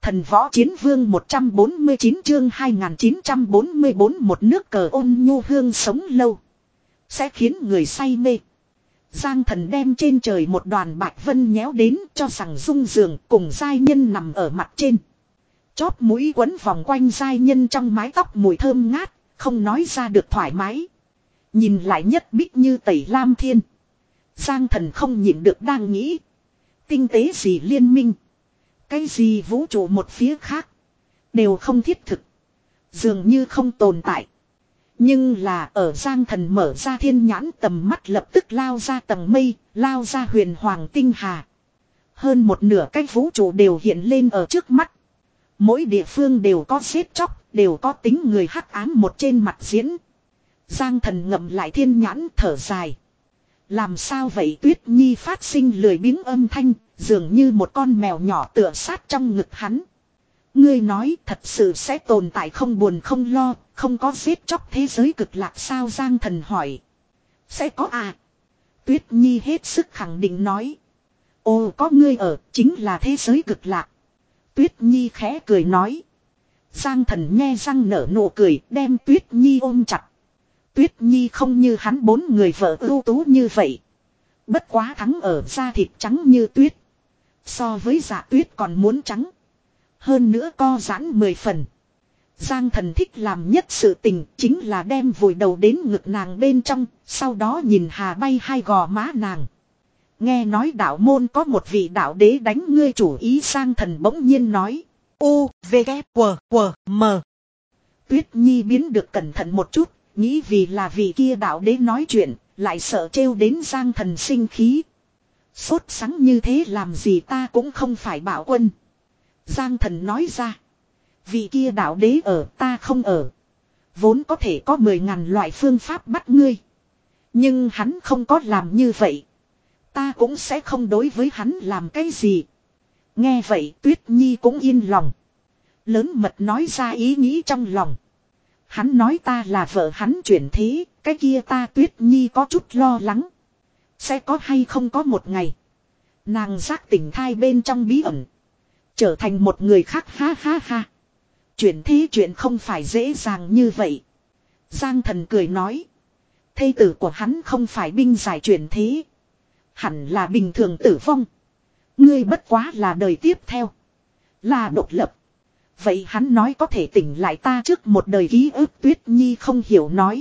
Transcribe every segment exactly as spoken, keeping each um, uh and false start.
Thần võ chiến vương một trăm bốn mươi chín chương hai nghìn chín trăm bốn mươi bốn một nước cờ ôn nhu hương sống lâu. Sẽ khiến người say mê. Giang Thần đem trên trời một đoàn bạch vân nhéo đến cho rằng dung giường cùng giai nhân nằm ở mặt trên. Chóp mũi quấn vòng quanh giai nhân trong mái tóc mùi thơm ngát, không nói ra được thoải mái. Nhìn lại nhất bích như tẩy lam thiên. Giang Thần không nhịn được đang nghĩ. Tinh tế gì liên minh. Cái gì vũ trụ một phía khác. Đều không thiết thực. Dường như không tồn tại. Nhưng là ở Giang Thần mở ra thiên nhãn tầm mắt lập tức lao ra tầng mây. Lao ra huyền hoàng tinh hà. Hơn một nửa cái vũ trụ đều hiện lên ở trước mắt. Mỗi địa phương đều có giết chóc. Đều có tính người hắc ám một trên mặt diễn. Giang Thần ngậm lại thiên nhãn thở dài. Làm sao vậy? Tuyết Nhi phát sinh lười biếng âm thanh, dường như một con mèo nhỏ tựa sát trong ngực hắn. Ngươi nói thật sự sẽ tồn tại không buồn không lo, không có giết chóc thế giới cực lạc sao? Giang Thần hỏi. Sẽ có à? Tuyết Nhi hết sức khẳng định nói. Ồ, có ngươi ở, chính là thế giới cực lạc. Tuyết Nhi khẽ cười nói. Giang Thần nhe răng nở nụ cười, đem Tuyết Nhi ôm chặt. Tuyết Nhi không như hắn bốn người vợ ưu tú như vậy. Bất quá thắng ở da thịt trắng như tuyết. So với dạ tuyết còn muốn trắng. Hơn nữa co giãn mười phần. Giang Thần thích làm nhất sự tình chính là đem vùi đầu đến ngực nàng bên trong. Sau đó nhìn hà bay hai gò má nàng. Nghe nói đạo môn có một vị đạo đế đánh ngươi chủ ý. Giang Thần bỗng nhiên nói. U, V, K, W, W, M. Tuyết Nhi biến được cẩn thận một chút. Nghĩ vì là vị kia đạo đế nói chuyện, lại sợ trêu đến Giang Thần sinh khí. Sốt sắng như thế làm gì, ta cũng không phải bảo quân. Giang Thần nói ra. Vị kia đạo đế ở, ta không ở. Vốn có thể có mười ngàn loại phương pháp bắt ngươi. Nhưng hắn không có làm như vậy. Ta cũng sẽ không đối với hắn làm cái gì. Nghe vậy Tuyết Nhi cũng yên lòng. Lớn mật nói ra ý nghĩ trong lòng. Hắn nói ta là vợ hắn chuyển thế, cái kia ta Tuyết Nhi có chút lo lắng. Sẽ có hay không có một ngày. Nàng giác tỉnh thai bên trong bí ẩn. Trở thành một người khác, ha ha ha. Chuyển thế chuyện không phải dễ dàng như vậy. Giang Thần cười nói. Thê tử của hắn không phải binh giải chuyển thế. Hẳn là bình thường tử vong. Ngươi bất quá là đời tiếp theo. Là độc lập. Vậy hắn nói có thể tỉnh lại ta trước một đời ký ức. Tuyết Nhi không hiểu nói.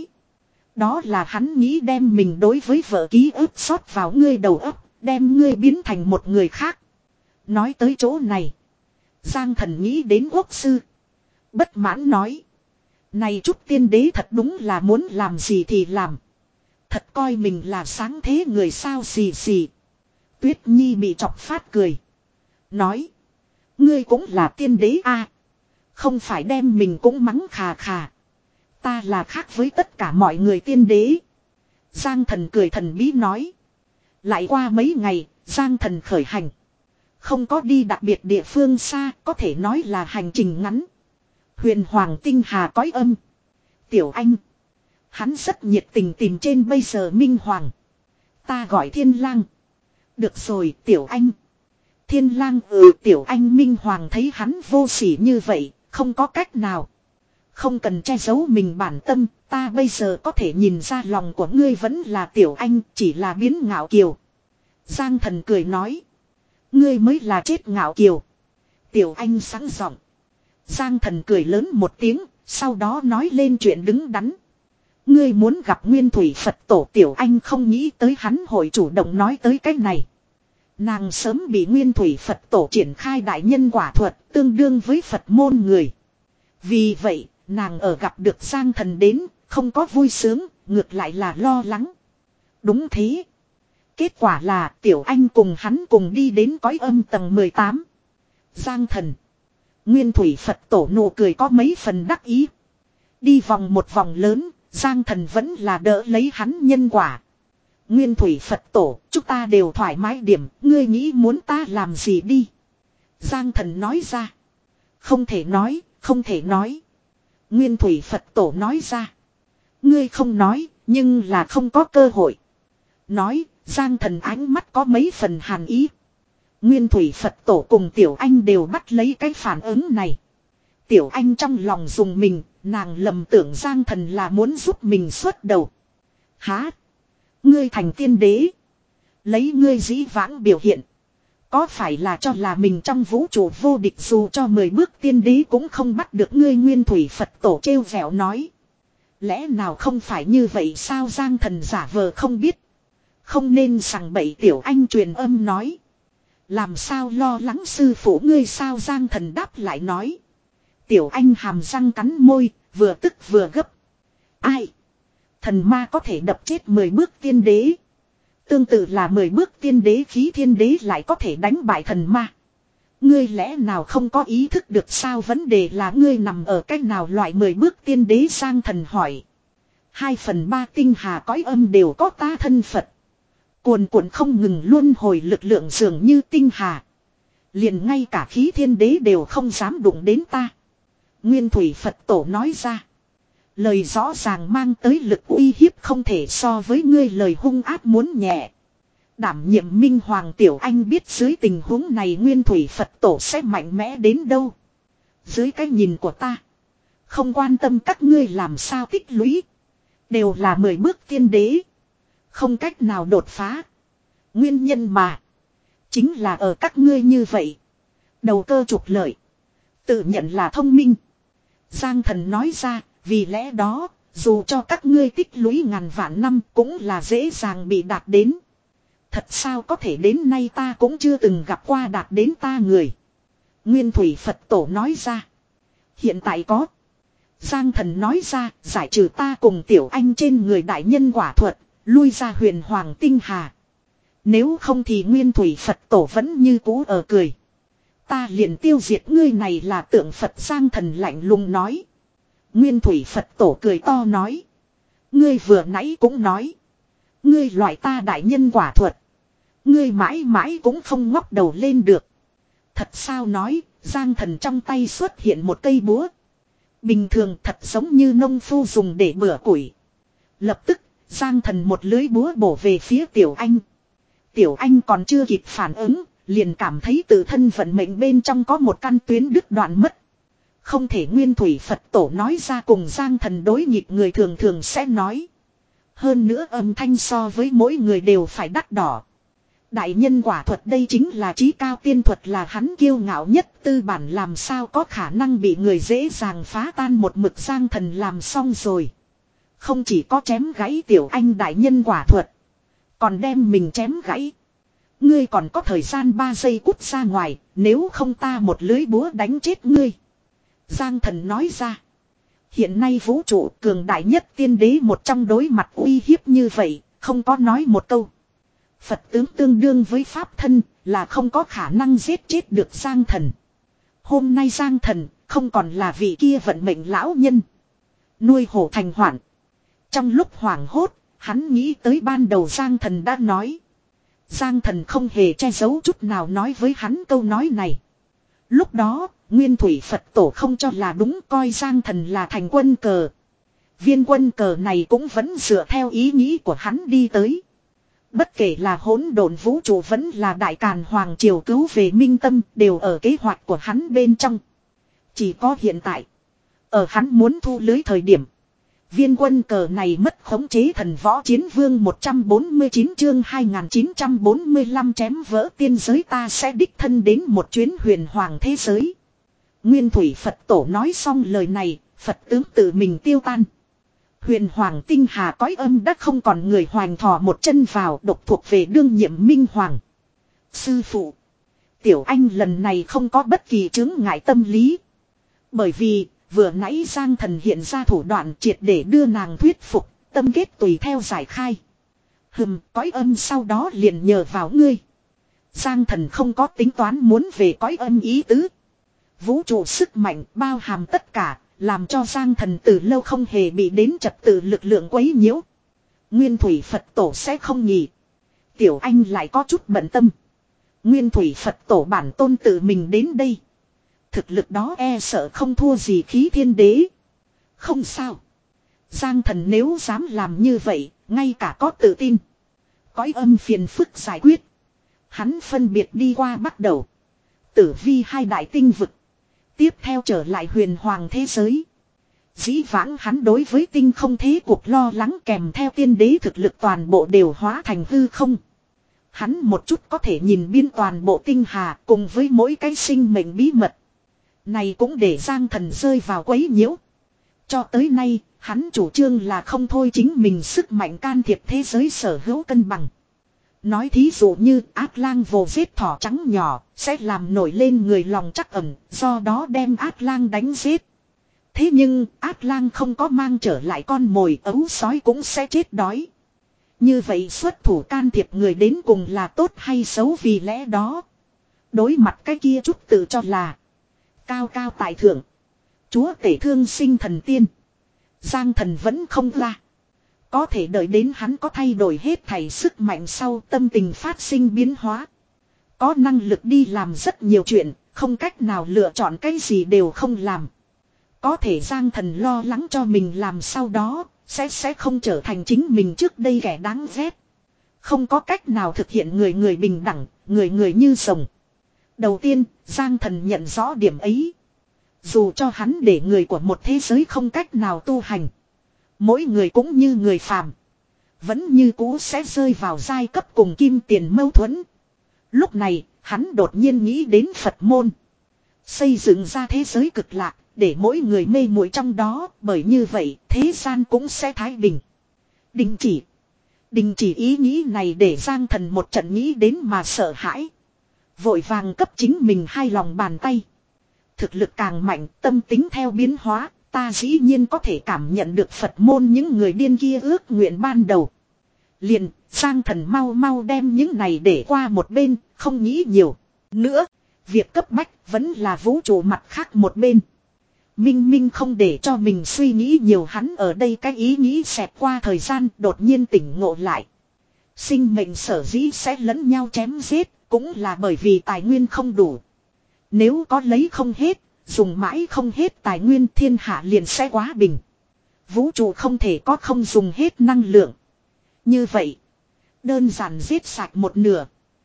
Đó là hắn nghĩ đem mình đối với vợ ký ức xót vào ngươi đầu óc, đem ngươi biến thành một người khác. Nói tới chỗ này. Giang Thần nghĩ đến quốc sư. Bất mãn nói. Này chút tiên đế thật đúng là muốn làm gì thì làm. Thật coi mình là sáng thế người sao xì xì. Tuyết Nhi bị chọc phát cười. Nói. Ngươi cũng là tiên đế à. Không phải đem mình cũng mắng khà khà. Ta là khác với tất cả mọi người tiên đế. Giang Thần cười thần bí nói. Lại qua mấy ngày, Giang Thần khởi hành. Không có đi đặc biệt địa phương xa, có thể nói là hành trình ngắn. Huyền Hoàng tinh hà cõi âm. Tiểu Anh. Hắn rất nhiệt tình tìm trên bây giờ Minh Hoàng. Ta gọi Thiên Lang. Được rồi, Tiểu Anh. Thiên Lang ừ Tiểu Anh. Minh Hoàng thấy hắn vô sỉ như vậy, không có cách nào. Không cần che giấu mình bản tâm, ta bây giờ có thể nhìn ra lòng của ngươi vẫn là Tiểu Anh, chỉ là biến ngạo kiều. Giang Thần cười nói. Ngươi mới là chết ngạo kiều. Tiểu Anh sáng giọng. Giang Thần cười lớn một tiếng, sau đó nói lên chuyện đứng đắn. Ngươi muốn gặp Nguyên Thủy Phật Tổ. Tiểu Anh không nghĩ tới hắn hội chủ động nói tới cái này. Nàng sớm bị Nguyên Thủy Phật Tổ triển khai đại nhân quả thuật, tương đương với Phật môn người. Vì vậy, nàng ở gặp được Giang Thần đến, không có vui sướng, ngược lại là lo lắng. Đúng thế. Kết quả là Tiểu Anh cùng hắn cùng đi đến cõi âm tầng mười tám. Giang Thần. Nguyên Thủy Phật Tổ nụ cười có mấy phần đắc ý. Đi vòng một vòng lớn, Giang Thần vẫn là đỡ lấy hắn nhân quả. Nguyên Thủy Phật Tổ, chúng ta đều thoải mái điểm, ngươi nghĩ muốn ta làm gì đi. Giang Thần nói ra. Không thể nói, không thể nói. Nguyên Thủy Phật Tổ nói ra. Ngươi không nói, nhưng là không có cơ hội. Nói, Giang Thần ánh mắt có mấy phần hàn ý. Nguyên thủy Phật tổ cùng Tiểu Anh đều bắt lấy cái phản ứng này. Tiểu Anh trong lòng dùng mình, nàng lầm tưởng Giang Thần là muốn giúp mình xuất đầu. Hả? Ngươi thành tiên đế. Lấy ngươi dĩ vãng biểu hiện. Có phải là cho là mình trong vũ trụ vô địch dù cho mười bước tiên đế cũng không bắt được ngươi? Nguyên thủy Phật tổ trêu vẻo nói. Lẽ nào không phải như vậy sao? Giang Thần giả vờ không biết. Không nên sằng bậy. Tiểu Anh truyền âm nói. Làm sao lo lắng sư phụ ngươi sao? Giang Thần đáp lại nói. Tiểu Anh hàm răng cắn môi, vừa tức vừa gấp. Ai? Thần ma có thể đập chết mười bước tiên đế. Tương tự là mười bước tiên đế khí thiên đế lại có thể đánh bại thần ma. Ngươi lẽ nào không có ý thức được sao? Vấn đề là ngươi nằm ở cách nào loại mười bước tiên đế? Giang Thần hỏi. Hai phần ba tinh hà cõi âm đều có ta thân Phật. Cuồn cuộn không ngừng luân hồi lực lượng dường như tinh hà. Liền ngay cả khí thiên đế đều không dám đụng đến ta. Nguyên thủy Phật tổ nói ra. Lời rõ ràng mang tới lực uy hiếp không thể so với ngươi lời hung ác muốn nhẹ. Đảm nhiệm minh hoàng. Tiểu Anh biết dưới tình huống này Nguyên thủy Phật tổ sẽ mạnh mẽ đến đâu. Dưới cái nhìn của ta, không quan tâm các ngươi làm sao tích lũy, đều là mười bước tiên đế, không cách nào đột phá. Nguyên nhân mà chính là ở các ngươi như vậy, đầu cơ trục lợi, tự nhận là thông minh. Giang Thần nói ra. Vì lẽ đó, dù cho các ngươi tích lũy ngàn vạn năm cũng là dễ dàng bị đạt đến. Thật sao có thể? Đến nay ta cũng chưa từng gặp qua đạt đến ta người. Nguyên thủy Phật tổ nói ra. Hiện tại có. Giang Thần nói ra, giải trừ ta cùng Tiểu Anh trên người đại nhân quả thuật, lui ra huyền hoàng tinh hà. Nếu không thì Nguyên thủy Phật tổ vẫn như cũ ở cười. Ta liền tiêu diệt ngươi này là tượng Phật. Giang Thần lạnh lùng nói. Nguyên thủy Phật tổ cười to nói. Ngươi vừa nãy cũng nói. Ngươi loại ta đại nhân quả thuật. Ngươi mãi mãi cũng không ngóc đầu lên được. Thật sao? Nói. Giang Thần trong tay xuất hiện một cây búa. Bình thường thật giống như nông phu dùng để bửa củi. Lập tức Giang Thần một lưới búa bổ về phía Tiểu Anh. Tiểu Anh còn chưa kịp phản ứng, liền cảm thấy tự thân vận mệnh bên trong có một căn tuyến đứt đoạn mất. Không thể. Nguyên thủy Phật tổ nói ra cùng Giang Thần đối nghịch người thường thường sẽ nói. Hơn nữa âm thanh so với mỗi người đều phải đắt đỏ. Đại nhân quả thuật đây chính là chí cao tiên thuật, là hắn kiêu ngạo nhất tư bản, làm sao có khả năng bị người dễ dàng phá tan một mực. Giang Thần làm xong rồi. Không chỉ có chém gãy Tiểu Anh đại nhân quả thuật, còn đem mình chém gãy. Ngươi còn có thời gian ba giây cút ra ngoài, nếu không ta một lưới búa đánh chết ngươi. Giang Thần nói ra. Hiện nay vũ trụ cường đại nhất tiên đế một trong đối mặt uy hiếp như vậy, không có nói một câu. Phật tướng tương đương với pháp thân, là không có khả năng giết chết được Giang Thần. Hôm nay Giang Thần không còn là vị kia vận mệnh lão nhân. Nuôi hổ thành hoạn. Trong lúc hoảng hốt, hắn nghĩ tới ban đầu Giang Thần đã nói. Giang Thần không hề che giấu chút nào nói với hắn câu nói này. Lúc đó, Nguyên thủy Phật tổ không cho là đúng, coi Giang Thần là thành quân cờ. Viên quân cờ này cũng vẫn dựa theo ý nghĩ của hắn đi tới. Bất kể là hỗn độn vũ trụ vẫn là Đại Càn Hoàng Triều cứu về Minh Tâm, đều ở kế hoạch của hắn bên trong. Chỉ có hiện tại, ở hắn muốn thu lưới thời điểm, viên quân cờ này mất khống chế. Thần võ chiến vương một trăm bốn mươi chín chương hai nghìn chín trăm bốn mươi lăm chém vỡ tiên giới, ta sẽ đích thân đến một chuyến huyền hoàng thế giới. Nguyên thủy Phật tổ nói xong lời này, Phật tướng tự mình tiêu tan. Huyền hoàng tinh hà cõi âm đã không còn người hoành thò một chân vào, độc thuộc về đương nhiệm minh hoàng. Sư phụ, Tiểu Anh lần này không có bất kỳ chứng ngại tâm lý. Bởi vì vừa nãy Giang Thần hiện ra thủ đoạn triệt để đưa nàng thuyết phục, tâm kết tùy theo giải khai. Hừm, cõi âm sau đó liền nhờ vào ngươi. Giang Thần không có tính toán muốn về cõi âm ý tứ. Vũ trụ sức mạnh bao hàm tất cả, làm cho Giang Thần từ lâu không hề bị đến trật tự lực lượng quấy nhiễu. Nguyên thủy Phật tổ sẽ không nhỉ. Tiểu Anh lại có chút bận tâm. Nguyên thủy Phật tổ bản tôn tự mình đến đây, thực lực đó e sợ không thua gì khí thiên đế. Không sao. Giang Thần nếu dám làm như vậy, ngay cả có tự tin. Cõi âm phiền phức giải quyết, Hắn phân biệt đi qua bắt đầu. Tử vi hai đại tinh vực. Tiếp theo trở lại huyền hoàng thế giới. Dĩ vãng hắn đối với tinh không thế cuộc lo lắng kèm theo tiên đế thực lực toàn bộ đều hóa thành hư không. Hắn một chút có thể nhìn biên toàn bộ tinh hà cùng với mỗi cái sinh mệnh bí mật. Này cũng để Giang Thần rơi vào quấy nhiễu. Cho tới nay, hắn chủ trương là không thôi chính mình sức mạnh can thiệp thế giới sở hữu cân bằng. Nói thí dụ như ác lang vồ giết thỏ trắng nhỏ sẽ làm nổi lên người lòng trắc ẩn, do đó đem ác lang đánh giết. Thế nhưng ác lang không có mang trở lại con mồi, ấu sói cũng sẽ chết đói. Như vậy xuất thủ can thiệp người đến cùng là tốt hay xấu, vì lẽ đó. Đối mặt cái kia chút tự cho là cao cao tại thượng, chúa tể thương sinh thần tiên, Giang Thần vẫn không ra. Có thể đợi đến hắn có thay đổi hết thảy sức mạnh sau, tâm tình phát sinh biến hóa. Có năng lực đi làm rất nhiều chuyện, không cách nào lựa chọn cái gì đều không làm. Có thể Giang Thần lo lắng cho mình làm sau đó, sẽ sẽ không trở thành chính mình trước đây kẻ đáng ghét. Không có cách nào thực hiện người người bình đẳng, người người như rồng. Đầu tiên, Giang Thần nhận rõ điểm ấy. Dù cho hắn để người của một thế giới không cách nào tu hành, mỗi người cũng như người phàm, vẫn như cũ sẽ rơi vào giai cấp cùng kim tiền mâu thuẫn. Lúc này, hắn đột nhiên nghĩ đến Phật môn. Xây dựng ra thế giới cực lạc, để mỗi người mê muội trong đó, bởi như vậy, thế gian cũng sẽ thái bình. Đình chỉ. Đình chỉ ý nghĩ này để Giang Thần một trận nghĩ đến mà sợ hãi. Vội vàng cấp chính mình hai lòng bàn tay. Thực lực càng mạnh, tâm tính theo biến hóa, ta dĩ nhiên có thể cảm nhận được Phật môn những người điên kia ước nguyện ban đầu. Liền, Giang Thần mau mau đem những này để qua một bên, không nghĩ nhiều. Nữa, việc cấp bách vẫn là vũ trụ mặt khác một bên. Minh Minh không để cho mình suy nghĩ nhiều, hắn ở đây cái ý nghĩ xẹt qua thời gian đột nhiên tỉnh ngộ lại. Sinh mệnh sở dĩ sẽ lẫn nhau chém giết, cũng là bởi vì tài nguyên không đủ. Nếu có lấy không hết, dùng mãi không hết tài nguyên, thiên hạ liền sẽ quá bình. Vũ trụ không thể có không dùng hết năng lượng. Như vậy, đơn giản giết sạch một nửa.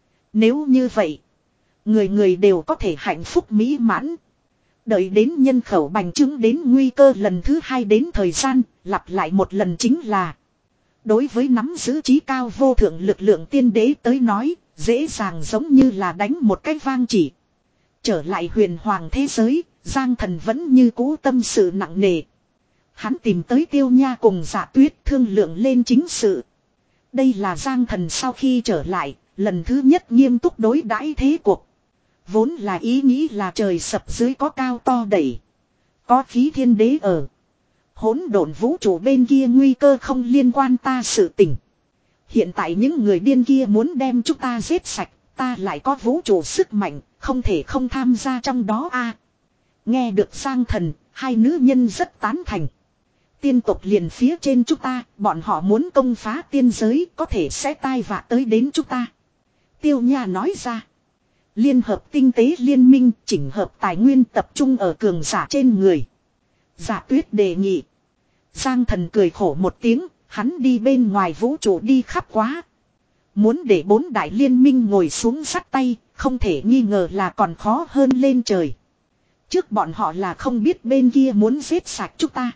Nếu như vậy, người người đều có thể hạnh phúc mỹ mãn. Đợi đến nhân khẩu bành trướng đến nguy cơ lần thứ hai đến thời gian, lặp lại một lần chính là. Đối với nắm giữ trí cao vô thượng lực lượng tiên đế tới nói, dễ dàng giống như là đánh một cái vang chỉ. Trở lại huyền hoàng thế giới, Giang Thần vẫn như cũ tâm sự nặng nề. Hắn tìm tới Tiêu Nha cùng Dạ Tuyết thương lượng lên chính sự. Đây là Giang Thần sau khi trở lại, lần thứ nhất nghiêm túc đối đãi thế cuộc. Vốn là ý nghĩ là trời sập dưới có cao to đẩy, có khí thiên đế ở. Hỗn độn vũ trụ bên kia nguy cơ không liên quan ta sự tình. Hiện tại những người điên kia muốn đem chúng ta giết sạch, ta lại có vũ trụ sức mạnh, không thể không tham gia trong đó a. À, nghe được Giang Thần, hai nữ nhân rất tán thành. Tiên tộc liền phía trên chúng ta, bọn họ muốn công phá tiên giới, có thể sẽ tai vạ tới đến chúng ta. Tiêu Nha nói ra. Liên hợp tinh tế liên minh, chỉnh hợp tài nguyên tập trung ở cường giả trên người. Dạ Tuyết đề nghị. Giang Thần cười khổ một tiếng, hắn đi bên ngoài vũ trụ đi khắp quá. Muốn để bốn đại liên minh ngồi xuống sắt tay, không thể nghi ngờ là còn khó hơn lên trời. Trước bọn họ là không biết bên kia muốn giết sạch chúng ta.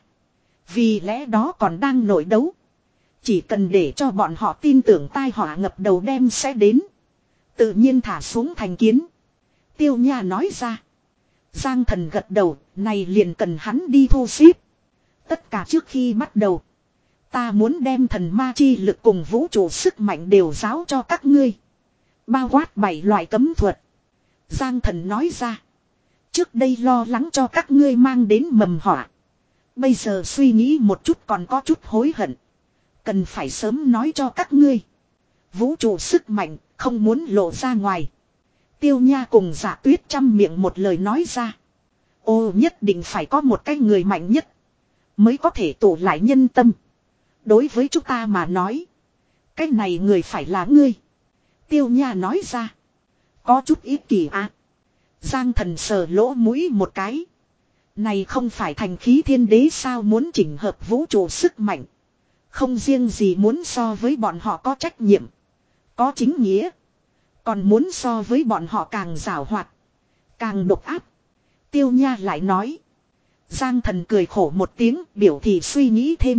Vì lẽ đó còn đang nổi đấu. Chỉ cần để cho bọn họ tin tưởng tai họa ngập đầu đem sẽ đến. Tự nhiên thả xuống thành kiến. Tiêu Nha nói ra. Giang Thần gật đầu, này liền cần hắn đi thu xếp. Tất cả trước khi bắt đầu, ta muốn đem thần ma chi lực cùng vũ trụ sức mạnh đều giáo cho các ngươi. Bao quát bảy loại cấm thuật. Giang Thần nói ra. Trước đây lo lắng cho các ngươi mang đến mầm họa. Bây giờ suy nghĩ một chút còn có chút hối hận. Cần phải sớm nói cho các ngươi. Vũ trụ sức mạnh không muốn lộ ra ngoài. Tiêu Nha cùng Dạ Tuyết trăm miệng một lời nói ra. Ô, nhất định phải có một cái người mạnh nhất mới có thể tụ lại nhân tâm. Đối với chúng ta mà nói, cái này người phải là ngươi. Tiêu Nha nói ra. Có chút ít kỳ à. Giang Thần sờ lỗ mũi một cái. Này không phải thành khí thiên đế sao, muốn chỉnh hợp vũ trụ sức mạnh. Không riêng gì muốn so với bọn họ có trách nhiệm, có chính nghĩa, Còn muốn so với bọn họ càng giảo hoạt. Càng độc áp. Tiêu Nha lại nói. Giang Thần cười khổ một tiếng, biểu thị suy nghĩ thêm.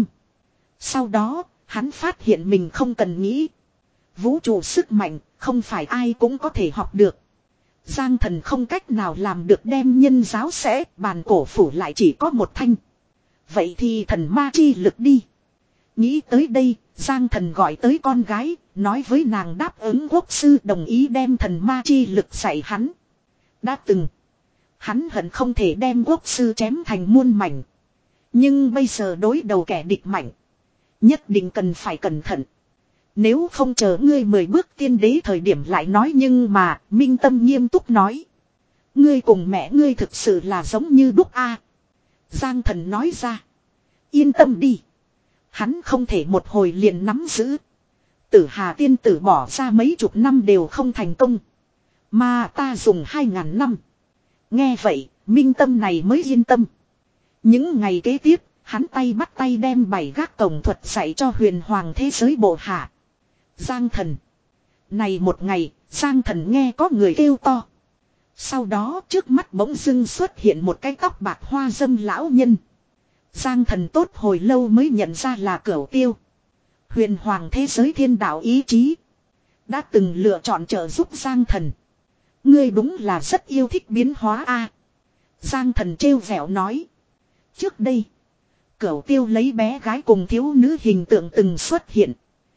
Sau đó, hắn phát hiện mình không cần nghĩ. Vũ trụ sức mạnh, không phải ai cũng có thể học được. Giang Thần không cách nào làm được đem nhân giáo sẽ, bàn cổ phủ lại chỉ có một thanh. Vậy thì thần ma chi lực đi. Nghĩ tới đây, Giang Thần gọi tới con gái, nói với nàng đáp ứng quốc sư đồng ý đem thần ma chi lực dạy hắn. Đã từng, hắn hận không thể đem quốc sư chém thành muôn mảnh. Nhưng bây giờ đối đầu kẻ địch mạnh, nhất định cần phải cẩn thận. Nếu không chờ ngươi mười bước tiên đế thời điểm lại nói, nhưng mà, Minh Tâm nghiêm túc nói. Ngươi cùng mẹ ngươi thực sự là giống như đúc a. Giang Thần nói ra. Yên tâm đi. Hắn không thể một hồi liền nắm giữ. Tử Hà tiên tử bỏ ra mấy chục năm đều không thành công. Mà ta dùng hai ngàn năm. Nghe vậy, Minh Tâm này mới yên tâm. Những ngày kế tiếp, hắn tay bắt tay đem bảy gác cổng thuật dạy cho huyền hoàng thế giới bộ hạ. Giang Thần. Này một ngày, Giang Thần nghe có người kêu to. Sau đó trước mắt bỗng dưng xuất hiện một cái tóc bạc hoa dâm lão nhân. Giang Thần tốt hồi lâu mới nhận ra là Cửu Tiêu. Huyền hoàng thế giới thiên đạo ý chí. Đã từng lựa chọn trợ giúp Giang Thần. Ngươi đúng là rất yêu thích biến hóa a. Giang Thần trêu vẻo nói. Trước đây, Cửu Tiêu lấy bé gái cùng thiếu nữ hình tượng từng xuất hiện.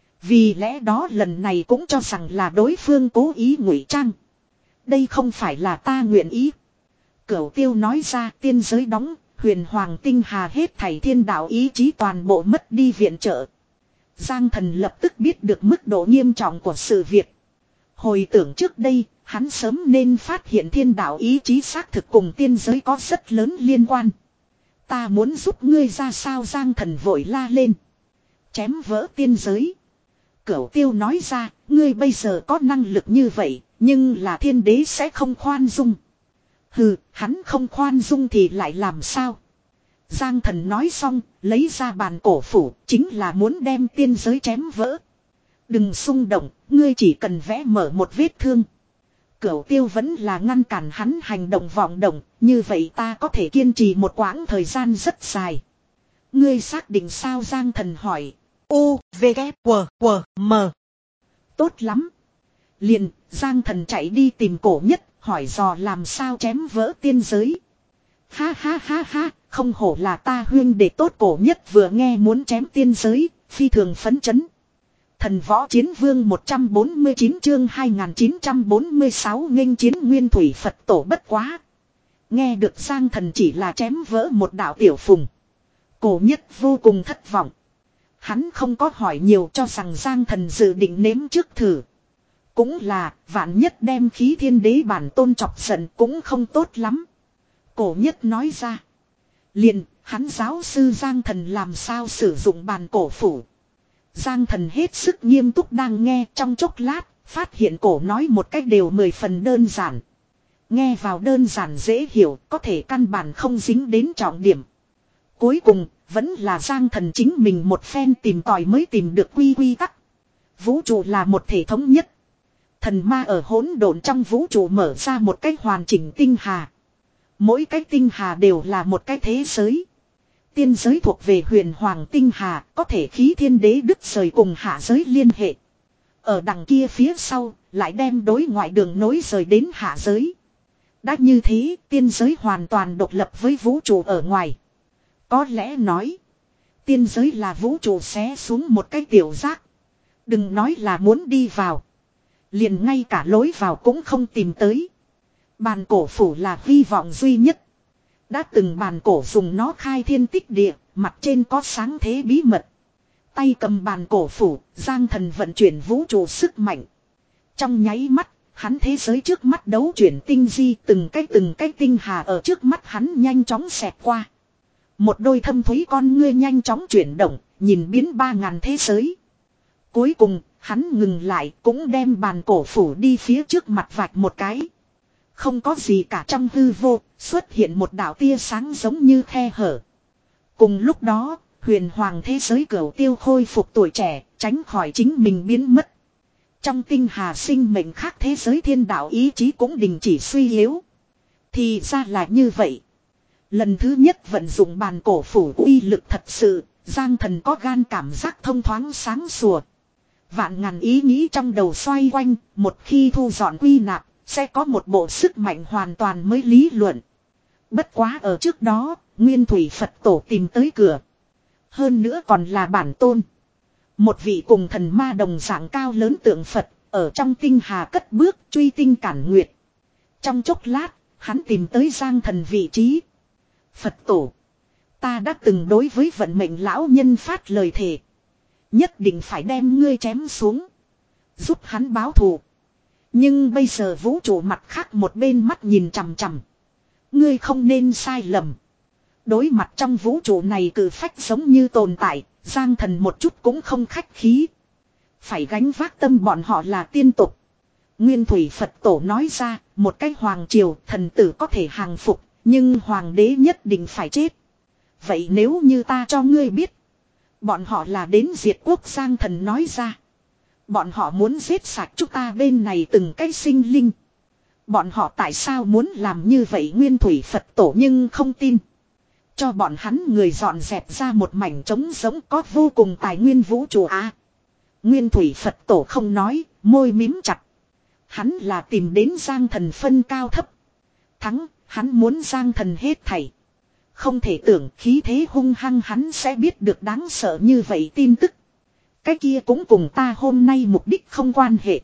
Vì lẽ đó lần này cũng cho rằng là đối phương cố ý ngụy trang. Đây không phải là ta nguyện ý. Cửu Tiêu nói ra, tiên giới đóng, huyền hoàng tinh hà hết thảy thiên đạo ý chí toàn bộ mất đi viện trợ. Giang Thần lập tức biết được mức độ nghiêm trọng của sự việc. Hồi tưởng trước đây, hắn sớm nên phát hiện thiên đạo ý chí xác thực cùng tiên giới có rất lớn liên quan. Ta muốn giúp ngươi ra sao? Giang Thần vội la lên. Chém vỡ tiên giới. Cửu Tiêu nói ra, ngươi bây giờ có năng lực như vậy, nhưng là thiên đế sẽ không khoan dung. Hừ, hắn không khoan dung thì lại làm sao? Giang Thần nói xong, lấy ra bàn cổ phủ, chính là muốn đem tiên giới chém vỡ. Đừng xung động, ngươi chỉ cần vẽ mở một vết thương. Cửu Tiêu vẫn là ngăn cản hắn hành động vọng động, như vậy ta có thể kiên trì một quãng thời gian rất dài. Ngươi xác định sao? Giang Thần hỏi. U, V, K, W, W, M. Tốt lắm. Liền, Giang Thần chạy đi tìm Cổ Nhất, hỏi dò làm sao chém vỡ tiên giới. Ha ha ha ha, không hổ là ta huyên đệ tốt. Cổ Nhất vừa nghe muốn chém tiên giới, phi thường phấn chấn. Thần võ chiến vương một trăm bốn mươi chín chương hai nghìn chín trăm bốn mươi sáu nghênh chiến nguyên thủy Phật tổ. Bất quá. Nghe được Giang Thần chỉ là chém vỡ một đạo tiểu phùng. Cổ Nhất vô cùng thất vọng. Hắn không có hỏi nhiều, cho rằng Giang Thần dự định nếm trước thử. Cũng là, vạn nhất đem khí thiên đế bản tôn chọc giận cũng không tốt lắm. Cổ Nhất nói ra. Liền, hắn giáo sư Giang Thần làm sao sử dụng bàn cổ phủ. Giang Thần hết sức nghiêm túc đang nghe, trong chốc lát, phát hiện cổ nói một cách đều mười phần đơn giản. Nghe vào đơn giản dễ hiểu, có thể căn bản không dính đến trọng điểm. Cuối cùng, vẫn là Giang Thần chính mình một phen tìm tòi mới tìm được quy quy tắc. Vũ trụ là một thể thống nhất. Thần ma ở hỗn độn trong vũ trụ mở ra một cách hoàn chỉnh tinh hà. Mỗi cái tinh hà đều là một cái thế giới. Tiên giới thuộc về huyền hoàng tinh hà, có thể khí thiên đế đứt rời cùng hạ giới liên hệ. Ở đằng kia phía sau, lại đem đối ngoại đường nối rời đến hạ giới. Đã như thế, tiên giới hoàn toàn độc lập với vũ trụ ở ngoài. Có lẽ nói, tiên giới là vũ trụ xé xuống một cái tiểu rác. Đừng nói là muốn đi vào. Liền ngay cả lối vào cũng không tìm tới. Bàn cổ phủ là hy vọng duy nhất. Đã từng bàn cổ dùng nó khai thiên tích địa, mặt trên có sáng thế bí mật. Tay cầm bàn cổ phủ, Giang Thần vận chuyển vũ trụ sức mạnh. Trong nháy mắt, hắn thế giới trước mắt đấu chuyển tinh di, từng cái từng cái tinh hà ở trước mắt hắn nhanh chóng xẹt qua. Một đôi thâm thúy con ngươi nhanh chóng chuyển động, nhìn biến ba ngàn thế giới. Cuối cùng, hắn ngừng lại, cũng đem bàn cổ phủ đi phía trước mặt vạch một cái. Không có gì cả, trong hư vô, xuất hiện một đạo tia sáng giống như khe hở. Cùng lúc đó, huyền hoàng thế giới Cửu Tiêu khôi phục tuổi trẻ, tránh khỏi chính mình biến mất. Trong tinh hà sinh mệnh khác thế giới thiên đạo ý chí cũng đình chỉ suy yếu. Thì ra là như vậy. Lần thứ nhất vận dụng bàn cổ phủ uy lực thật sự, Giang Thần có gan cảm giác thông thoáng sáng sủa. Vạn ngàn ý nghĩ trong đầu xoay quanh, một khi thu dọn quy nạp, sẽ có một bộ sức mạnh hoàn toàn mới lý luận. Bất quá ở trước đó, Nguyên Thủy Phật Tổ tìm tới cửa. Hơn nữa còn là bản tôn. Một vị cùng thần ma đồng dạng cao lớn tượng Phật, ở trong tinh hà cất bước truy tinh cản nguyệt. Trong chốc lát, hắn tìm tới Giang Thần vị trí. Phật Tổ, ta đã từng đối với vận mệnh lão nhân phát lời thề. Nhất định phải đem ngươi chém xuống. Giúp hắn báo thù. Nhưng bây giờ vũ trụ mặt khác một bên mắt nhìn chằm chằm. Ngươi không nên sai lầm. Đối mặt trong vũ trụ này cử phách giống như tồn tại, Giang Thần một chút cũng không khách khí. Phải gánh vác tâm bọn họ là tiên tục. Nguyên Thủy Phật Tổ nói ra, một cái hoàng triều thần tử có thể hàng phục, nhưng hoàng đế nhất định phải chết. Vậy nếu như ta cho ngươi biết, bọn họ là đến diệt quốc. Giang Thần nói ra. Bọn họ muốn giết sạch chúng ta bên này từng cái sinh linh. Bọn họ tại sao muốn làm như vậy? Nguyên Thủy Phật Tổ nhưng không tin. Cho bọn hắn người dọn dẹp ra một mảnh trống giống có vô cùng tài nguyên vũ trụ à. Nguyên Thủy Phật Tổ không nói, môi mím chặt. Hắn là tìm đến Giang Thần phân cao thấp. Thắng, hắn muốn Giang Thần hết thảy. Không thể tưởng khí thế hung hăng hắn sẽ biết được đáng sợ như vậy tin tức. Cái kia cũng cùng ta hôm nay mục đích không quan hệ.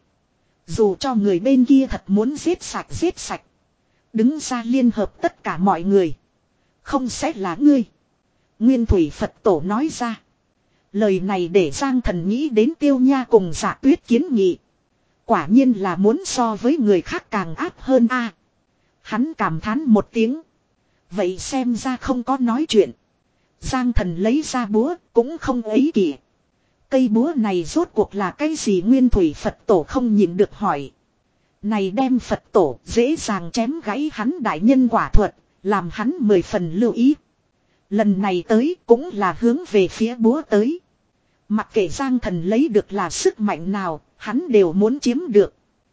Dù cho người bên kia thật muốn giết sạch giết sạch. Đứng ra liên hợp tất cả mọi người. Không sẽ là ngươi. Nguyên Thủy Phật Tổ nói ra. Lời này để Giang Thần nghĩ đến Tiêu Nha cùng Dạ Tuyết kiến nghị. Quả nhiên là muốn so với người khác càng áp hơn a. Hắn cảm thán một tiếng. Vậy xem ra không có nói chuyện. Giang Thần lấy ra búa cũng không ấy kỷ. Cây búa này rốt cuộc là cái gì? Nguyên Thủy Phật Tổ không nhịn được hỏi. Này đem Phật Tổ dễ dàng chém gãy hắn đại nhân quả thuật, làm hắn mười phần lưu ý. Lần này tới cũng là hướng về phía búa tới. Mặc kệ Giang Thần lấy được là sức mạnh nào, hắn đều muốn chiếm được.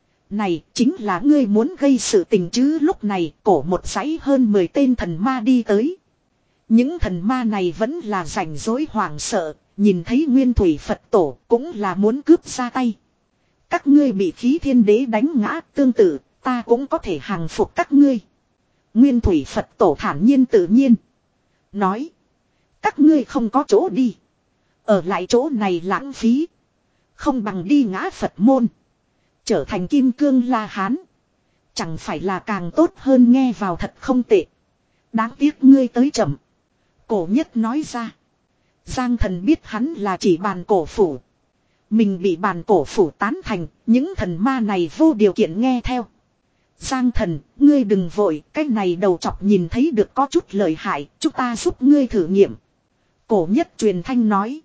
Này chính là ngươi muốn gây sự tình chứ? Lúc này cổ một dãy hơn mười tên thần ma đi tới. Những thần ma này vẫn là rảnh rỗi hoảng sợ, nhìn thấy Nguyên Thủy Phật Tổ cũng là muốn cướp ra tay. Các ngươi bị khí thiên đế đánh ngã, tương tự ta cũng có thể hàng phục các ngươi. Nguyên Thủy Phật Tổ thản nhiên tự nhiên nói. Các ngươi không có chỗ đi. Ở lại chỗ này lãng phí. Không bằng đi ngã Phật môn. Trở thành Kim Cương La Hán. Chẳng phải là càng tốt hơn? Nghe vào thật không tệ. Đáng tiếc ngươi tới chậm. Cổ Nhất nói ra. Giang Thần biết hắn là chỉ bàn cổ phủ. Mình bị bàn cổ phủ tán thành. Những thần ma này vô điều kiện nghe theo. Giang Thần, ngươi đừng vội. Cái này đầu chọc nhìn thấy được có chút lợi hại. Chúng ta giúp ngươi thử nghiệm. Cổ Nhất truyền thanh nói.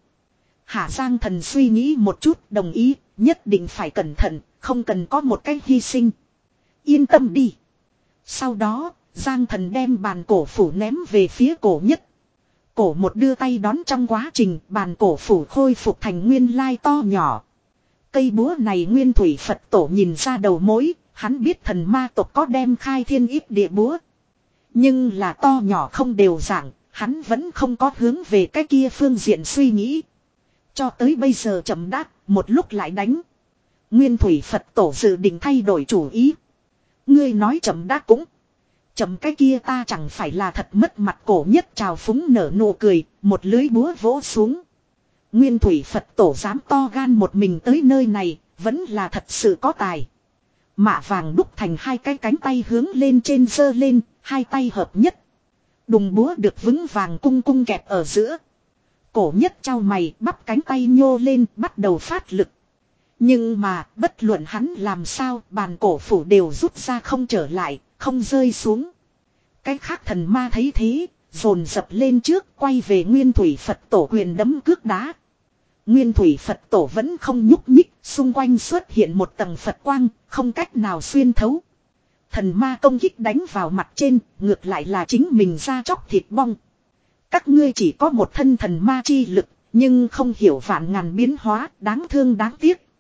Hạ Giang Thần suy nghĩ một chút, đồng ý. Nhất định phải cẩn thận. Không cần có một cái hy sinh. Yên tâm đi. Sau đó Giang Thần đem bàn cổ phủ ném về phía Cổ Nhất. Cổ một đưa tay đón, trong quá trình bàn cổ phủ khôi phục thành nguyên lai to nhỏ. Cây búa này Nguyên Thủy Phật Tổ nhìn ra đầu mối. Hắn biết thần ma tộc có đem khai thiên ít địa búa. Nhưng là to nhỏ không đều dạng. Hắn vẫn không có hướng về cái kia phương diện suy nghĩ. Cho tới bây giờ chậm đáp, một lúc lại đánh. Nguyên Thủy Phật Tổ dự định thay đổi chủ ý. Ngươi nói chậm đáp cũng. Chậm cái kia ta chẳng phải là thật mất mặt? Cổ Nhất trào phúng nở nụ cười, một lưới búa vỗ xuống. Nguyên Thủy Phật Tổ dám to gan một mình tới nơi này, vẫn là thật sự có tài. Mạ vàng đúc thành hai cái cánh tay hướng lên trên giơ lên, hai tay hợp nhất. Đùng búa được vững vàng cung cung kẹp ở giữa. Cổ Nhất trao mày, bắp cánh tay nhô lên, bắt đầu phát lực. Nhưng mà, bất luận hắn làm sao, bàn cổ phủ đều rút ra không trở lại, không rơi xuống. Cái khác thần ma thấy thế, dồn dập lên trước, quay về Nguyên Thủy Phật Tổ quyền đấm cước đá. Nguyên Thủy Phật Tổ vẫn không nhúc nhích, xung quanh xuất hiện một tầng Phật quang, không cách nào xuyên thấu. Thần ma công kích đánh vào mặt trên, ngược lại là chính mình ra chóc thịt bong. Các ngươi chỉ có một thân thần ma chi lực, nhưng không hiểu vạn ngàn biến hóa, đáng thương đáng tiếc.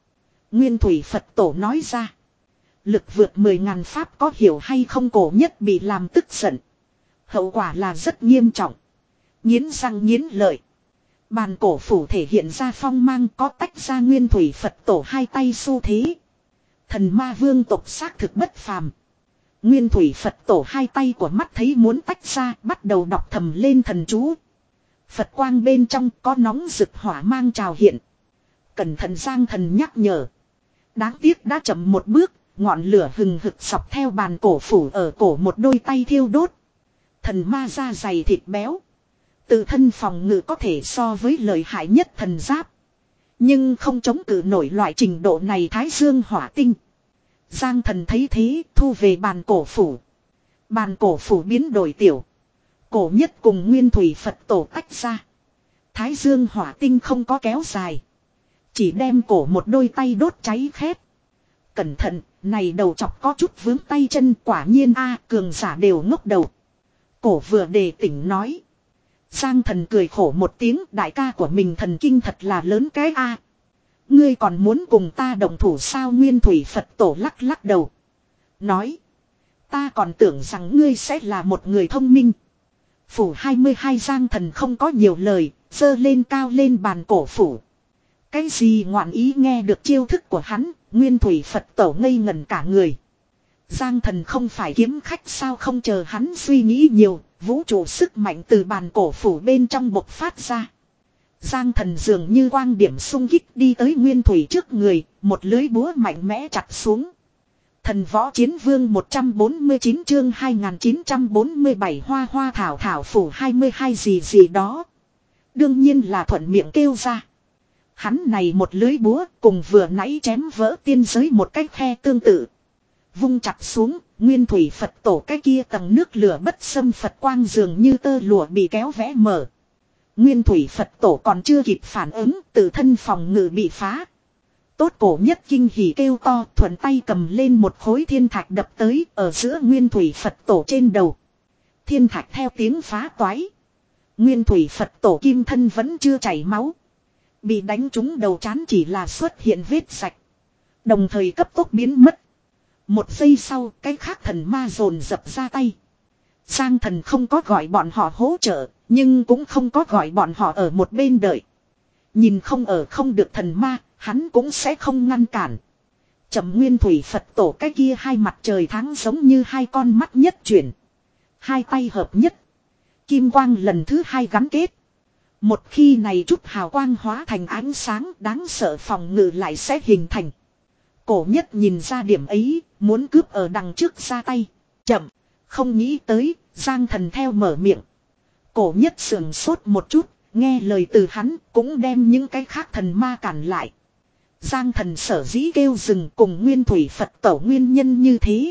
Nguyên thủy Phật tổ nói ra. Lực vượt mười ngàn pháp có hiểu hay không, cổ nhất bị làm tức giận. Hậu quả là rất nghiêm trọng. Nghiến răng nghiến lợi. Bàn cổ phủ thể hiện ra phong mang, có tách ra nguyên thủy Phật tổ hai tay xu thế. Thần ma vương tộc xác thực bất phàm. Nguyên thủy Phật tổ hai tay của mắt thấy muốn tách ra, bắt đầu đọc thầm lên thần chú. Phật quang bên trong có nóng rực hỏa mang trào hiện. Cẩn thận Giang Thần nhắc nhở. Đáng tiếc đã chậm một bước, ngọn lửa hừng hực sọc theo bàn cổ phủ ở cổ một đôi tay thiêu đốt. Thần ma da dày thịt béo. Tự thân phòng ngự có thể so với lợi hại nhất thần giáp. Nhưng không chống cự nổi loại trình độ này thái dương hỏa tinh. Giang Thần thấy thế thu về bàn cổ phủ. Bàn cổ phủ biến đổi tiểu. Cổ nhất cùng nguyên thủy Phật tổ tách ra. Thái dương hỏa tinh không có kéo dài. Chỉ đem cổ một đôi tay đốt cháy khét. Cẩn thận, này đầu chọc có chút vướng tay chân, quả nhiên a cường giả đều ngốc đầu. Cổ vừa đề tỉnh nói. Giang Thần cười khổ một tiếng, đại ca của mình thần kinh thật là lớn cái a. Ngươi còn muốn cùng ta đồng thủ sao? Nguyên thủy Phật tổ lắc lắc đầu. Nói. Ta còn tưởng rằng ngươi sẽ là một người thông minh. Phủ hai mươi hai Giang Thần không có nhiều lời, giơ lên cao lên bàn cổ phủ. Cái gì ngoạn ý nghe được chiêu thức của hắn, Nguyên thủy Phật tổ ngây ngẩn cả người. Giang Thần không phải kiếm khách sao? Không chờ hắn suy nghĩ nhiều, vũ trụ sức mạnh từ bàn cổ phủ bên trong bộc phát ra. Giang Thần dường như quang điểm xung kích đi tới Nguyên thủy trước người, một lưới búa mạnh mẽ chặt xuống. Thần võ chiến vương một trăm bốn mươi chín chương hai nghìn chín trăm bốn mươi bảy hoa hoa thảo thảo phủ hai mươi hai gì gì đó. Đương nhiên là thuận miệng kêu ra. Hắn này một lưới búa cùng vừa nãy chém vỡ tiên giới một cái khe tương tự. Vung chặt xuống, Nguyên thủy Phật tổ cái kia tầng nước lửa bất xâm Phật quang dường như tơ lụa bị kéo vẽ mở. Nguyên thủy Phật tổ còn chưa kịp phản ứng, tự thân phòng ngự bị phá. Tốt cổ nhất kinh hỉ kêu to, thuận tay cầm lên một khối thiên thạch đập tới ở giữa Nguyên thủy Phật tổ trên đầu. Thiên thạch theo tiếng phá toái. Nguyên thủy Phật tổ kim thân vẫn chưa chảy máu. Bị đánh trúng đầu trán chỉ là xuất hiện vết sạch. Đồng thời cấp tốc biến mất. Một giây sau, cái khác thần ma dồn dập ra tay. Giang Thần không có gọi bọn họ hỗ trợ, nhưng cũng không có gọi bọn họ ở một bên đợi. Nhìn không ở không được thần ma, hắn cũng sẽ không ngăn cản. Chậm Nguyên thủy Phật tổ cái kia hai mặt trời tháng giống như hai con mắt nhất chuyển. Hai tay hợp nhất. Kim quang lần thứ hai gắn kết. Một khi này chút hào quang hóa thành ánh sáng, đáng sợ phòng ngự lại sẽ hình thành. Cổ nhất nhìn ra điểm ấy, muốn cướp ở đằng trước ra tay. Chậm, không nghĩ tới, Giang Thần theo mở miệng. Cổ nhất sườn sốt một chút, nghe lời từ hắn, cũng đem những cái khác thần ma cản lại. Giang Thần sở dĩ kêu dừng cùng Nguyên thủy Phật tổ nguyên nhân như thế.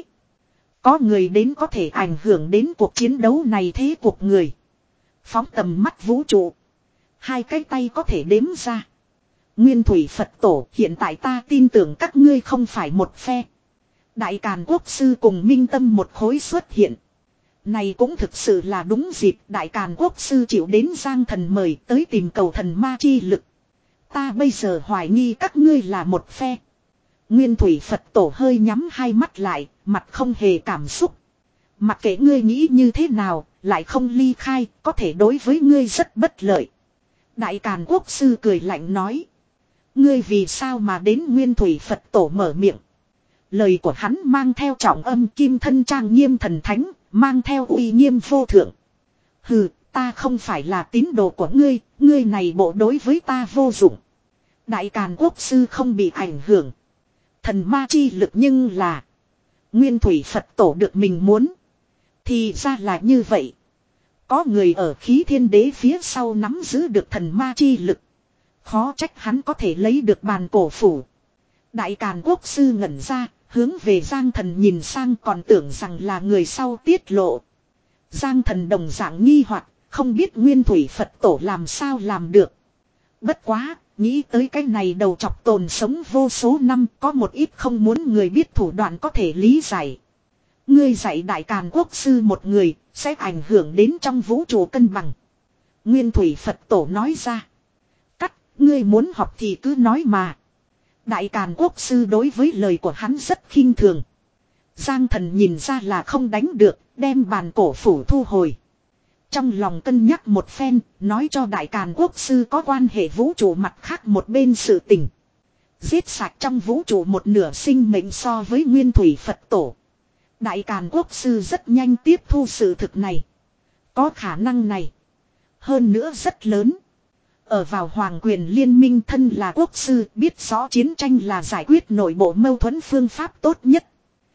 Có người đến có thể ảnh hưởng đến cuộc chiến đấu này thế cuộc người. Phóng tầm mắt vũ trụ. Hai cái tay có thể đếm ra. Nguyên thủy Phật tổ, hiện tại ta tin tưởng các ngươi không phải một phe. Đại Càn Quốc sư cùng Minh Tâm một khối xuất hiện. Này cũng thực sự là đúng dịp, Đại Càn Quốc sư chịu đến Giang Thần mời tới tìm cầu thần ma chi lực. Ta bây giờ hoài nghi các ngươi là một phe. Nguyên thủy Phật tổ hơi nhắm hai mắt lại, mặt không hề cảm xúc. Mặc kệ ngươi nghĩ như thế nào, lại không ly khai, có thể đối với ngươi rất bất lợi. Đại Càn Quốc sư cười lạnh nói. Ngươi vì sao mà đến? Nguyên thủy Phật tổ mở miệng. Lời của hắn mang theo trọng âm kim thân trang nghiêm thần thánh, mang theo uy nghiêm vô thượng. Hừ, ta không phải là tín đồ của ngươi, ngươi này bộ đối với ta vô dụng. Đại Càn Quốc sư không bị ảnh hưởng. Thần ma chi lực nhưng là Nguyên thủy Phật tổ được mình muốn. Thì ra là như vậy. Có người ở khí thiên đế phía sau nắm giữ được thần ma chi lực. Khó trách hắn có thể lấy được bàn cổ phủ. Đại Càn Quốc sư ngẩn ra, hướng về Giang Thần nhìn sang, còn tưởng rằng là người sau tiết lộ. Giang Thần đồng dạng nghi hoặc, không biết Nguyên thủy Phật tổ làm sao làm được. Bất quá, nghĩ tới cái này đầu chọc tồn sống vô số năm, có một ít không muốn người biết thủ đoạn có thể lý giải. Ngươi dạy Đại Càn Quốc sư một người, sẽ ảnh hưởng đến trong vũ trụ cân bằng. Nguyên thủy Phật tổ nói ra. Cắt, ngươi muốn học thì cứ nói mà. Đại Càn Quốc sư đối với lời của hắn rất khinh thường. Giang Thần nhìn ra là không đánh được, đem bàn cổ phủ thu hồi. Trong lòng cân nhắc một phen, nói cho Đại Càn Quốc sư có quan hệ vũ trụ mặt khác một bên sự tình. Giết sạch trong vũ trụ một nửa sinh mệnh so với nguyên thủy Phật tổ. Đại Càn Quốc sư rất nhanh tiếp thu sự thực này. Có khả năng này. Hơn nữa rất lớn. Ở vào hoàng quyền liên minh thân là quốc sư, biết rõ chiến tranh là giải quyết nội bộ mâu thuẫn phương pháp tốt nhất.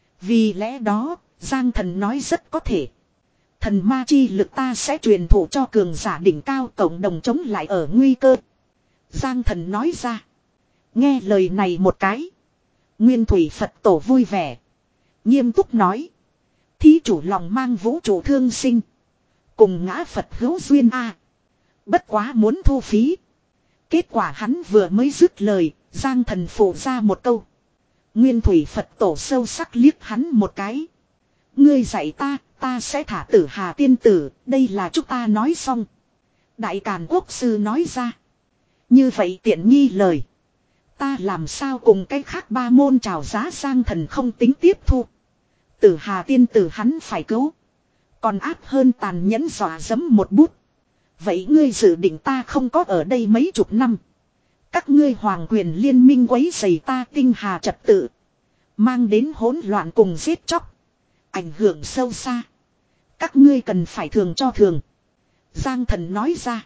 Vì lẽ đó, Giang Thần nói rất có thể. Thần ma chi lực ta sẽ truyền thụ cho cường giả đỉnh cao cộng đồng chống lại ở nguy cơ. Giang Thần nói ra. Nghe lời này một cái. Nguyên thủy Phật tổ vui vẻ. Nghiêm túc nói. Thí chủ lòng mang vũ trụ thương sinh. Cùng ngã Phật hữu duyên a. Bất quá muốn thu phí. Kết quả hắn vừa mới dứt lời. Giang Thần phụ ra một câu. Nguyên thủy Phật tổ sâu sắc liếc hắn một cái. Ngươi dạy ta, ta sẽ thả tử Hà tiên tử, đây là chúng ta nói xong. Đại Càn Quốc sư nói ra. Như vậy tiện nghi lời. Ta làm sao cùng cái khác ba môn trào giá Giang Thần không tính tiếp thu. Tử Hà tiên tử hắn phải cứu. Còn áp hơn tàn nhẫn dọa dẫm một bút. Vậy ngươi dự định ta không có ở đây mấy chục năm. Các ngươi hoàng quyền liên minh quấy rầy ta tinh hà trật tự. Mang đến hỗn loạn cùng giết chóc. Ảnh hưởng sâu xa. Các ngươi cần phải thường cho thường. Giang Thần nói ra.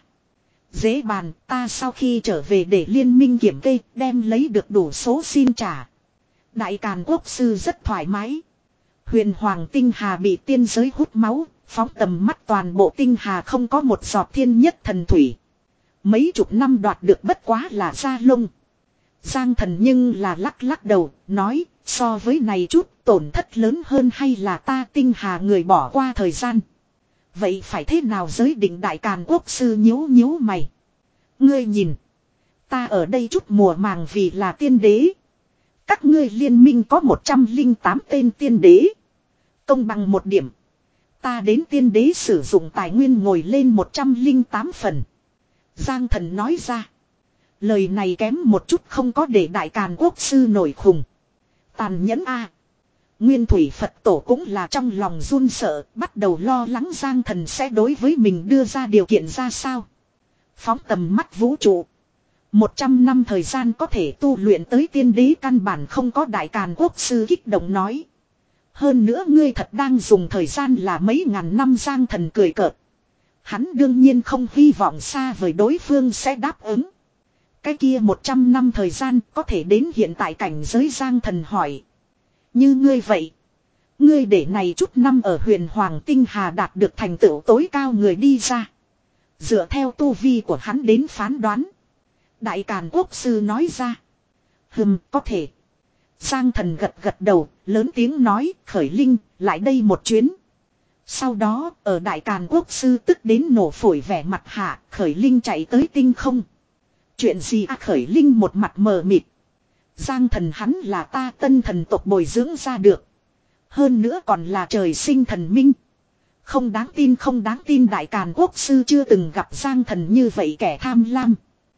Dễ bàn ta sau khi trở về để liên minh kiểm kê đem lấy được đủ số xin trả. Đại Càn Quốc sư rất thoải mái. Huyền Hoàng tinh hà bị tiên giới hút máu. Phóng tầm mắt toàn bộ tinh hà không có một giọt thiên nhất thần thủy. Mấy chục năm đoạt được bất quá là da lông. Giang Thần nhưng là lắc lắc đầu, nói, so với này chút tổn thất lớn hơn hay là ta tinh hà người bỏ qua thời gian. Vậy phải thế nào giới định Đại Càn Quốc sư nhíu nhíu mày. Ngươi nhìn, ta ở đây chút mùa màng vì là tiên đế. Các ngươi liên minh có một trăm linh tám tên tiên đế. Công bằng một điểm. Ta đến tiên đế sử dụng tài nguyên ngồi lên một trăm linh tám phần. Giang Thần nói ra. Lời này kém một chút không có để Đại Càn Quốc sư nổi khùng. Tàn nhẫn a. Nguyên thủy Phật tổ cũng là trong lòng run sợ, bắt đầu lo lắng Giang Thần sẽ đối với mình đưa ra điều kiện ra sao. Phóng tầm mắt vũ trụ. Một trăm năm thời gian có thể tu luyện tới tiên đế căn bản không có Đại Càn Quốc sư kích động nói. Hơn nữa ngươi thật đang dùng thời gian là mấy ngàn năm. Giang Thần cười cợt. Hắn đương nhiên không hy vọng xa vời đối phương sẽ đáp ứng. Cái kia một trăm năm thời gian có thể đến hiện tại cảnh giới. Giang Thần hỏi. Như ngươi vậy. Ngươi để này chút năm ở huyền Hoàng tinh hà đạt được thành tựu tối cao người đi ra. Dựa theo tu vi của hắn đến phán đoán. Đại Càn Quốc sư nói ra. Hừm, có thể. Giang Thần gật gật đầu, lớn tiếng nói, Khởi Linh, lại đây một chuyến. Sau đó, ở Đại Càn Quốc sư tức đến nổ phổi vẻ mặt hạ, Khởi Linh chạy tới tinh không. Chuyện gì à? Khởi Linh một mặt mờ mịt. Giang Thần hắn là ta tân thần tộc bồi dưỡng ra được. Hơn nữa còn là trời sinh thần minh. Không đáng tin không đáng tin. Đại Càn Quốc sư chưa từng gặp Giang Thần như vậy kẻ tham lam.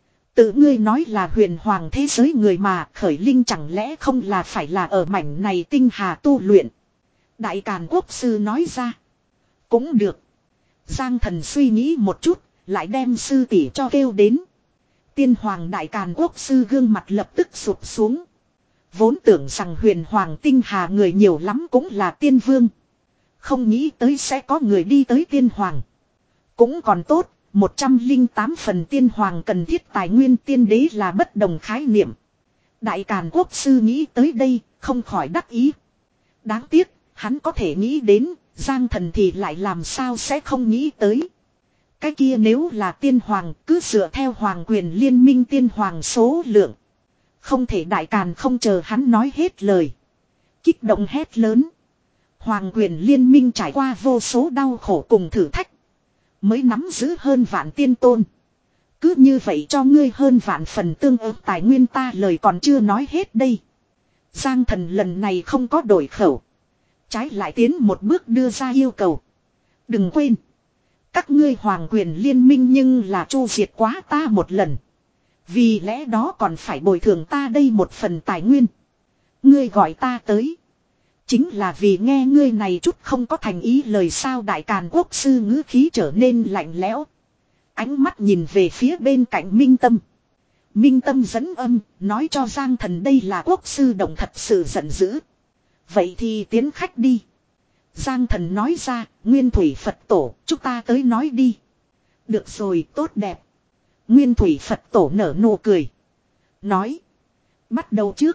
Tự ngươi nói là huyền hoàng thế giới người mà Khởi Linh chẳng lẽ không là phải là ở mảnh này tinh hà tu luyện. Đại Càn Quốc sư nói ra. Cũng được. Giang Thần suy nghĩ một chút, lại đem sư tỷ cho kêu đến. Tiên hoàng Đại Càn Quốc sư gương mặt lập tức sụp xuống. Vốn tưởng rằng huyền hoàng tinh hà người nhiều lắm cũng là tiên vương. Không nghĩ tới sẽ có người đi tới tiên hoàng. Cũng còn tốt. một trăm linh tám phần tiên hoàng cần thiết tài nguyên tiên đế là bất đồng khái niệm. Đại Càn Quốc sư nghĩ tới đây, không khỏi đắc ý. Đáng tiếc, hắn có thể nghĩ đến, Giang Thần thì lại làm sao sẽ không nghĩ tới. Cái kia nếu là tiên hoàng, cứ dựa theo hoàng quyền liên minh tiên hoàng số lượng. Không thể Đại Càn không chờ hắn nói hết lời. Kích động hét lớn. Hoàng quyền liên minh trải qua vô số đau khổ cùng thử thách. Mới nắm giữ hơn vạn tiên tôn. Cứ như vậy cho ngươi hơn vạn phần tương ứng tài nguyên ta lời còn chưa nói hết đây. Giang Thần lần này không có đổi khẩu. Trái lại tiến một bước đưa ra yêu cầu. Đừng quên. Các ngươi hoàng quyền liên minh nhưng là chu diệt quá ta một lần. Vì lẽ đó còn phải bồi thường ta đây một phần tài nguyên. Ngươi gọi ta tới. Chính là vì nghe ngươi này chút không có thành ý lời sao. Đại Càn Quốc sư ngữ khí trở nên lạnh lẽo. Ánh mắt nhìn về phía bên cạnh Minh Tâm. Minh Tâm dẫn âm, nói cho Giang Thần đây là quốc sư đồng thật sự giận dữ. Vậy thì tiến khách đi. Giang Thần nói ra, Nguyên Thủy Phật Tổ, chúng ta tới nói đi. Được rồi, tốt đẹp. Nguyên Thủy Phật Tổ nở nụ cười. Nói. Bắt đầu trước.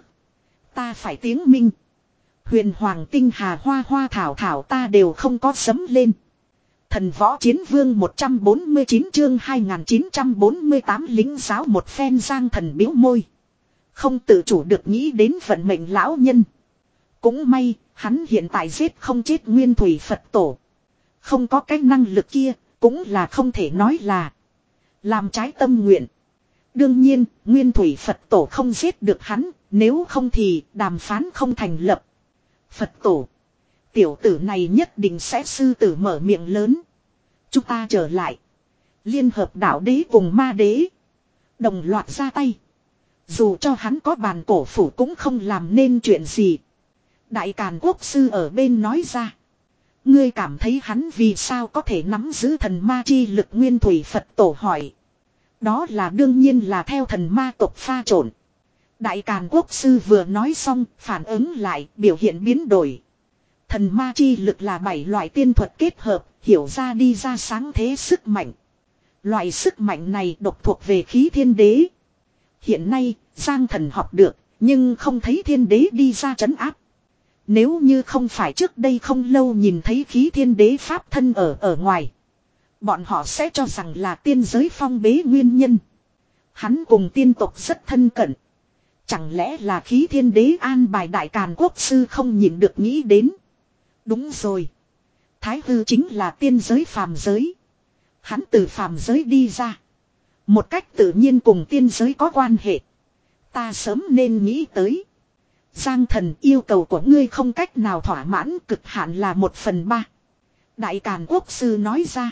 Ta phải tiếng minh. Huyền Hoàng Tinh Hà Hoa Hoa Thảo Thảo ta đều không có sấm lên. Thần Võ Chiến Vương một trăm bốn mươi chín chương hai nghìn chín trăm bốn mươi tám lính giáo một phen. Giang Thần biếu môi. Không tự chủ được nghĩ đến vận mệnh lão nhân. Cũng may, hắn hiện tại giết không chết Nguyên Thủy Phật Tổ. Không có cái năng lực kia, cũng là không thể nói là làm trái tâm nguyện. Đương nhiên, Nguyên Thủy Phật Tổ không giết được hắn, nếu không thì đàm phán không thành lập. Phật Tổ, tiểu tử này nhất định sẽ sư tử mở miệng lớn. Chúng ta trở lại. Liên hợp đạo đế cùng ma đế. Đồng loạt ra tay. Dù cho hắn có bàn cổ phủ cũng không làm nên chuyện gì. Đại Càn Quốc sư ở bên nói ra. Ngươi cảm thấy hắn vì sao có thể nắm giữ thần ma chi lực? Nguyên Thủy Phật Tổ hỏi. Đó là đương nhiên là theo thần ma tộc pha trộn. Đại Càn Quốc sư vừa nói xong, phản ứng lại, biểu hiện biến đổi. Thần ma chi lực là bảy loại tiên thuật kết hợp, hiểu ra đi ra sáng thế sức mạnh. Loại sức mạnh này độc thuộc về khí thiên đế. Hiện nay, Giang Thần học được, nhưng không thấy thiên đế đi ra trấn áp. Nếu như không phải trước đây không lâu nhìn thấy khí thiên đế pháp thân ở ở ngoài, bọn họ sẽ cho rằng là tiên giới phong bế nguyên nhân. Hắn cùng tiên tộc rất thân cận. Chẳng lẽ là khí thiên đế an bài? Đại Càn Quốc sư không nhìn được nghĩ đến. Đúng rồi. Thái hư chính là tiên giới phàm giới. Hắn từ phàm giới đi ra. Một cách tự nhiên cùng tiên giới có quan hệ. Ta sớm nên nghĩ tới. Giang Thần, yêu cầu của ngươi không cách nào thỏa mãn, cực hạn là một phần ba. Đại Càn Quốc sư nói ra.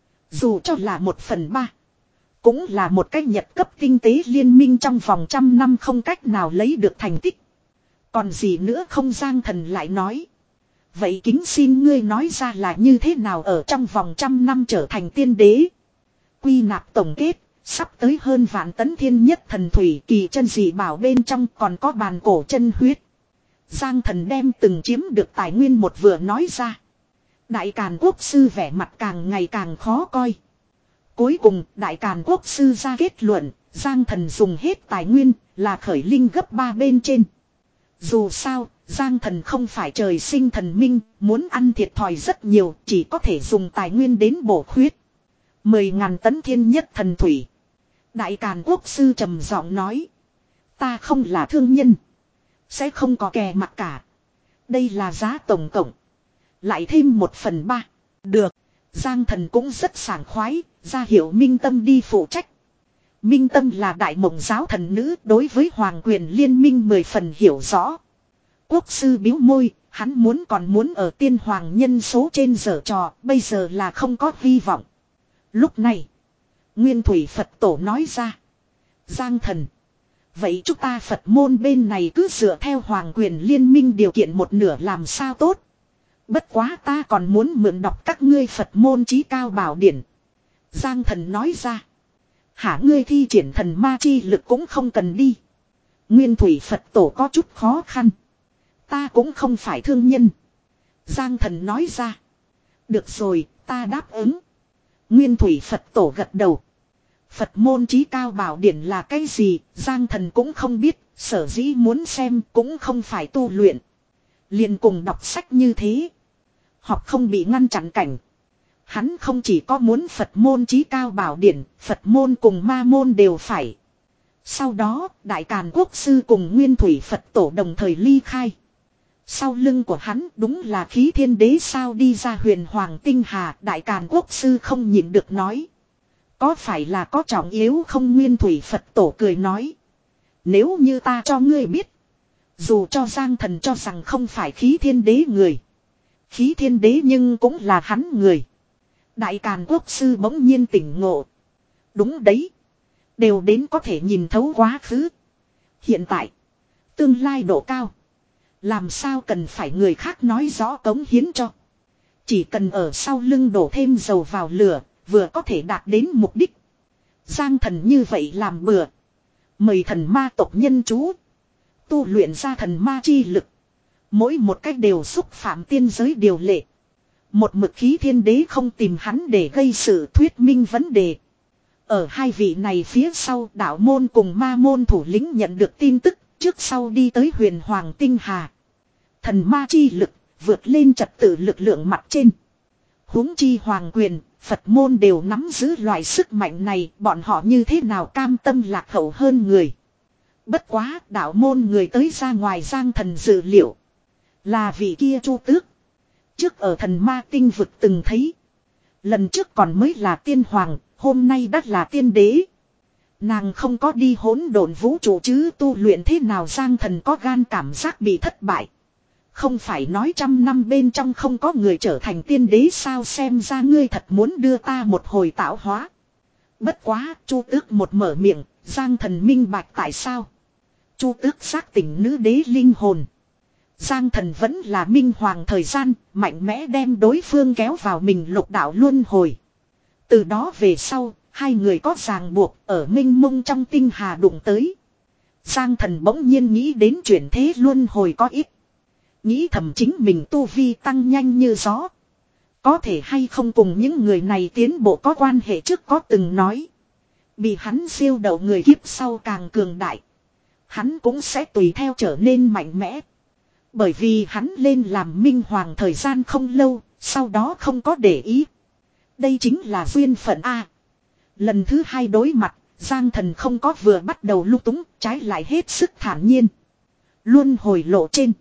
Dù cho là một phần ba. Cũng là một cách nhật cấp kinh tế liên minh trong vòng trăm năm không cách nào lấy được thành tích. Còn gì nữa không? Giang Thần lại nói. Vậy kính xin ngươi nói ra là như thế nào ở trong vòng trăm năm trở thành tiên đế. Quy nạp tổng kết. Sắp tới hơn vạn tấn thiên nhất thần thủy kỳ chân dị bảo bên trong còn có bàn cổ chân huyết. Giang Thần đem từng chiếm được tài nguyên một vừa nói ra. Đại Càn Quốc sư vẻ mặt càng ngày càng khó coi. Cuối cùng Đại Càn Quốc sư ra kết luận, Giang Thần dùng hết tài nguyên là khởi linh gấp ba bên trên. Dù sao, Giang Thần không phải trời sinh thần minh, muốn ăn thiệt thòi rất nhiều, chỉ có thể dùng tài nguyên đến bổ khuyết. Mười ngàn tấn thiên nhất thần thủy. Đại Càn Quốc sư trầm giọng nói. Ta không là thương nhân. Sẽ không có kè mặt cả. Đây là giá tổng cộng. Lại thêm một phần ba. Được. Giang Thần cũng rất sảng khoái. Ra hiệu Minh Tâm đi phụ trách. Minh Tâm là đại mộng giáo thần nữ. Đối với hoàng quyền liên minh mười phần hiểu rõ. Quốc sư biếu môi. Hắn muốn còn muốn ở tiên hoàng nhân số trên giở trò. Bây giờ là không có hy vọng. Lúc này. Nguyên Thủy Phật Tổ nói ra. Giang Thần. Vậy chúng ta Phật môn bên này cứ dựa theo hoàng quyền liên minh điều kiện một nửa làm sao tốt. Bất quá ta còn muốn mượn đọc các ngươi Phật môn chí cao bảo điển. Giang Thần nói ra. Hả, ngươi thi triển thần ma chi lực cũng không cần đi. Nguyên Thủy Phật Tổ có chút khó khăn. Ta cũng không phải thương nhân. Giang Thần nói ra. Được rồi, ta đáp ứng. Nguyên Thủy Phật Tổ gật đầu. Phật môn chí cao bảo điển là cái gì, Giang Thần cũng không biết, sở dĩ muốn xem cũng không phải tu luyện. Liền cùng đọc sách như thế. Học không bị ngăn chặn cảnh. Hắn không chỉ có muốn Phật môn chí cao bảo điển, Phật môn cùng ma môn đều phải. Sau đó, Đại Càn Quốc sư cùng Nguyên Thủy Phật Tổ đồng thời ly khai. Sau lưng của hắn đúng là khí thiên đế sao đi ra huyền hoàng tinh hà. Đại Càn Quốc sư không nhịn được nói. Có phải là có trọng yếu không? Nguyên Thủy Phật Tổ cười nói. Nếu như ta cho ngươi biết. Dù cho Giang Thần cho rằng không phải khí thiên đế người. Khí thiên đế nhưng cũng là hắn người. Đại Càn Quốc sư bỗng nhiên tỉnh ngộ. Đúng đấy. Đều đến có thể nhìn thấu quá khứ. Hiện tại. Tương lai độ cao. Làm sao cần phải người khác nói rõ cống hiến cho. Chỉ cần ở sau lưng đổ thêm dầu vào lửa. Vừa có thể đạt đến mục đích. Giang thần như vậy làm bừa. Mời thần ma tộc nhân chú. Tu luyện ra thần ma chi lực. Mỗi một cách đều xúc phạm tiên giới điều lệ. Một mực khí thiên đế không tìm hắn để gây sự thuyết minh vấn đề. Ở hai vị này phía sau đạo môn cùng ma môn thủ lĩnh nhận được tin tức. Trước sau đi tới huyền hoàng tinh hà. Thần ma chi lực vượt lên trật tự lực lượng mặt trên. Huống chi hoàng quyền, Phật môn đều nắm giữ loại sức mạnh này. Bọn họ như thế nào cam tâm lạc hậu hơn người. Bất quá đạo môn người tới ra ngoài Giang thần dự liệu. Là vị kia Chu Tước. Trước ở thần ma tinh vực từng thấy. Lần trước còn mới là tiên hoàng, hôm nay đã là tiên đế. Nàng không có đi hỗn độn vũ trụ chứ tu luyện thế nào Giang thần có gan cảm giác bị thất bại. Không phải nói trăm năm bên trong không có người trở thành tiên đế sao xem ra ngươi thật muốn đưa ta một hồi tạo hóa. Bất quá, Chu Tước một mở miệng, Giang thần minh bạch tại sao. Chu Tước giác tỉnh nữ đế linh hồn. Giang thần vẫn là minh hoàng thời gian, mạnh mẽ đem đối phương kéo vào mình lục đạo luân hồi. Từ đó về sau, hai người có ràng buộc ở minh mông trong tinh hà đụng tới. Giang thần bỗng nhiên nghĩ đến chuyển thế luân hồi có ít. Nghĩ thầm chính mình tu vi tăng nhanh như gió. Có thể hay không cùng những người này tiến bộ có quan hệ trước có từng nói. Bị hắn siêu đầu người kiếp sau càng cường đại. Hắn cũng sẽ tùy theo trở nên mạnh mẽ. Bởi vì hắn lên làm minh hoàng thời gian không lâu, sau đó không có để ý. Đây chính là duyên phận A. Lần thứ hai đối mặt, Giang thần không có vừa bắt đầu lung túng, trái lại hết sức thản nhiên. Luân hồi lộ trên.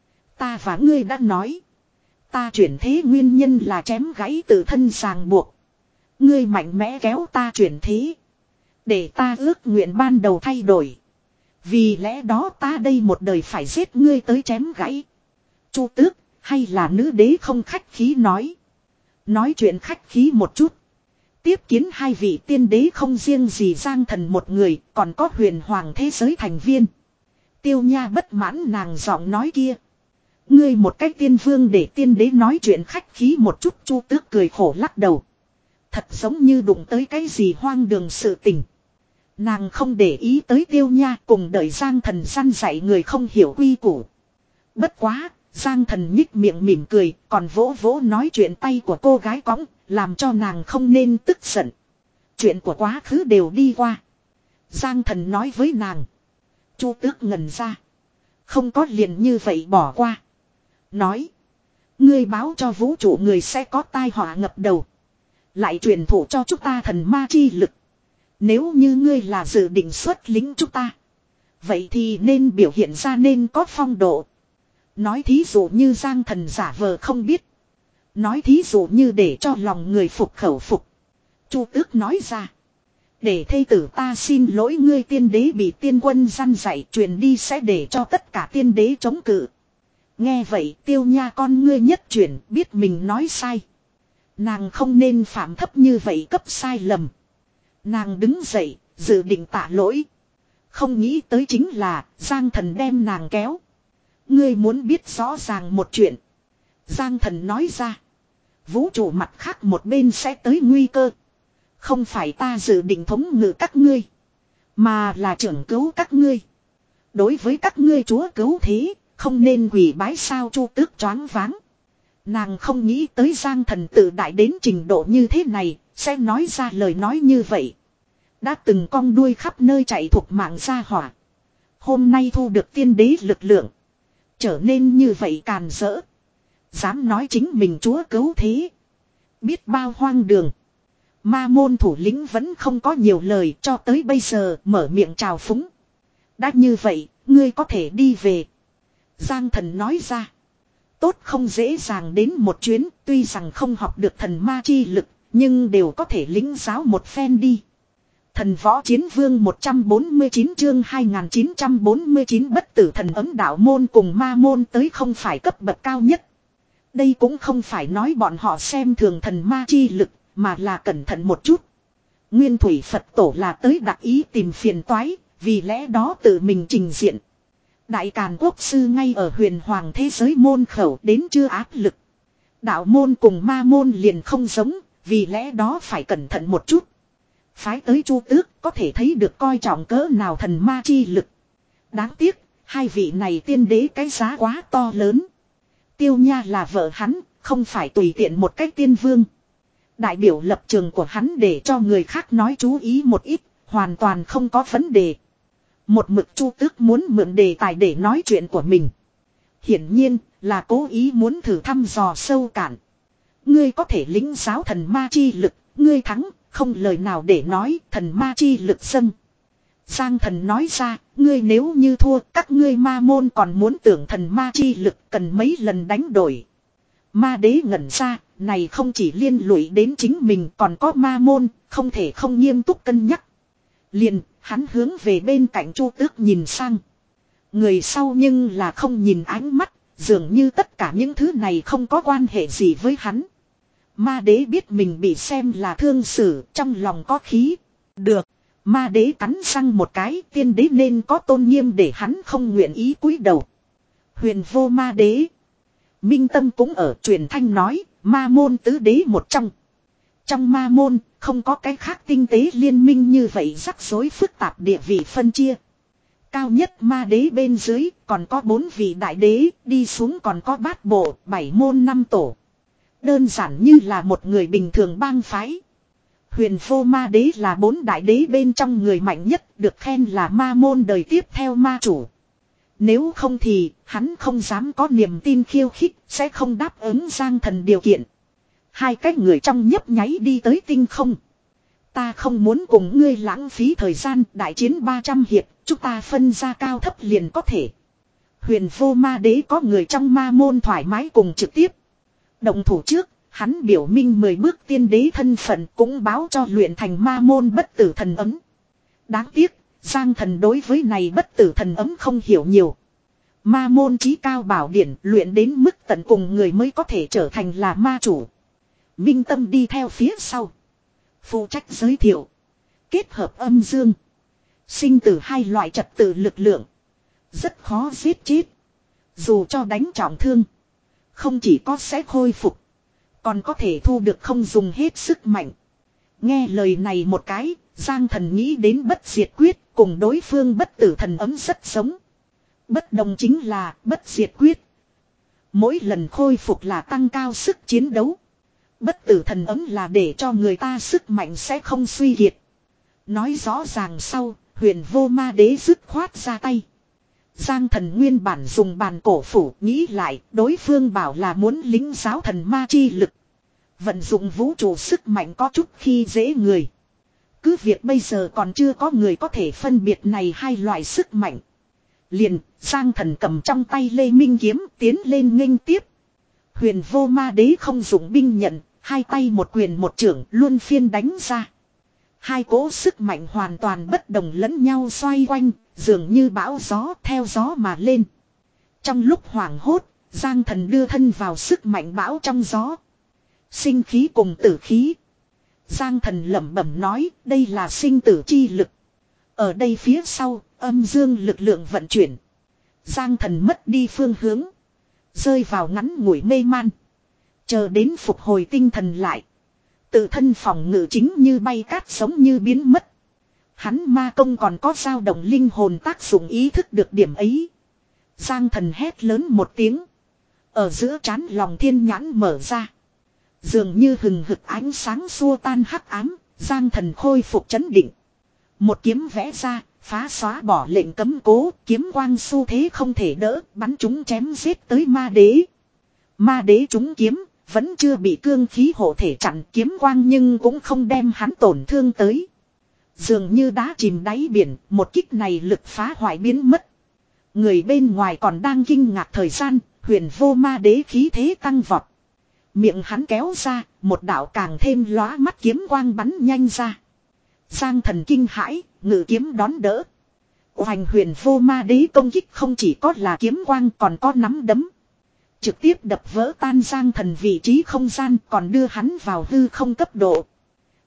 Ta và ngươi đã nói. Ta chuyển thế nguyên nhân là chém gãy tự thân ràng buộc. Ngươi mạnh mẽ kéo ta chuyển thế. Để ta ước nguyện ban đầu thay đổi. Vì lẽ đó ta đây một đời phải giết ngươi tới chém gãy. Chu Tước, hay là nữ đế không khách khí nói. Nói chuyện khách khí một chút. Tiếp kiến hai vị tiên đế không riêng gì Giang thần một người, còn có huyền hoàng thế giới thành viên. Tiêu Nha bất mãn nàng giọng nói kia. Ngươi một cách tiên vương để tiên đế nói chuyện khách khí một chút. Chu Tước cười khổ lắc đầu. Thật giống như đụng tới cái gì hoang đường sự tình. Nàng không để ý tới Tiêu Nha cùng đợi Giang thần săn dạy người không hiểu quy củ. Bất quá, Giang thần nhích miệng mỉm cười, còn vỗ vỗ nói chuyện tay của cô gái cõng, làm cho nàng không nên tức giận. Chuyện của quá khứ đều đi qua. Giang thần nói với nàng. Chu Tước ngẩn ra. Không có liền như vậy bỏ qua. Nói. Ngươi báo cho vũ trụ người sẽ có tai họa ngập đầu. Lại truyền thụ cho chúng ta thần ma chi lực. Nếu như ngươi là dự định xuất lính chúng ta. Vậy thì nên biểu hiện ra nên có phong độ. Nói thí dụ như Giang thần giả vờ không biết. Nói thí dụ như để cho lòng người phục khẩu phục. Chu Tước nói ra. Để thê tử ta xin lỗi ngươi tiên đế bị tiên quân săn dạy truyền đi sẽ để cho tất cả tiên đế chống cự. Nghe vậy Tiêu Nha con ngươi nhất chuyển biết mình nói sai. Nàng không nên phạm thấp như vậy cấp sai lầm. Nàng đứng dậy, dự định tạ lỗi. Không nghĩ tới chính là, Giang thần đem nàng kéo. Ngươi muốn biết rõ ràng một chuyện. Giang thần nói ra. Vũ trụ mặt khác một bên sẽ tới nguy cơ. Không phải ta dự định thống ngự các ngươi. Mà là trưởng cứu các ngươi. Đối với các ngươi chúa cứu thế, không nên quỳ bái sao. Chu Tước choáng váng. Nàng không nghĩ tới Giang thần tự đại đến trình độ như thế này, sẽ nói ra lời nói như vậy. Đã từng cong đuôi khắp nơi chạy thuộc mạng gia hỏa. Hôm nay thu được tiên đế lực lượng. Trở nên như vậy càn rỡ. Dám nói chính mình chúa cứu thế. Biết bao hoang đường. Ma môn thủ lĩnh vẫn không có nhiều lời cho tới bây giờ mở miệng chào phúng. Đã như vậy, ngươi có thể đi về. Giang thần nói ra. Tốt không dễ dàng đến một chuyến, tuy rằng không học được thần ma chi lực, nhưng đều có thể lĩnh giáo một phen đi. Thần võ chiến vương một trăm bốn mươi chín chương hai nghìn chín trăm bốn mươi chín bất tử thần ấm đạo môn cùng ma môn tới không phải cấp bậc cao nhất. Đây cũng không phải nói bọn họ xem thường thần ma chi lực, mà là cẩn thận một chút. Nguyên thủy Phật tổ là tới đặc ý tìm phiền toái, vì lẽ đó tự mình trình diện. Đại Càn Quốc sư ngay ở huyền hoàng thế giới môn khẩu đến chưa áp lực. Đạo môn cùng ma môn liền không giống, vì lẽ đó phải cẩn thận một chút. Phái tới Chu Tước có thể thấy được coi trọng cỡ nào thần ma chi lực. Đáng tiếc, hai vị này tiên đế cái giá quá to lớn. Tiêu Nha là vợ hắn, không phải tùy tiện một cách tiên vương. Đại biểu lập trường của hắn để cho người khác nói chú ý một ít, hoàn toàn không có vấn đề. Một mực Chu Tước muốn mượn đề tài để nói chuyện của mình. Hiển nhiên là cố ý muốn thử thăm dò sâu cạn. Ngươi có thể lĩnh giáo thần ma chi lực, ngươi thắng, không lời nào để nói, thần ma chi lực dâng. Giang Thần nói ra, ngươi nếu như thua, các ngươi ma môn còn muốn tưởng thần ma chi lực cần mấy lần đánh đổi. Ma đế ngẩn ra, này không chỉ liên lụy đến chính mình còn có ma môn, không thể không nghiêm túc cân nhắc. Liền, hắn hướng về bên cạnh Chu Tước nhìn sang. Người sau nhưng là không nhìn ánh mắt, dường như tất cả những thứ này không có quan hệ gì với hắn. Ma đế biết mình bị xem là thương xử, trong lòng có khí. Được, ma đế cắn răng một cái, tiên đế nên có tôn nghiêm để hắn không nguyện ý cúi đầu. Huyền vô ma đế. Minh Tâm cũng ở truyền thanh nói, ma môn tứ đế một trong. Trong ma môn, không có cái khác tinh tế liên minh như vậy rắc rối phức tạp địa vị phân chia. Cao nhất ma đế bên dưới, còn có bốn vị đại đế, đi xuống còn có bát bộ, bảy môn năm tổ. Đơn giản như là một người bình thường bang phái. Huyền vô ma đế là bốn đại đế bên trong người mạnh nhất, được khen là ma môn đời tiếp theo ma chủ. Nếu không thì, hắn không dám có niềm tin khiêu khích, sẽ không đáp ứng Giang Thần điều kiện. Hai cái người trong nhấp nháy đi tới tinh không. Ta không muốn cùng ngươi lãng phí thời gian, đại chiến ba trăm hiệp, chúng ta phân ra cao thấp liền có thể. Huyền vô ma đế có người trong ma môn thoải mái cùng trực tiếp. Động thủ trước, hắn biểu minh mười bước tiên đế thân phận cũng báo cho luyện thành ma môn bất tử thần ấm. Đáng tiếc, Giang Thần đối với này bất tử thần ấm không hiểu nhiều. Ma môn chí cao bảo điển luyện đến mức tận cùng người mới có thể trở thành là ma chủ. Minh Tâm đi theo phía sau. Phụ trách giới thiệu. Kết hợp âm dương. Sinh tử hai loại trật tự lực lượng. Rất khó giết chết. Dù cho đánh trọng thương. Không chỉ có sẽ khôi phục. Còn có thể thu được không dùng hết sức mạnh. Nghe lời này một cái. Giang Thần nghĩ đến bất diệt quyết. Cùng đối phương bất tử thần ấm rất giống. Bất đồng chính là bất diệt quyết. Mỗi lần khôi phục là tăng cao sức chiến đấu. Bất tử thần ấm là để cho người ta sức mạnh sẽ không suy kiệt. Nói rõ ràng sau, huyền vô ma đế dứt khoát ra tay. Giang Thần nguyên bản dùng bàn cổ phủ nghĩ lại, đối phương bảo là muốn lính giáo thần ma chi lực. Vận dụng vũ trụ sức mạnh có chút khi dễ người. Cứ việc bây giờ còn chưa có người có thể phân biệt này hai loại sức mạnh. Liền, Giang Thần cầm trong tay Lê Minh kiếm tiến lên nghênh tiếp. Huyền vô ma đế không dùng binh nhận, hai tay một quyền một chưởng luân phiên đánh ra. Hai cỗ sức mạnh hoàn toàn bất đồng lẫn nhau xoay quanh, dường như bão gió theo gió mà lên. Trong lúc hoảng hốt, Giang Thần đưa thân vào sức mạnh bão trong gió. Sinh khí cùng tử khí. Giang Thần lẩm bẩm nói, đây là sinh tử chi lực. Ở đây phía sau, âm dương lực lượng vận chuyển. Giang Thần mất đi phương hướng. Rơi vào ngắn ngủi mê man. Chờ đến phục hồi tinh thần lại. Tự thân phòng ngự chính như bay cát giống như biến mất. Hắn ma công còn có dao động linh hồn tác dụng ý thức được điểm ấy. Giang Thần hét lớn một tiếng. Ở giữa trán lòng thiên nhãn mở ra. Dường như hừng hực ánh sáng xua tan hắc ám. Giang Thần khôi phục chấn định. Một kiếm vẽ ra, phá xóa bỏ lệnh cấm cố, kiếm quang xu thế không thể đỡ, bắn chúng chém giết tới ma đế. Ma đế trúng kiếm, vẫn chưa bị cương khí hộ thể chặn kiếm quang nhưng cũng không đem hắn tổn thương tới. Dường như đá chìm đáy biển, một kích này lực phá hoại biến mất. Người bên ngoài còn đang kinh ngạc thời gian, huyền vô ma đế khí thế tăng vọt. Miệng hắn kéo ra, một đạo càng thêm lóa mắt kiếm quang bắn nhanh ra. Giang Thần kinh hãi, ngự kiếm đón đỡ. Hoành huyền vô ma đế công kích không chỉ có là kiếm quang còn có nắm đấm. Trực tiếp đập vỡ tan Giang Thần vị trí không gian còn đưa hắn vào hư không cấp độ.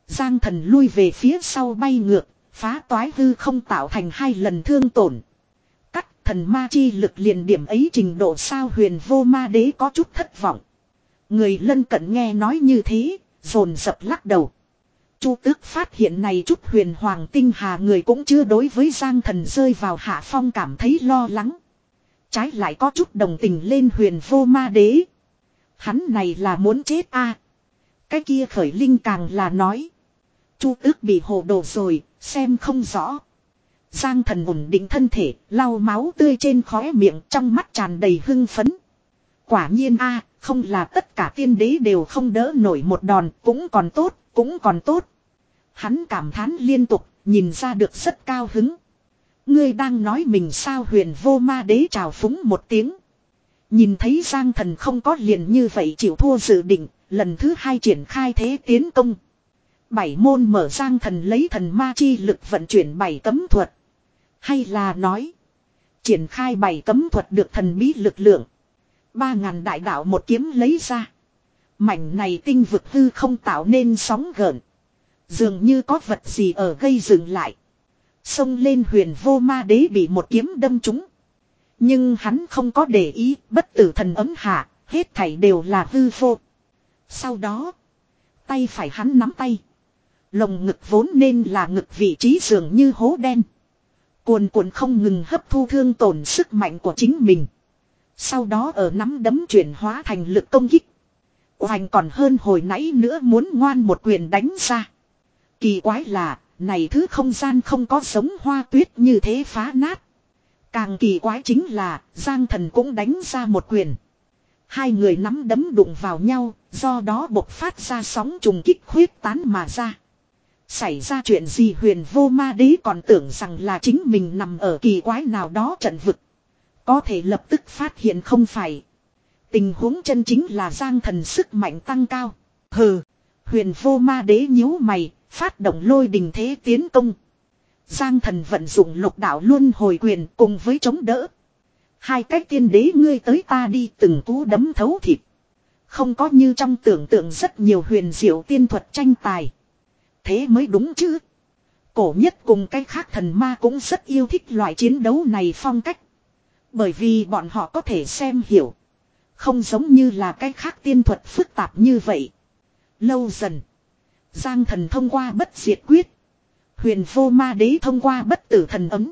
Giang thần lui về phía sau bay ngược, phá toái hư không tạo thành hai lần thương tổn. Cắt thần ma chi lực liền điểm ấy trình độ sao huyền vô ma đế có chút thất vọng. Người lân cận nghe nói như thế, dồn dập lắc đầu. Chu Tước phát hiện này chút huyền hoàng tinh hà người cũng chưa đối với Giang thần rơi vào hạ phong cảm thấy lo lắng. Trái lại có chút đồng tình lên huyền vô ma đế. Hắn này là muốn chết a. Cái kia khởi linh càng là nói. Chu Tước bị hồ đồ rồi, xem không rõ. Giang thần ổn định thân thể, lau máu tươi trên khóe miệng, trong mắt tràn đầy hưng phấn. Quả nhiên a, không là tất cả tiên đế đều không đỡ nổi một đòn, cũng còn tốt, cũng còn tốt. Hắn cảm thán liên tục, nhìn ra được rất cao hứng. Ngươi đang nói mình sao huyền vô ma đế trào phúng một tiếng. Nhìn thấy Giang thần không có liền như vậy chịu thua dự định, lần thứ hai triển khai thế tiến công. Bảy môn mở Giang thần lấy thần ma chi lực vận chuyển bảy cấm thuật. Hay là nói, triển khai bảy cấm thuật được thần bí lực lượng. Ba ngàn đại đạo một kiếm lấy ra. Mảnh này tinh vực hư không tạo nên sóng gợn. Dường như có vật gì ở gây dừng lại. Xông lên huyền vô ma đế bị một kiếm đâm trúng. Nhưng hắn không có để ý, bất tử thần ấm hạ, hết thảy đều là hư vô. Sau đó, tay phải hắn nắm tay. Lồng ngực vốn nên là ngực vị trí dường như hố đen. Cuồn cuộn không ngừng hấp thu thương tổn sức mạnh của chính mình. Sau đó ở nắm đấm chuyển hóa thành lực công kích. Hoành còn hơn hồi nãy nữa muốn ngoan một quyền đánh ra. Kỳ quái là, này thứ không gian không có giống hoa tuyết như thế phá nát. Càng kỳ quái chính là, Giang thần cũng đánh ra một quyền. Hai người nắm đấm đụng vào nhau, do đó bộc phát ra sóng trùng kích khuyết tán mà ra. Xảy ra chuyện gì huyền vô ma đế còn tưởng rằng là chính mình nằm ở kỳ quái nào đó trận vực. Có thể lập tức phát hiện không phải. Tình huống chân chính là Giang thần sức mạnh tăng cao. Hừ, huyền vô ma đế nhíu mày, phát động lôi đình thế tiến công. Giang thần vận dụng lục đạo luân hồi quyền cùng với chống đỡ. Hai cách tiên đế ngươi tới ta đi từng cú đấm thấu thịt. Không có như trong tưởng tượng rất nhiều huyền diệu tiên thuật tranh tài. Thế mới đúng chứ. Cổ nhất cùng cái khác thần ma cũng rất yêu thích loại chiến đấu này phong cách. Bởi vì bọn họ có thể xem hiểu. Không giống như là cái khác tiên thuật phức tạp như vậy. Lâu dần. Giang thần thông qua bất diệt quyết. Huyền vô ma đế thông qua bất tử thần ấm.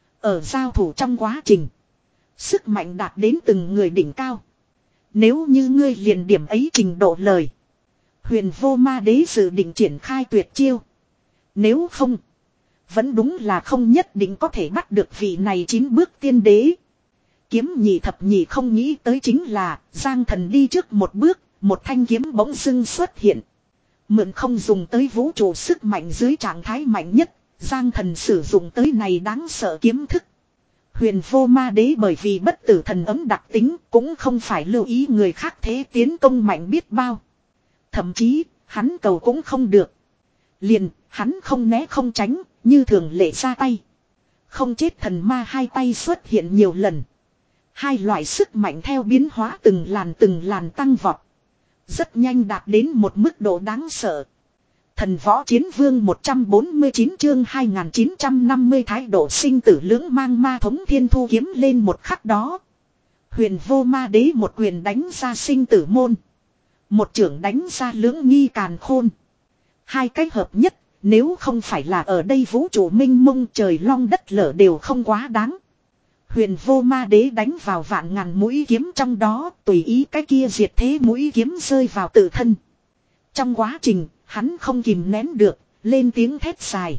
Ở giao thủ trong quá trình. Sức mạnh đạt đến từng người đỉnh cao. Nếu như ngươi liền điểm ấy trình độ lời. Huyền vô ma đế dự định triển khai tuyệt chiêu. Nếu không. Vẫn đúng là không nhất định có thể bắt được vị này chín bước tiên đế. Kiếm nhị thập nhị không nghĩ tới chính là Giang thần đi trước một bước. Một thanh kiếm bỗng dưng xuất hiện. Mượn không dùng tới vũ trụ sức mạnh dưới trạng thái mạnh nhất. Giang thần sử dụng tới này đáng sợ kiếm thức. Huyền vô ma đế bởi vì bất tử thần ấm đặc tính cũng không phải lưu ý người khác thế tiến công mạnh biết bao. Thậm chí, hắn cầu cũng không được. Liền, hắn không né không tránh, như thường lệ ra tay. Không chết thần ma hai tay xuất hiện nhiều lần. Hai loại sức mạnh theo biến hóa từng làn từng làn tăng vọt. Rất nhanh đạt đến một mức độ đáng sợ. Thần võ chiến vương một trăm bốn mươi chín chương hai nghìn chín trăm năm mươi thái độ sinh tử lưỡng mang ma thống thiên thu kiếm lên một khắc đó. Huyền vô ma đế một quyền đánh ra sinh tử môn. Một trưởng đánh ra lưỡng nghi càn khôn. Hai cách hợp nhất, nếu không phải là ở đây vũ trụ minh mông trời long đất lở đều không quá đáng. Huyền vô ma đế đánh vào vạn ngàn mũi kiếm trong đó, tùy ý cái kia diệt thế mũi kiếm rơi vào tự thân. Trong quá trình, hắn không kìm nén được, lên tiếng thét dài.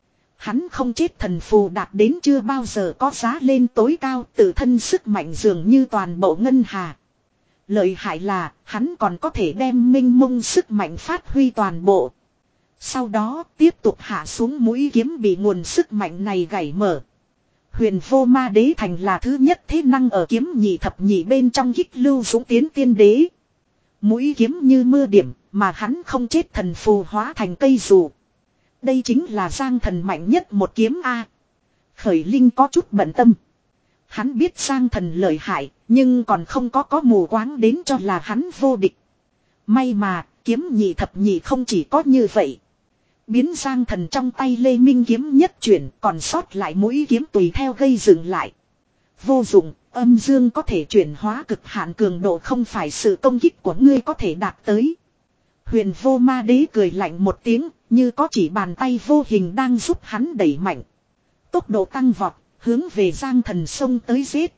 Hắn không chết thần phù đạt đến chưa bao giờ có giá lên tối cao, tự thân sức mạnh dường như toàn bộ ngân hà. Lợi hại là, hắn còn có thể đem minh mông sức mạnh phát huy toàn bộ. Sau đó, tiếp tục hạ xuống mũi kiếm bị nguồn sức mạnh này gãy mở. Huyền vô ma đế thành là thứ nhất thế năng ở kiếm nhị thập nhị bên trong kích lưu dũng tiến tiên đế. Mũi kiếm như mưa điểm, mà hắn không chết thần phù hóa thành cây dù. Đây chính là Giang thần mạnh nhất một kiếm A. Khởi Linh có chút bận tâm. Hắn biết Giang thần lợi hại, nhưng còn không có có mù quáng đến cho là hắn vô địch. May mà, kiếm nhị thập nhị không chỉ có như vậy. Biến Giang Thần trong tay Lê Minh kiếm nhất chuyển, còn sót lại mũi kiếm tùy theo gây dừng lại. Vô dụng, âm dương có thể chuyển hóa cực hạn cường độ, không phải sự công kích của ngươi có thể đạt tới. Huyền Vô Ma Đế cười lạnh một tiếng, như có chỉ bàn tay vô hình đang giúp hắn đẩy mạnh. Tốc độ tăng vọt, hướng về Giang Thần xông tới giết.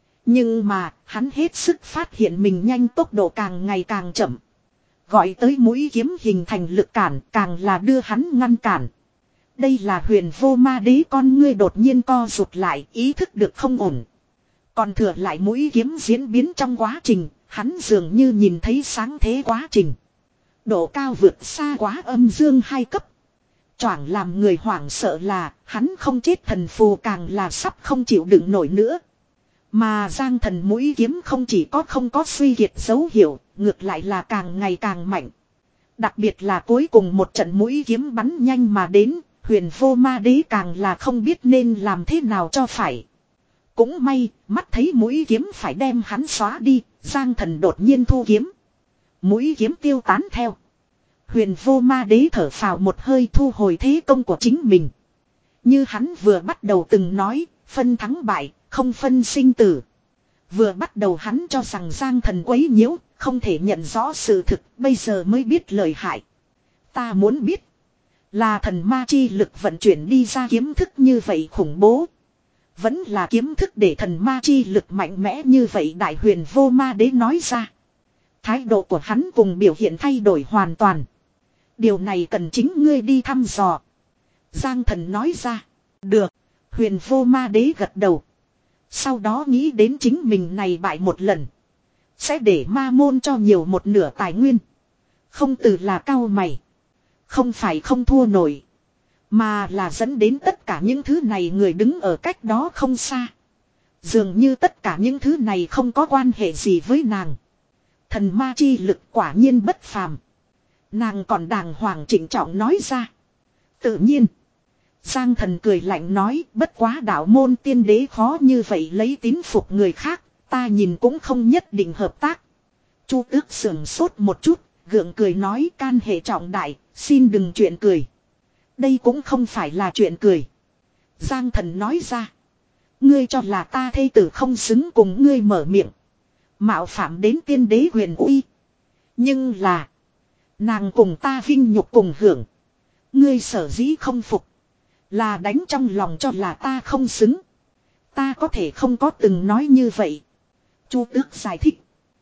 Nhưng mà, hắn hết sức phát hiện mình nhanh, tốc độ càng ngày càng chậm. Gọi tới mũi kiếm hình thành lực cản, càng là đưa hắn ngăn cản. Đây là Huyền Vô Ma Đế con ngươi đột nhiên co rụt lại, ý thức được không ổn. Còn thừa lại mũi kiếm diễn biến trong quá trình, hắn dường như nhìn thấy sáng thế quá trình. Độ cao vượt xa quá âm dương hai cấp. Choảng làm người hoảng sợ là, hắn không chết thần phù càng là sắp không chịu đựng nổi nữa. Mà Giang Thần mũi kiếm không chỉ có không có suy kiệt dấu hiệu, ngược lại là càng ngày càng mạnh. Đặc biệt là cuối cùng một trận mũi kiếm bắn nhanh mà đến, Huyền Vô Ma Đế càng là không biết nên làm thế nào cho phải. Cũng may, mắt thấy mũi kiếm phải đem hắn xóa đi, Giang Thần đột nhiên thu kiếm. Mũi kiếm tiêu tán theo. Huyền Vô Ma Đế thở phào một hơi, thu hồi thế công của chính mình. Như hắn vừa bắt đầu từng nói, phân thắng bại, không phân sinh tử. Vừa bắt đầu hắn cho rằng Giang Thần quấy nhiễu, không thể nhận rõ sự thực, bây giờ mới biết lời hại. Ta muốn biết, là thần ma chi lực vận chuyển đi ra kiếm thức như vậy khủng bố. Vẫn là kiếm thức để thần ma chi lực mạnh mẽ như vậy, Đại Huyền Vô Ma Đế nói ra. Thái độ của hắn cùng biểu hiện thay đổi hoàn toàn. Điều này cần chính ngươi đi thăm dò. Giang Thần nói ra. Được. Huyền Vô Ma Đế gật đầu. Sau đó nghĩ đến chính mình này bại một lần, sẽ để ma môn cho nhiều một nửa tài nguyên. Không từ là cao mày. Không phải không thua nổi, mà là dẫn đến tất cả những thứ này người đứng ở cách đó không xa. Dường như tất cả những thứ này không có quan hệ gì với nàng. Thần ma chi lực quả nhiên bất phàm. Nàng còn đàng hoàng trịnh trọng nói ra. Tự nhiên. Giang Thần cười lạnh nói, bất quá đạo môn tiên đế khó như vậy lấy tín phục người khác, ta nhìn cũng không nhất định hợp tác. Chu Tước sườn sốt một chút, gượng cười nói, can hệ trọng đại, xin đừng chuyện cười. Đây cũng không phải là chuyện cười. Giang Thần nói ra. Ngươi cho là ta thê tử không xứng cùng ngươi mở miệng, mạo phạm đến tiên đế huyền uy. Nhưng là, nàng cùng ta vinh nhục cùng hưởng. Ngươi sở dĩ không phục, là đánh trong lòng cho là ta không xứng. Ta có thể không có từng nói như vậy. Chu Tước giải thích.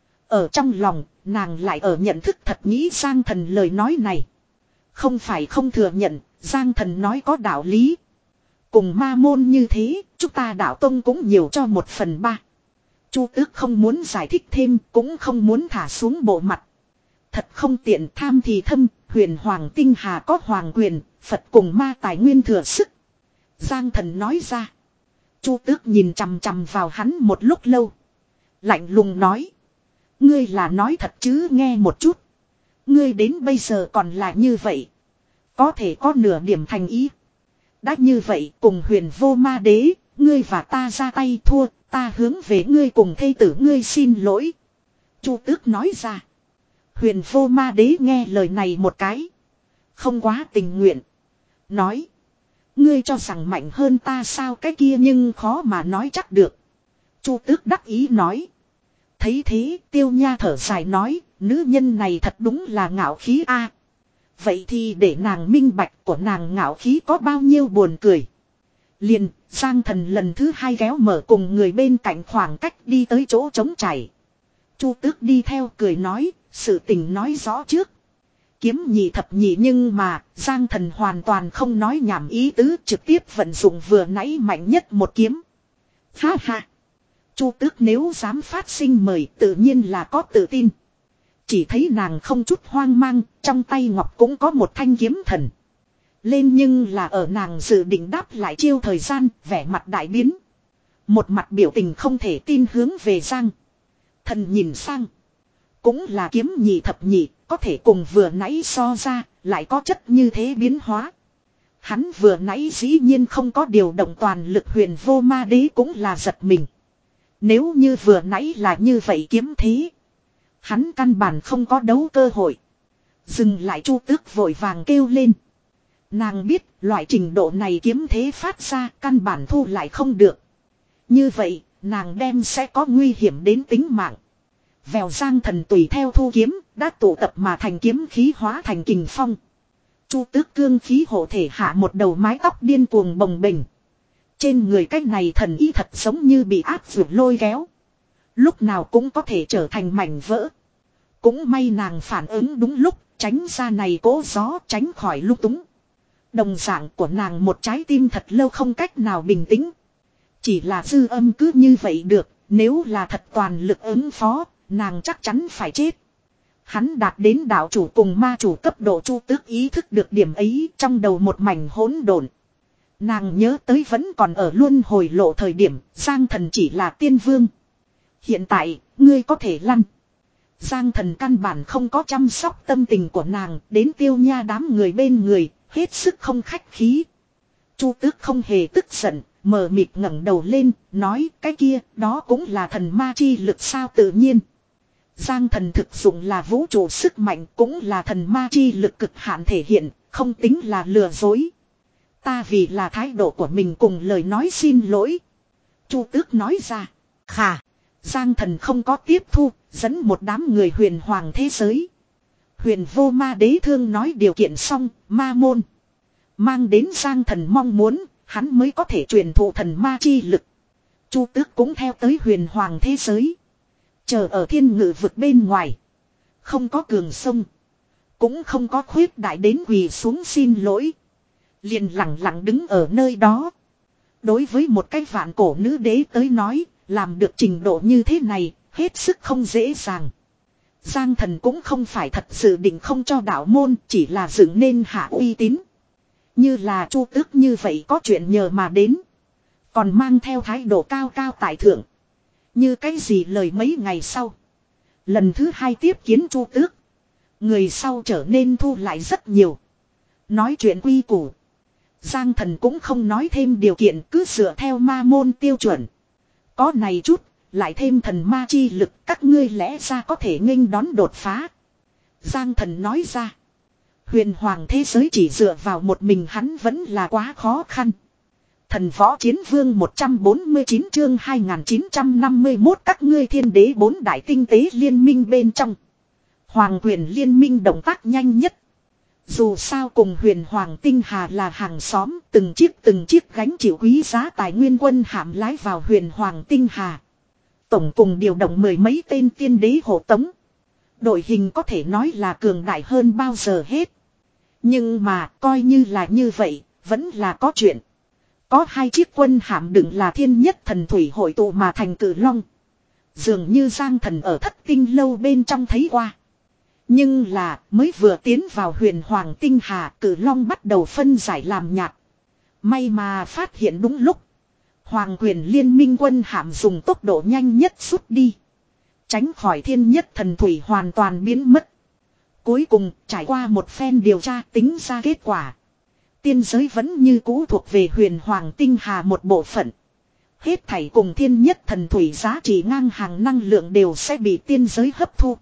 Ở trong lòng, nàng lại ở nhận thức thật nghĩ Giang Thần lời nói này. Không phải không thừa nhận, Giang Thần nói có đạo lý. Cùng ma môn như thế, chúng ta đạo tông cũng nhiều cho một phần ba. Chu Tước không muốn giải thích thêm, cũng không muốn thả xuống bộ mặt. Thật không tiện, tham thì thâm, huyền hoàng tinh hà có hoàng quyền, Phật cùng ma tài nguyên thừa sức. Giang Thần nói ra. Chu Tước nhìn chằm chằm vào hắn một lúc lâu. Lạnh lùng nói. Ngươi là nói thật chứ, nghe một chút. Ngươi đến bây giờ còn là như vậy. Có thể có nửa điểm thành ý. Đã như vậy, cùng Huyền Vô Ma Đế, ngươi và ta ra tay thua, ta hướng về ngươi cùng thê tử ngươi xin lỗi. Chu Tước nói ra. Huyền Vô Ma Đế nghe lời này một cái, không quá tình nguyện. Nói. Ngươi cho rằng mạnh hơn ta sao, cái kia nhưng khó mà nói chắc được. Chu Tước đắc ý nói. Thấy thế, Tiêu Nha thở dài nói, nữ nhân này thật đúng là ngạo khí a. Vậy thì để nàng minh bạch của nàng ngạo khí có bao nhiêu buồn cười. Liền, Giang Thần lần thứ hai kéo mở cùng người bên cạnh khoảng cách đi tới chỗ trống chảy. Chu Tước đi theo cười nói, sự tình nói rõ trước. Kiếm nhị thập nhị, nhưng mà Giang Thần hoàn toàn không nói nhảm ý tứ, trực tiếp vận dụng vừa nãy mạnh nhất một kiếm. Ha ha. Chu Tước nếu dám phát sinh mời, tự nhiên là có tự tin. Chỉ thấy nàng không chút hoang mang, trong tay ngọc cũng có một thanh kiếm thần. Lên nhưng là ở nàng dự định đáp lại chiêu thời gian, vẻ mặt đại biến. Một mặt biểu tình không thể tin hướng về Giang Thần nhìn sang. Cũng là kiếm nhị thập nhị, có thể cùng vừa nãy so ra, lại có chất như thế biến hóa. Hắn vừa nãy dĩ nhiên không có điều động toàn lực, Huyền Vô Ma Đế cũng là giật mình. Nếu như vừa nãy là như vậy kiếm thế, hắn căn bản không có đấu cơ hội. Dừng lại, Chu Tước vội vàng kêu lên. Nàng biết loại trình độ này kiếm thế phát ra căn bản thu lại không được. Như vậy, nàng đem sẽ có nguy hiểm đến tính mạng. Vèo Giang Thần tùy theo thu kiếm, đã tụ tập mà thành kiếm khí hóa thành kình phong. Chu Tước cương khí hộ thể hạ một đầu mái tóc điên cuồng bồng bềnh. Trên người cái này thần ý thật giống như bị áp dụng lôi kéo. Lúc nào cũng có thể trở thành mảnh vỡ. Cũng may nàng phản ứng đúng lúc, tránh ra này cố gió, tránh khỏi lung túng. Đồng dạng của nàng một trái tim thật lâu không cách nào bình tĩnh. Chỉ là dư âm cứ như vậy được, nếu là thật toàn lực ứng phó, nàng chắc chắn phải chết. Hắn đạt đến đạo chủ cùng ma chủ cấp độ Chu Tước ý thức được điểm ấy trong đầu một mảnh hỗn độn. Nàng nhớ tới vẫn còn ở luân hồi lộ thời điểm, Giang Thần chỉ là tiên vương. Hiện tại, ngươi có thể lăn. Giang Thần căn bản không có chăm sóc tâm tình của nàng, đến Tiêu Nha đám người bên người, hết sức không khách khí. Chu Tước không hề tức giận, mờ mịt ngẩng đầu lên, nói cái kia, đó cũng là thần ma chi lực sao tự nhiên. Giang Thần thực dụng là vũ trụ sức mạnh, cũng là thần ma chi lực cực hạn thể hiện, không tính là lừa dối. Ta vì là thái độ của mình cùng lời nói xin lỗi. Chu Tước nói ra. Khà. Giang Thần không có tiếp thu, dẫn một đám người huyền hoàng thế giới. Huyền vô ma đế thương nói điều kiện xong, ma môn. Mang đến Giang Thần mong muốn, hắn mới có thể truyền thụ thần ma chi lực. Chu Tước cũng theo tới huyền hoàng thế giới. Chờ ở thiên ngự vực bên ngoài. Không có cường sông. Cũng không có khuyết đại đến quỳ xuống xin lỗi. Liền lặng lặng đứng ở nơi đó. Đối với một cái vạn cổ nữ đế tới nói, làm được trình độ như thế này, hết sức không dễ dàng. Giang Thần cũng không phải thật sự định không cho đạo môn, chỉ là dựng nên hạ uy tín. Như là Chu Tước như vậy có chuyện nhờ mà đến. Còn mang theo thái độ cao cao tại thượng. Như cái gì lời mấy ngày sau. Lần thứ hai tiếp kiến Chu Tước. Người sau trở nên thu lại rất nhiều. Nói chuyện quy củ. Giang Thần cũng không nói thêm điều kiện, cứ dựa theo ma môn tiêu chuẩn. Có này chút, lại thêm thần ma chi lực, các ngươi lẽ ra có thể nghênh đón đột phá. Giang Thần nói ra. Huyền hoàng thế giới chỉ dựa vào một mình hắn vẫn là quá khó khăn. Thần võ chiến vương một trăm bốn mươi chín chương hai nghìn chín trăm năm mươi mốt các ngươi thiên đế bốn đại tinh tế liên minh bên trong. Hoàng quyền liên minh động tác nhanh nhất. Dù sao cùng huyền hoàng tinh hà là hàng xóm, từng chiếc từng chiếc gánh chịu quý giá tài nguyên quân hạm lái vào huyền hoàng tinh hà. Tổng cùng điều động mười mấy tên tiên đế hộ tống. Đội hình có thể nói là cường đại hơn bao giờ hết. Nhưng mà coi như là như vậy, vẫn là có chuyện. Có hai chiếc quân hạm đựng là thiên nhất thần thủy hội tụ mà thành cử long. Dường như Giang Thần ở thất tinh lâu bên trong thấy qua. Nhưng là mới vừa tiến vào huyền hoàng tinh hà, cử long bắt đầu phân giải làm nhạt. May mà phát hiện đúng lúc. Hoàng quyền liên minh quân hạm dùng tốc độ nhanh nhất rút đi. Tránh khỏi thiên nhất thần thủy hoàn toàn biến mất. Cuối cùng trải qua một phen điều tra tính ra kết quả. Tiên giới vẫn như cũ thuộc về huyền hoàng tinh hà một bộ phận. Hết thảy cùng thiên nhất thần thủy giá trị ngang hàng năng lượng đều sẽ bị tiên giới hấp thu.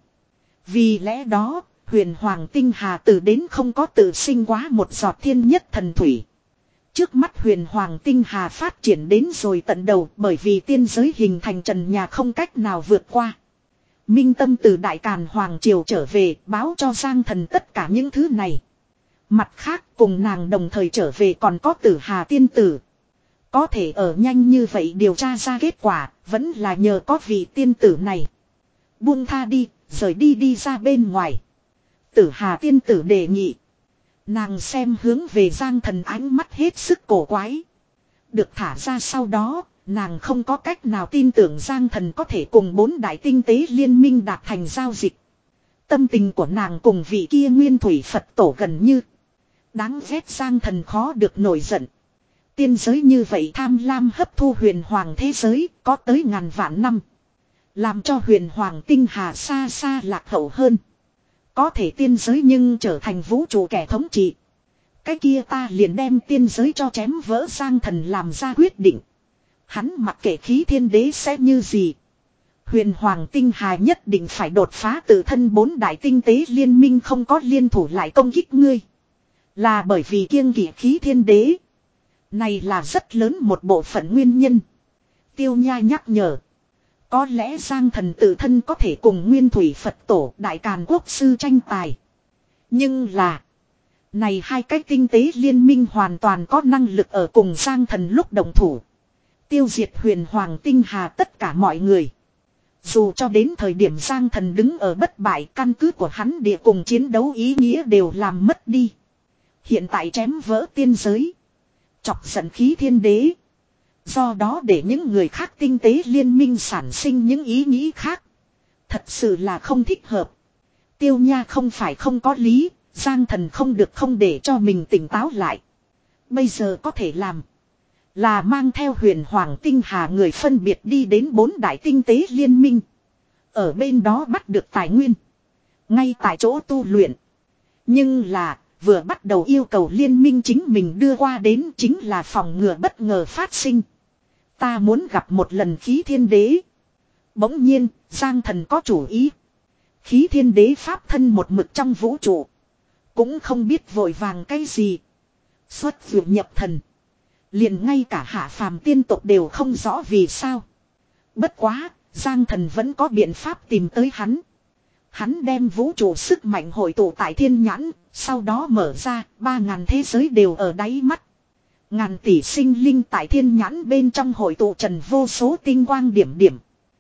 Vì lẽ đó, huyền hoàng tinh hà từ đến không có tự sinh quá một giọt thiên nhất thần thủy. Trước mắt huyền hoàng tinh hà phát triển đến rồi tận đầu bởi vì tiên giới hình thành trần nhà không cách nào vượt qua. Minh Tâm từ Đại Càn Hoàng Triều trở về báo cho Giang Thần tất cả những thứ này. Mặt khác cùng nàng đồng thời trở về còn có Tử Hà tiên tử. Có thể ở nhanh như vậy điều tra ra kết quả vẫn là nhờ có vị tiên tử này. Buông tha đi, rời đi đi ra bên ngoài. Tử Hà tiên tử đề nghị. Nàng xem hướng về Giang Thần ánh mắt hết sức cổ quái. Được thả ra sau đó, nàng không có cách nào tin tưởng Giang Thần có thể cùng bốn đại tinh tế liên minh đạt thành giao dịch. Tâm tình của nàng cùng vị kia nguyên thủy Phật tổ gần như. Đáng ghét Giang Thần khó được nổi giận. Tiên giới như vậy tham lam hấp thu huyền hoàng thế giới có tới ngàn vạn năm. Làm cho huyền hoàng tinh hà xa xa lạc hậu hơn. Có thể tiên giới nhưng trở thành vũ trụ kẻ thống trị. Cái kia ta liền đem tiên giới cho chém vỡ. Giang Thần làm ra quyết định. Hắn mặc kệ khí thiên đế sẽ như gì. Huyền hoàng tinh hà nhất định phải đột phá tự thân bốn đại tinh tế liên minh không có liên thủ lại công kích ngươi. Là bởi vì kiêng kỵ khí thiên đế. Này là rất lớn một bộ phận nguyên nhân. Tiêu Nha nhắc nhở. Có lẽ Giang Thần tự thân có thể cùng Nguyên Thủy Phật Tổ Đại Càn Quốc Sư tranh tài. Nhưng là. Này hai cái tinh tế liên minh hoàn toàn có năng lực ở cùng Giang Thần lúc đồng thủ. Tiêu diệt huyền hoàng tinh hà tất cả mọi người. Dù cho đến thời điểm Giang Thần đứng ở bất bại, căn cứ của hắn địa cùng chiến đấu ý nghĩa đều làm mất đi. Hiện tại chém vỡ tiên giới. Chọc giận khí thiên đế. Do đó để những người khác tinh tế liên minh sản sinh những ý nghĩ khác. Thật sự là không thích hợp. Tiêu Nha không phải không có lý. Giang Thần không được không để cho mình tỉnh táo lại. Bây giờ có thể làm. Là mang theo huyền hoàng tinh hà người phân biệt đi đến bốn đại tinh tế liên minh. Ở bên đó bắt được tài nguyên. Ngay tại chỗ tu luyện. Nhưng là vừa bắt đầu yêu cầu liên minh chính mình đưa qua đến chính là phòng ngừa bất ngờ phát sinh. Ta muốn gặp một lần khí thiên đế. Bỗng nhiên, Giang Thần có chủ ý. Khí thiên đế pháp thân một mực trong vũ trụ. Cũng không biết vội vàng cái gì. Xuất vượt nhập thần. Liền ngay cả hạ phàm tiên tộc đều không rõ vì sao. Bất quá, Giang Thần vẫn có biện pháp tìm tới hắn. Hắn đem vũ trụ sức mạnh hội tụ tại thiên nhãn, sau đó mở ra, ba ngàn thế giới đều ở đáy mắt. Ngàn tỷ sinh linh tại thiên nhãn bên trong hội tụ trần vô số tinh quang điểm điểm.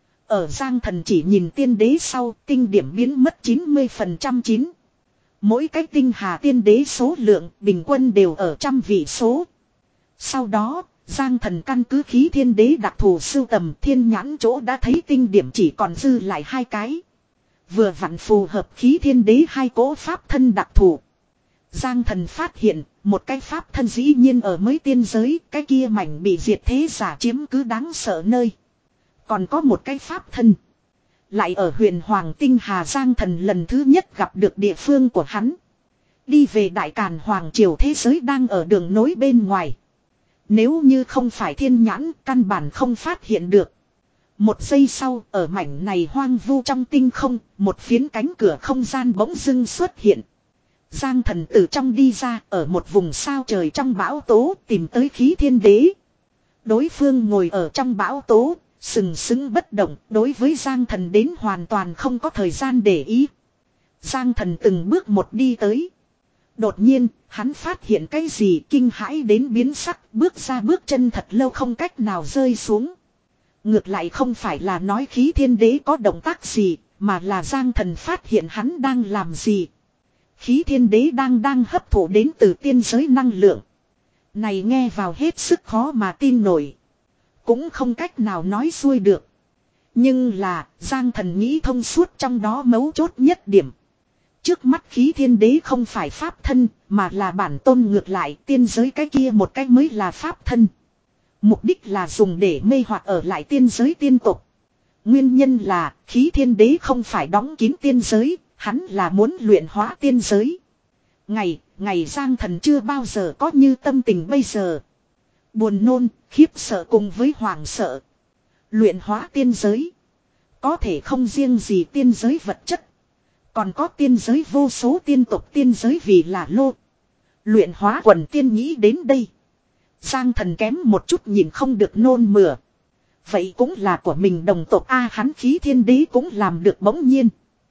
Ở Giang Thần chỉ nhìn tiên đế sau, tinh điểm biến mất chín mươi phần trăm chín. Mỗi cái tinh hà tiên đế số lượng bình quân đều ở trăm vị số. Sau đó, Giang Thần căn cứ khí thiên đế đặc thù sưu tầm thiên nhãn chỗ đã thấy tinh điểm chỉ còn dư lại hai cái. Vừa vặn phù hợp khí thiên đế hai cỗ pháp thân đặc thù. Giang Thần phát hiện, một cái pháp thân dĩ nhiên ở mới tiên giới, cái kia mảnh bị diệt thế giả chiếm cứ đáng sợ nơi. Còn có một cái pháp thân. Lại ở huyền hoàng tinh hà Giang Thần lần thứ nhất gặp được địa phương của hắn. Đi về Đại Càn Hoàng Triều thế giới đang ở đường nối bên ngoài. Nếu như không phải thiên nhãn, căn bản không phát hiện được. Một giây sau, ở mảnh này hoang vu trong tinh không, một phiến cánh cửa không gian bỗng dưng xuất hiện. Giang Thần từ trong đi ra, ở một vùng sao trời trong bão tố, tìm tới khí thiên đế. Đối phương ngồi ở trong bão tố, sừng sững bất động, đối với Giang Thần đến hoàn toàn không có thời gian để ý. Giang Thần từng bước một đi tới. Đột nhiên, hắn phát hiện cái gì kinh hãi đến biến sắc, bước ra bước chân thật lâu không cách nào rơi xuống. Ngược lại không phải là nói khí thiên đế có động tác gì, mà là Giang Thần phát hiện hắn đang làm gì. Khí thiên đế đang đang hấp thụ đến từ tiên giới năng lượng. Này nghe vào hết sức khó mà tin nổi. Cũng không cách nào nói xuôi được. Nhưng là, Giang Thần nghĩ thông suốt trong đó mấu chốt nhất điểm. Trước mắt khí thiên đế không phải pháp thân, mà là bản tôn ngược lại tiên giới cái kia một cái mới là pháp thân. Mục đích là dùng để mê hoặc ở lại tiên giới tiên tục. Nguyên nhân là khí thiên đế không phải đóng kín tiên giới, hắn là muốn luyện hóa tiên giới. Ngày, ngày Giang Thần chưa bao giờ có như tâm tình bây giờ. Buồn nôn, khiếp sợ cùng với hoảng sợ. Luyện hóa tiên giới. Có thể không riêng gì tiên giới vật chất. Còn có tiên giới vô số tiên tộc tiên giới vì là lô. Luyện hóa quần tiên nghĩ đến đây. Giang Thần kém một chút nhìn không được nôn mửa. Vậy cũng là của mình đồng tộc A, hắn khí thiên đế cũng làm được bỗng nhiên.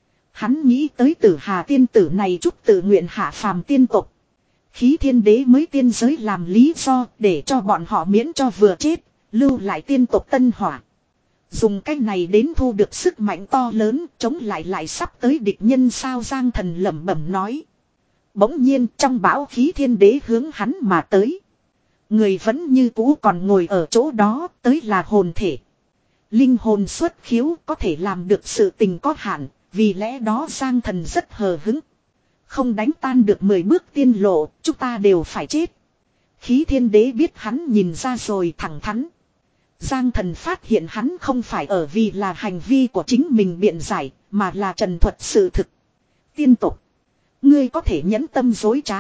Hắn nghĩ tới Tử Hà tiên tử này chút tự nguyện hạ phàm tiên tộc. Khí thiên đế mới tiên giới làm lý do để cho bọn họ miễn cho vừa chết, lưu lại tiên tộc tân hỏa. Dùng cách này đến thu được sức mạnh to lớn, chống lại lại sắp tới địch nhân sao, Giang Thần lẩm bẩm nói. Bỗng nhiên trong bão khí thiên đế hướng hắn mà tới. Người vẫn như cũ còn ngồi ở chỗ đó, tới là hồn thể. Linh hồn xuất khiếu có thể làm được sự tình có hạn, vì lẽ đó Giang Thần rất hờ hứng. Không đánh tan được mười bước tiên lộ, chúng ta đều phải chết. Khí thiên đế biết hắn nhìn ra rồi thẳng thắn. Giang Thần phát hiện hắn không phải ở vì là hành vi của chính mình biện giải, mà là trần thuật sự thực. Tiên tục. Ngươi có thể nhẫn tâm dối trá.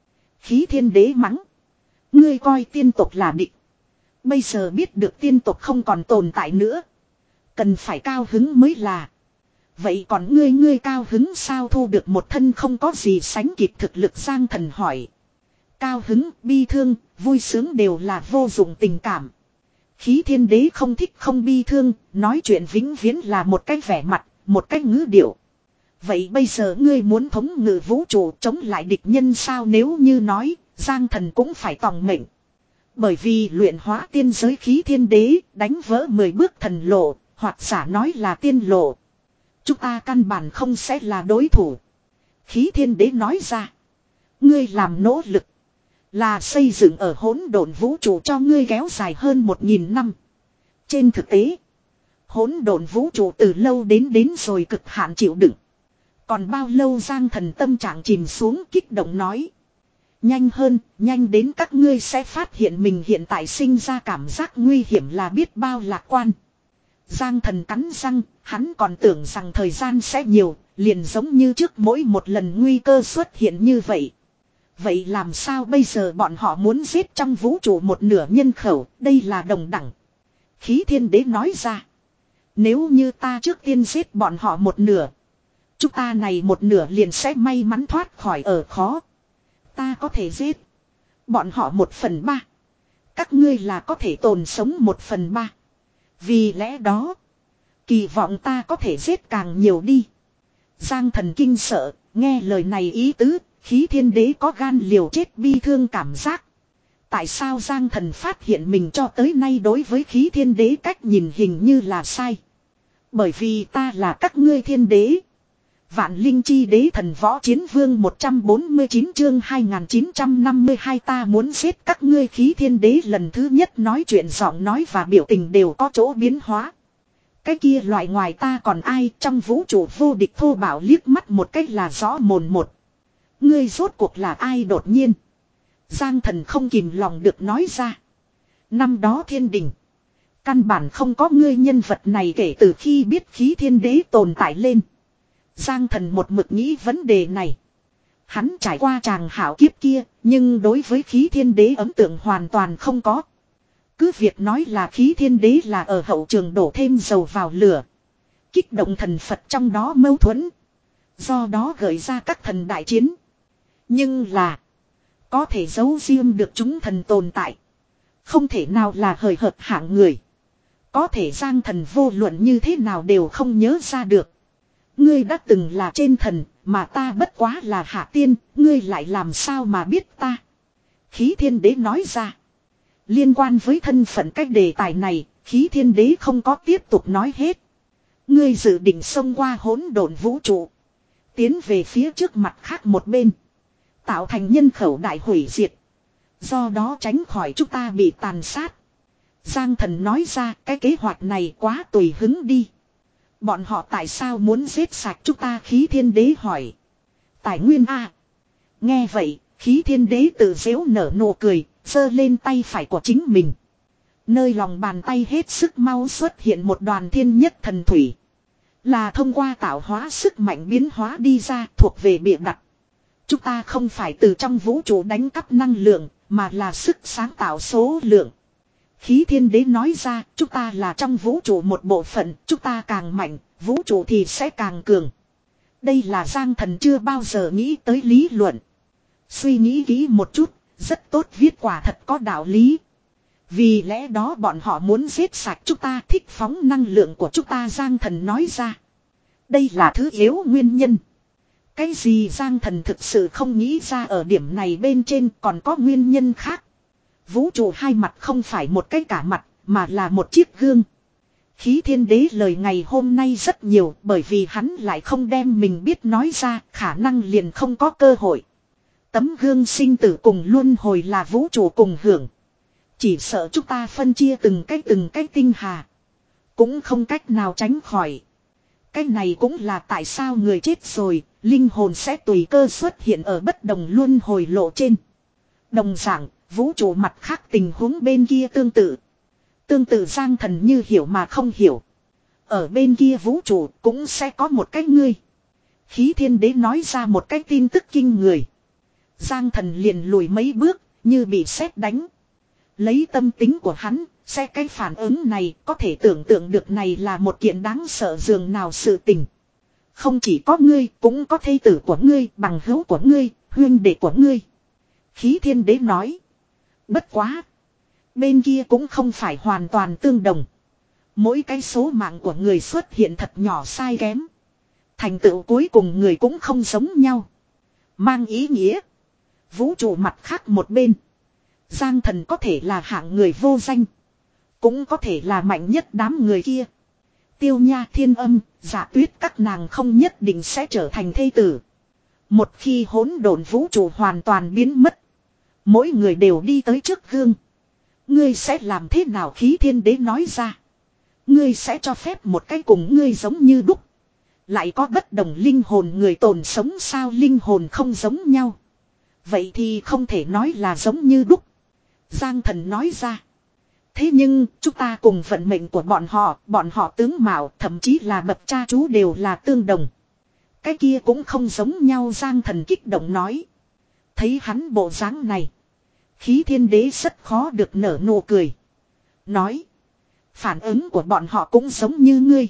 Khí thiên đế mắng. Ngươi coi tiên tục là địch. Bây giờ biết được tiên tục không còn tồn tại nữa. Cần phải cao hứng mới là. Vậy còn ngươi ngươi cao hứng sao, thu được một thân không có gì sánh kịp thực lực, Giang Thần hỏi. Cao hứng, bi thương, vui sướng đều là vô dụng tình cảm. Khí thiên đế không thích không bi thương, nói chuyện vĩnh viễn là một cái vẻ mặt, một cái ngữ điệu. Vậy bây giờ ngươi muốn thống ngự vũ trụ chống lại địch nhân sao, nếu như nói, Giang Thần cũng phải tòng mệnh. Bởi vì luyện hóa tiên giới khí thiên đế, đánh vỡ mười bước thần lộ, hoặc giả nói là tiên lộ. Chúng ta căn bản không sẽ là đối thủ. Khí thiên đế nói ra. Ngươi làm nỗ lực. Là xây dựng ở hỗn độn vũ trụ cho ngươi kéo dài hơn một nghìn năm. Trên thực tế. Hỗn độn vũ trụ từ lâu đến đến rồi cực hạn chịu đựng. Còn bao lâu Giang Thần tâm trạng chìm xuống kích động nói. Nhanh hơn, nhanh đến các ngươi sẽ phát hiện mình hiện tại sinh ra cảm giác nguy hiểm là biết bao lạc quan. Giang Thần cắn răng, hắn còn tưởng rằng thời gian sẽ nhiều, liền giống như trước mỗi một lần nguy cơ xuất hiện như vậy. Vậy làm sao bây giờ bọn họ muốn giết trong vũ trụ một nửa nhân khẩu, đây là đồng đẳng. Khí thiên đế nói ra. Nếu như ta trước tiên giết bọn họ một nửa, chúng ta này một nửa liền sẽ may mắn thoát khỏi ở khó. Ta có thể giết bọn họ một phần ba. Các ngươi là có thể tồn sống một phần ba. Vì lẽ đó, kỳ vọng ta có thể giết càng nhiều đi. Giang Thần kinh sợ, nghe lời này ý tứ, khí thiên đế có gan liều chết bi thương cảm giác. Tại sao Giang Thần phát hiện mình cho tới nay đối với khí thiên đế cách nhìn hình như là sai? Bởi vì ta là các ngươi thiên đế. Vạn linh chi đế thần võ chiến vương một trăm bốn mươi chín chương hai nghìn chín trăm năm mươi hai ta muốn giết các ngươi. Khí thiên đế lần thứ nhất nói chuyện giọng nói và biểu tình đều có chỗ biến hóa. Cái kia loại ngoài ta còn ai trong vũ trụ vô địch thô bảo liếc mắt một cách là rõ mồn một. Ngươi rốt cuộc là ai đột nhiên. Giang Thần không kìm lòng được nói ra. Năm đó thiên đình. Căn bản không có ngươi nhân vật này kể từ khi biết khí thiên đế tồn tại lên. Giang Thần một mực nghĩ vấn đề này. Hắn trải qua tràng hảo kiếp kia, nhưng đối với khí thiên đế ấn tượng hoàn toàn không có. Cứ việc nói là khí thiên đế là ở hậu trường đổ thêm dầu vào lửa. Kích động thần Phật trong đó mâu thuẫn. Do đó gợi ra các thần đại chiến. Nhưng là, có thể giấu riêng được chúng thần tồn tại. Không thể nào là hời hợt hạng người. Có thể Giang Thần vô luận như thế nào đều không nhớ ra được. Ngươi đã từng là trên thần, mà ta bất quá là hạ tiên, ngươi lại làm sao mà biết ta? Khí thiên đế nói ra. Liên quan với thân phận cách đề tài này, khí thiên đế không có tiếp tục nói hết. Ngươi dự định xông qua hỗn độn vũ trụ. Tiến về phía trước mặt khác một bên. Tạo thành nhân khẩu đại hủy diệt. Do đó tránh khỏi chúng ta bị tàn sát. Giang Thần nói ra cái kế hoạch này quá tùy hứng đi. Bọn họ tại sao muốn giết sạch chúng ta? Khí thiên đế hỏi. Tài nguyên a. Nghe vậy, khí thiên đế tự dễu nở nụ cười, giơ lên tay phải của chính mình. Nơi lòng bàn tay hết sức mau xuất hiện một đoàn thiên nhất thần thủy. Là thông qua tạo hóa sức mạnh biến hóa đi ra thuộc về bịa đặt. Chúng ta không phải từ trong vũ trụ đánh cắp năng lượng, mà là sức sáng tạo số lượng. Khí thiên đế nói ra, chúng ta là trong vũ trụ một bộ phận, chúng ta càng mạnh, vũ trụ thì sẽ càng cường. Đây là Giang Thần chưa bao giờ nghĩ tới lý luận. Suy nghĩ kỹ một chút, rất tốt viết quả thật có đạo lý. Vì lẽ đó bọn họ muốn giết sạch chúng ta, thích phóng năng lượng của chúng ta. Giang Thần nói ra. Đây là thứ yếu nguyên nhân. Cái gì? Giang Thần thực sự không nghĩ ra ở điểm này bên trên còn có nguyên nhân khác. Vũ trụ hai mặt không phải một cái cả mặt, mà là một chiếc gương. Khí thiên đế lời ngày hôm nay rất nhiều, bởi vì hắn lại không đem mình biết nói ra, khả năng liền không có cơ hội. Tấm gương sinh tử cùng luân hồi là vũ trụ cùng hưởng. Chỉ sợ chúng ta phân chia từng cái từng cái tinh hà, cũng không cách nào tránh khỏi. Cái này cũng là tại sao người chết rồi, linh hồn sẽ tùy cơ xuất hiện ở bất đồng luân hồi lộ trên. Đồng dạng, vũ trụ mặt khác tình huống bên kia tương tự. Tương tự Giang Thần như hiểu mà không hiểu. Ở bên kia vũ trụ cũng sẽ có một cái ngươi. Khí thiên đế nói ra một cái tin tức kinh người. Giang Thần liền lùi mấy bước, như bị sét đánh. Lấy tâm tính của hắn, sẽ cái phản ứng này có thể tưởng tượng được này là một kiện đáng sợ dường nào sự tình. Không chỉ có ngươi, cũng có thê tử của ngươi, bằng hữu của ngươi, huynh đệ của ngươi. Khí thiên đế nói. Bất quá. Bên kia cũng không phải hoàn toàn tương đồng. Mỗi cái số mạng của người xuất hiện thật nhỏ sai kém. Thành tựu cuối cùng người cũng không giống nhau. Mang ý nghĩa. Vũ trụ mặt khác một bên. Giang thần có thể là hạng người vô danh. Cũng có thể là mạnh nhất đám người kia. Tiêu Nha Thiên Âm, Dạ Tuyết các nàng không nhất định sẽ trở thành thê tử. Một khi hỗn độn vũ trụ hoàn toàn biến mất. Mỗi người đều đi tới trước gương. Ngươi sẽ làm thế nào? Khí thiên đế nói ra. Ngươi sẽ cho phép một cái cùng ngươi giống như đúc. Lại có bất đồng linh hồn người tồn sống sao? Linh hồn không giống nhau. Vậy thì không thể nói là giống như đúc. Giang thần nói ra. Thế nhưng chúng ta cùng vận mệnh của bọn họ, bọn họ tướng mạo, thậm chí là bậc cha chú đều là tương đồng. Cái kia cũng không giống nhau. Giang thần kích động nói. Thấy hắn bộ dáng này. Khí thiên đế rất khó được nở nụ cười. Nói. Phản ứng của bọn họ cũng giống như ngươi.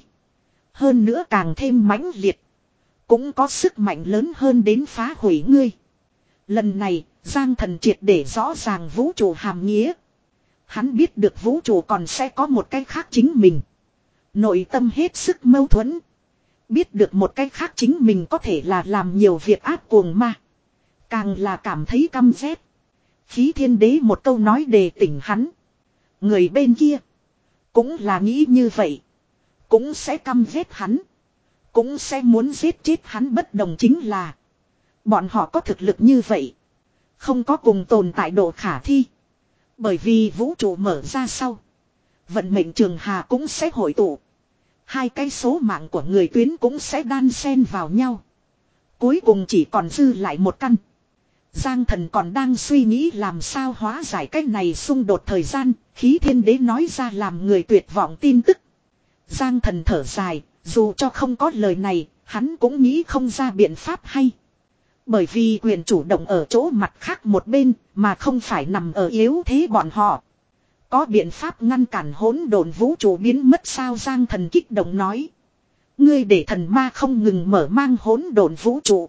Hơn nữa càng thêm mãnh liệt. Cũng có sức mạnh lớn hơn đến phá hủy ngươi. Lần này, Giang thần triệt để rõ ràng vũ trụ hàm nghĩa. Hắn biết được vũ trụ còn sẽ có một cái khác chính mình. Nội tâm hết sức mâu thuẫn. Biết được một cái khác chính mình có thể là làm nhiều việc ác cuồng ma. Càng là cảm thấy căm ghét. Khí thiên đế một câu nói đề tỉnh hắn. Người bên kia. Cũng là nghĩ như vậy. Cũng sẽ căm ghét hắn. Cũng sẽ muốn giết chết hắn. Bất đồng chính là. Bọn họ có thực lực như vậy. Không có cùng tồn tại độ khả thi. Bởi vì vũ trụ mở ra sau. Vận mệnh trường hà cũng sẽ hội tụ. Hai cái số mạng của người tuyến cũng sẽ đan xen vào nhau. Cuối cùng chỉ còn dư lại một căn. Giang thần còn đang suy nghĩ làm sao hóa giải cái này xung đột thời gian. Khí thiên đế nói ra làm người tuyệt vọng tin tức. Giang thần thở dài. Dù cho không có lời này. Hắn cũng nghĩ không ra biện pháp hay. Bởi vì quyền chủ động ở chỗ mặt khác một bên. Mà không phải nằm ở yếu thế bọn họ. Có biện pháp ngăn cản hỗn độn vũ trụ biến mất sao? Giang thần kích động nói. Ngươi để thần ma không ngừng mở mang hỗn độn vũ trụ.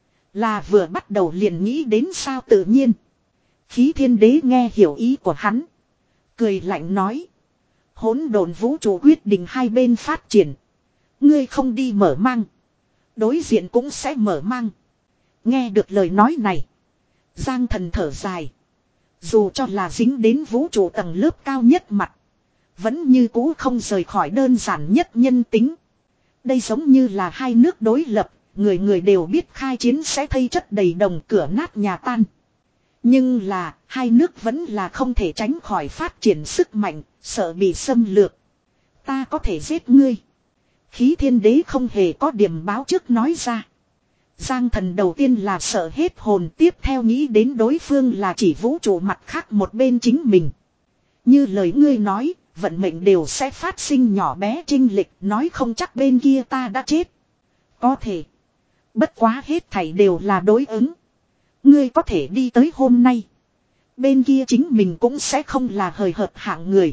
Là vừa bắt đầu liền nghĩ đến sao? Tự nhiên. Khí thiên đế nghe hiểu ý của hắn. Cười lạnh nói. Hỗn độn vũ trụ quyết định hai bên phát triển. Ngươi không đi mở mang. Đối diện cũng sẽ mở mang. Nghe được lời nói này. Giang thần thở dài. Dù cho là dính đến vũ trụ tầng lớp cao nhất mặt. Vẫn như cũ không rời khỏi đơn giản nhất nhân tính. Đây giống như là hai nước đối lập. Người người đều biết khai chiến sẽ thây chất đầy đồng, cửa nát nhà tan. Nhưng là hai nước vẫn là không thể tránh khỏi phát triển sức mạnh. Sợ bị xâm lược. Ta có thể giết ngươi. Khí thiên đế không hề có điểm báo trước nói ra. Giang thần đầu tiên là sợ hết hồn, tiếp theo nghĩ đến đối phương là chỉ vũ trụ mặt khác một bên chính mình. Như lời ngươi nói, vận mệnh đều sẽ phát sinh nhỏ bé chênh lệch, nói không chắc bên kia ta đã chết. Có thể. Bất quá hết thảy đều là đối ứng. Ngươi có thể đi tới hôm nay. Bên kia chính mình cũng sẽ không là hời hợt hạng người.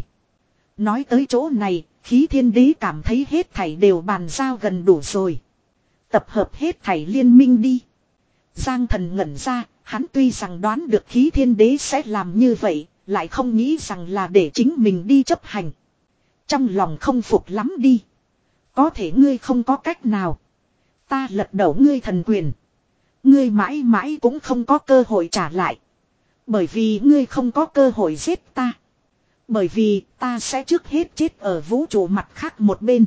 Nói tới chỗ này, khí thiên đế cảm thấy hết thảy đều bàn giao gần đủ rồi. Tập hợp hết thảy liên minh đi. Giang thần ngẩn ra, hắn tuy rằng đoán được khí thiên đế sẽ làm như vậy, lại không nghĩ rằng là để chính mình đi chấp hành. Trong lòng không phục lắm đi. Có thể ngươi không có cách nào. Ta lật đổ ngươi thần quyền. Ngươi mãi mãi cũng không có cơ hội trả lại. Bởi vì ngươi không có cơ hội giết ta. Bởi vì ta sẽ trước hết chết ở vũ trụ mặt khác một bên.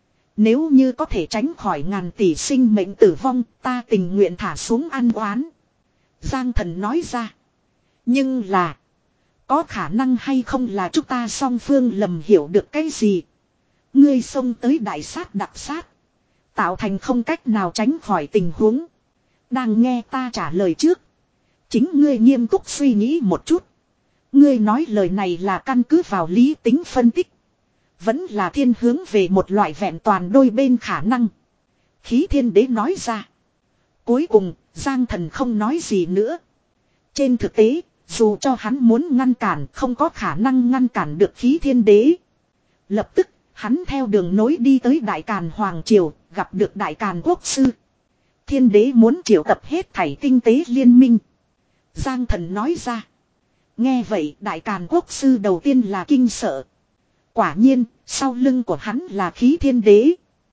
Nếu như có thể tránh khỏi ngàn tỷ sinh mệnh tử vong, ta tình nguyện thả xuống ăn oán. Giang thần nói ra. Nhưng là, có khả năng hay không là chúng ta song phương lầm hiểu được cái gì. Ngươi xông tới đại sát đặc sát. Tạo thành không cách nào tránh khỏi tình huống. Đang nghe ta trả lời trước. Chính ngươi nghiêm túc suy nghĩ một chút. Ngươi nói lời này là căn cứ vào lý tính phân tích. Vẫn là thiên hướng về một loại vẹn toàn đôi bên khả năng. Khí thiên đế nói ra. Cuối cùng, Giang thần không nói gì nữa. Trên thực tế, dù cho hắn muốn ngăn cản, không có khả năng ngăn cản được khí thiên đế. Lập tức, hắn theo đường nối đi tới Đại Càn Hoàng Triều, gặp được Đại Càn Quốc Sư. Thiên đế muốn triệu tập hết thảy tinh tế liên minh. Giang Thần nói ra. Nghe vậy Đại Càn Quốc sư đầu tiên là kinh sợ. Quả nhiên, sau lưng của hắn là Khí Thiên Đế.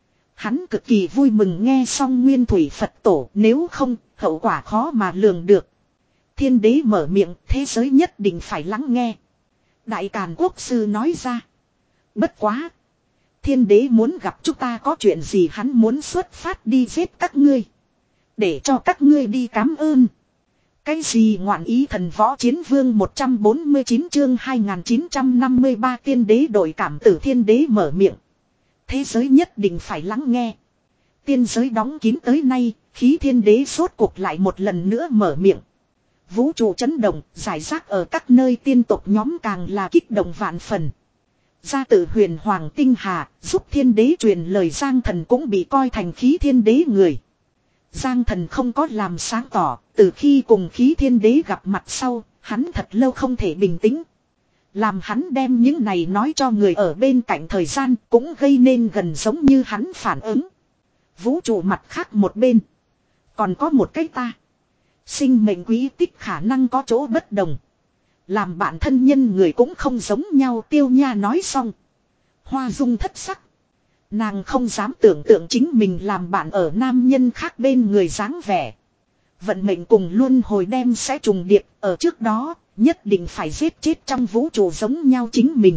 Hắn cực kỳ vui mừng nghe xong Nguyên Thủy Phật Tổ, nếu không, hậu quả khó mà lường được. Thiên Đế mở miệng, thế giới nhất định phải lắng nghe. Đại Càn Quốc sư nói ra. Bất quá. Thiên Đế muốn gặp chúng ta có chuyện gì, hắn muốn xuất phát đi giết các ngươi. Để cho các ngươi đi cảm ơn. Cái gì ngoạn ý thần võ chiến vương một trăm bốn mươi chín chương hai nghìn chín trăm năm mươi ba tiên đế đổi cảm tử. Thiên Đế mở miệng. Thế giới nhất định phải lắng nghe. Tiên giới đóng kín tới nay, Khí Thiên Đế sốt cuộc lại một lần nữa mở miệng. Vũ trụ chấn động, giải rác ở các nơi tiên tộc nhóm càng là kích động vạn phần. Gia tử huyền hoàng tinh hà, giúp Thiên Đế truyền lời Giang Thần cũng bị coi thành Khí Thiên Đế người. Giang Thần không có làm sáng tỏ, từ khi cùng Khí Thiên Đế gặp mặt sau, hắn thật lâu không thể bình tĩnh. Làm hắn đem những này nói cho người ở bên cạnh thời gian cũng gây nên gần giống như hắn phản ứng. Vũ trụ mặt khác một bên. Còn có một cái ta. Sinh mệnh quý tích khả năng có chỗ bất đồng. Làm bạn thân nhân người cũng không giống nhau. Tiêu Nha nói xong. Hoa dung thất sắc. Nàng không dám tưởng tượng chính mình làm bạn ở nam nhân khác bên người dáng vẻ. Vận mệnh cùng luân hồi đem sẽ trùng điệp. Ở trước đó nhất định phải giết chết trong vũ trụ giống nhau chính mình.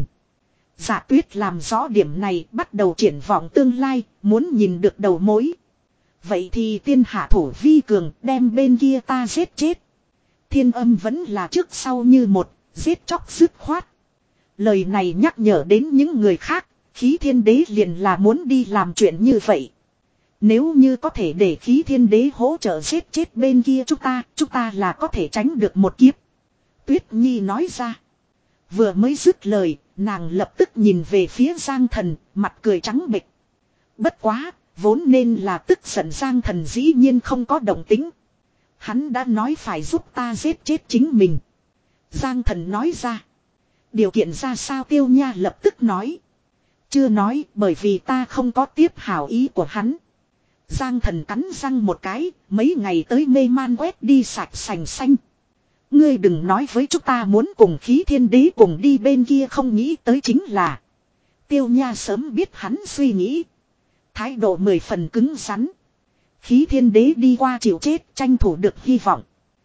Dạ Tuyết làm rõ điểm này, bắt đầu triển vọng tương lai, muốn nhìn được đầu mối. Vậy thì tiên hạ thủ vi cường, đem bên kia ta giết chết. Thiên Âm vẫn là trước sau như một, giết chóc dứt khoát. Lời này nhắc nhở đến những người khác, Khí Thiên Đế liền là muốn đi làm chuyện như vậy. Nếu như có thể để Khí Thiên Đế hỗ trợ giết chết bên kia chúng ta, chúng ta là có thể tránh được một kiếp. Tuyết Nhi nói ra. Vừa mới dứt lời, nàng lập tức nhìn về phía Giang Thần, mặt cười trắng bệch. Bất quá, vốn nên là tức giận Giang Thần dĩ nhiên không có động tính. Hắn đã nói phải giúp ta giết chết chính mình. Giang Thần nói ra. Điều kiện ra sao? Tiêu Nha lập tức nói. Chưa nói, bởi vì ta không có tiếp hảo ý của hắn. Giang Thần cắn răng một cái, mấy ngày tới mê man quét đi sạch sành xanh. Ngươi đừng nói với chúng ta muốn cùng Khí Thiên Đế cùng đi bên kia, không nghĩ tới chính là. Tiêu Nha sớm biết hắn suy nghĩ. Thái độ mười phần cứng rắn. Khí Thiên Đế đi qua chịu chết, tranh thủ được hy vọng.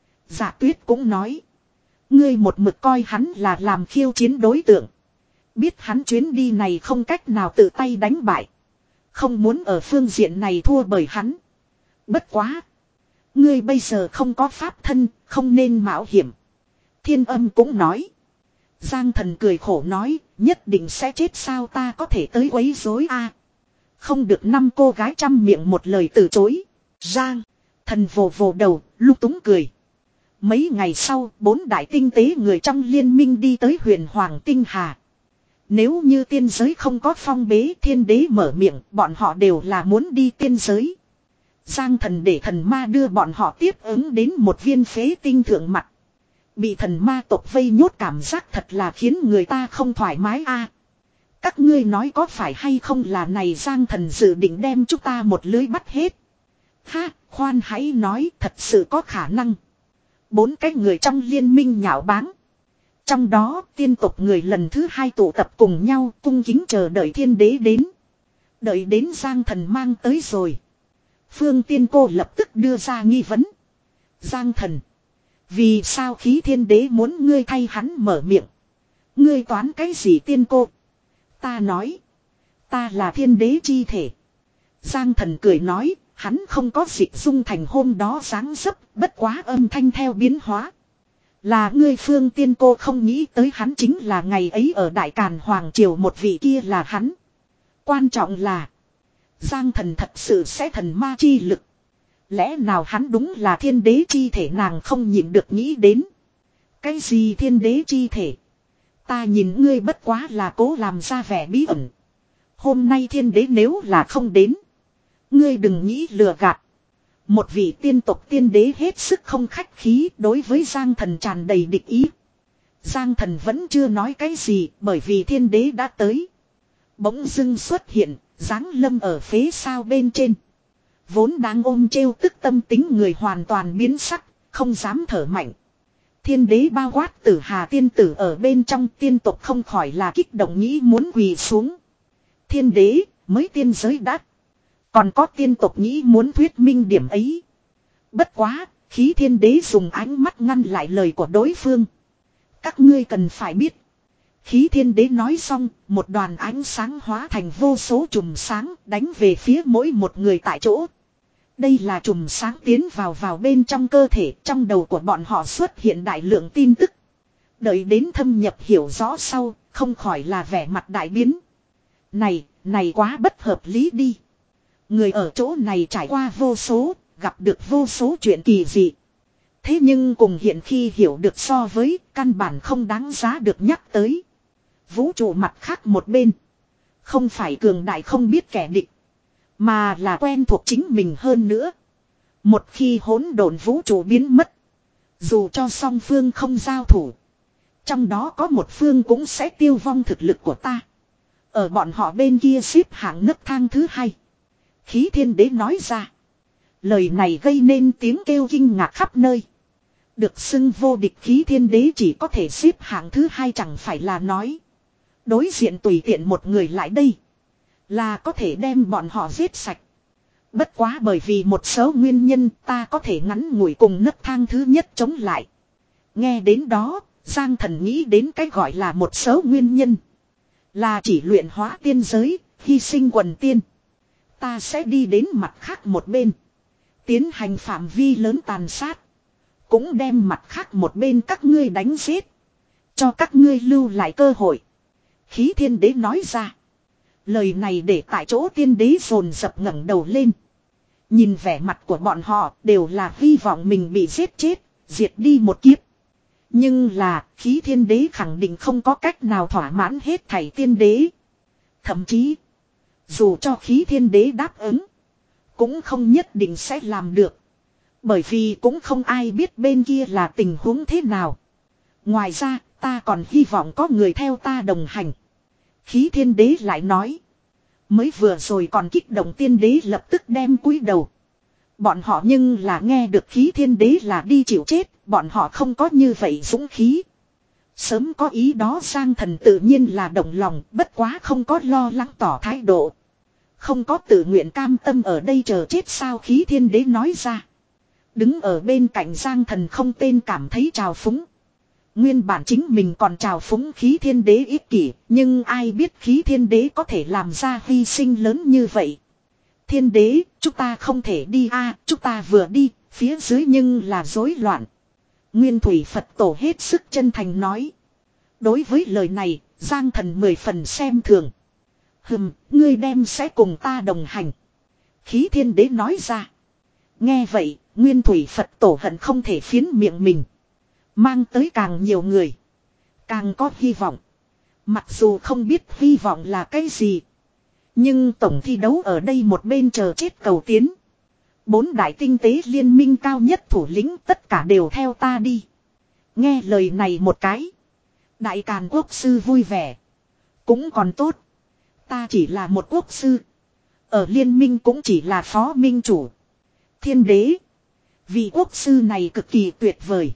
Dạ Tuyết cũng nói. Ngươi một mực coi hắn là làm khiêu chiến đối tượng. Biết hắn chuyến đi này không cách nào tự tay đánh bại. Không muốn ở phương diện này thua bởi hắn. Bất quá. Ngươi bây giờ không có pháp thân, không nên mạo hiểm. Thiên Âm cũng nói. Giang Thần cười khổ nói, nhất định sẽ chết sao, ta có thể tới quấy rối a? Không được. Năm cô gái trăm miệng một lời từ chối. Giang Thần vồ vồ đầu, lúc túng cười. Mấy ngày sau, bốn đại tinh tế người trong liên minh đi tới huyền hoàng tinh hà. Nếu như tiên giới không có phong bế, Thiên Đế mở miệng, bọn họ đều là muốn đi tiên giới. Giang Thần để thần ma đưa bọn họ tiếp ứng đến một viên phế tinh thượng mặt. Bị thần ma tộc vây nhốt cảm giác thật là khiến người ta không thoải mái a. Các ngươi nói có phải hay không là này, Giang Thần dự định đem chúng ta một lưới bắt hết. Ha, khoan hãy nói, thật sự có khả năng. Bốn cái người trong liên minh nhạo báng. Trong đó tiên tộc người lần thứ hai tụ tập cùng nhau cung kính chờ đợi Thiên Đế đến. Đợi đến Giang Thần mang tới rồi. Phương Tiên Cô lập tức đưa ra nghi vấn. Giang Thần, vì sao Khí Thiên Đế muốn ngươi thay hắn mở miệng? Ngươi toán cái gì? Tiên Cô. Ta nói. Ta là Thiên Đế chi thể. Giang Thần cười nói. Hắn không có dịch dung thành hôm đó dáng dấp, bất quá âm thanh theo biến hóa. Là ngươi. Phương Tiên Cô không nghĩ tới hắn chính là ngày ấy ở Đại Càn Hoàng Triều một vị kia là hắn. Quan trọng là Giang Thần thật sự sẽ thần ma chi lực. Lẽ nào hắn đúng là Thiên Đế chi thể? Nàng không nhịn được nghĩ đến. Cái gì Thiên Đế chi thể? Ta nhìn ngươi bất quá là cố làm ra vẻ bí ẩn. Hôm nay Thiên Đế nếu là không đến, ngươi đừng nghĩ lừa gạt. Một vị tiên tộc tiên đế hết sức không khách khí, đối với Giang Thần tràn đầy địch ý. Giang Thần vẫn chưa nói cái gì, bởi vì Thiên Đế đã tới. Bỗng dưng xuất hiện, giáng lâm ở phế sao bên trên. Vốn đang ôm trêu tức tâm tính người hoàn toàn biến sắc, không dám thở mạnh. Thiên đế bao quát Tử Hà tiên tử ở bên trong, tiên tộc không khỏi là kích động nghĩ muốn quỳ xuống. Thiên đế, mới tiên giới đắt. Còn có tiên tộc nghĩ muốn thuyết minh điểm ấy. Bất quá, khí thiên đế dùng ánh mắt ngăn lại lời của đối phương. Các ngươi cần phải biết. Khí thiên đế nói xong, một đoàn ánh sáng hóa thành vô số chùm sáng đánh về phía mỗi một người tại chỗ. Đây là chùm sáng tiến vào vào bên trong cơ thể, trong đầu của bọn họ xuất hiện đại lượng tin tức. Đợi đến thâm nhập hiểu rõ sau, không khỏi là vẻ mặt đại biến. Này, này quá bất hợp lý đi. Người ở chỗ này trải qua vô số, gặp được vô số chuyện kỳ dị. Thế nhưng cùng hiện khi hiểu được so với, căn bản không đáng giá được nhắc tới. Vũ trụ mặt khác một bên. Không phải cường đại không biết kẻ địch. Mà là quen thuộc chính mình hơn nữa. Một khi hỗn độn vũ trụ biến mất. Dù cho song phương không giao thủ. Trong đó có một phương cũng sẽ tiêu vong thực lực của ta. Ở bọn họ bên kia xếp hạng nấc thang thứ hai. Khí thiên đế nói ra. Lời này gây nên tiếng kêu kinh ngạc khắp nơi. Được xưng vô địch khí thiên đế chỉ có thể xếp hạng thứ hai chẳng phải là nói. Đối diện tùy tiện một người lại đây. Là có thể đem bọn họ giết sạch. Bất quá bởi vì một số nguyên nhân ta có thể ngắn ngủi cùng nấc thang thứ nhất chống lại. Nghe đến đó, Giang Thần nghĩ đến cái gọi là một số nguyên nhân. Là chỉ luyện hóa tiên giới, hy sinh quần tiên. Ta sẽ đi đến mặt khác một bên. Tiến hành phạm vi lớn tàn sát. Cũng đem mặt khác một bên các ngươi đánh giết. Cho các ngươi lưu lại cơ hội. Khí thiên đế nói ra. Lời này để tại chỗ tiên đế dồn dập ngẩng đầu lên. Nhìn vẻ mặt của bọn họ đều là hy vọng mình bị giết chết, diệt đi một kiếp. Nhưng là khí thiên đế khẳng định không có cách nào thỏa mãn hết thảy tiên đế. Thậm chí, dù cho khí thiên đế đáp ứng, cũng không nhất định sẽ làm được. Bởi vì cũng không ai biết bên kia là tình huống thế nào. Ngoài ra, ta còn hy vọng có người theo ta đồng hành. Khí thiên đế lại nói. Mới vừa rồi còn kích động tiên đế lập tức đem cúi đầu. Bọn họ nhưng là nghe được khí thiên đế là đi chịu chết. Bọn họ không có như vậy dũng khí. Sớm có ý đó Giang Thần tự nhiên là động lòng. Bất quá không có lo lắng tỏ thái độ. Không có tự nguyện cam tâm ở đây chờ chết sao khí thiên đế nói ra. Đứng ở bên cạnh Giang Thần không tên cảm thấy trào phúng. Nguyên bản chính mình còn trào phúng khí thiên đế ích kỷ, nhưng ai biết khí thiên đế có thể làm ra hy sinh lớn như vậy. Thiên đế, chúng ta không thể đi a, à, chúng ta vừa đi, phía dưới nhưng là rối loạn. Nguyên Thủy Phật Tổ hết sức chân thành nói. Đối với lời này, Giang Thần mười phần xem thường. Hừm, ngươi đem sẽ cùng ta đồng hành. Khí thiên đế nói ra. Nghe vậy, Nguyên Thủy Phật Tổ hận không thể phiến miệng mình. Mang tới càng nhiều người. Càng có hy vọng. Mặc dù không biết hy vọng là cái gì. Nhưng tổng thi đấu ở đây một bên chờ chết cầu tiến. Bốn đại tinh tế liên minh cao nhất thủ lĩnh tất cả đều theo ta đi. Nghe lời này một cái. Đại Càn Quốc sư vui vẻ. Cũng còn tốt. Ta chỉ là một quốc sư. Ở liên minh cũng chỉ là phó minh chủ. Thiên đế. Vị quốc sư này cực kỳ tuyệt vời.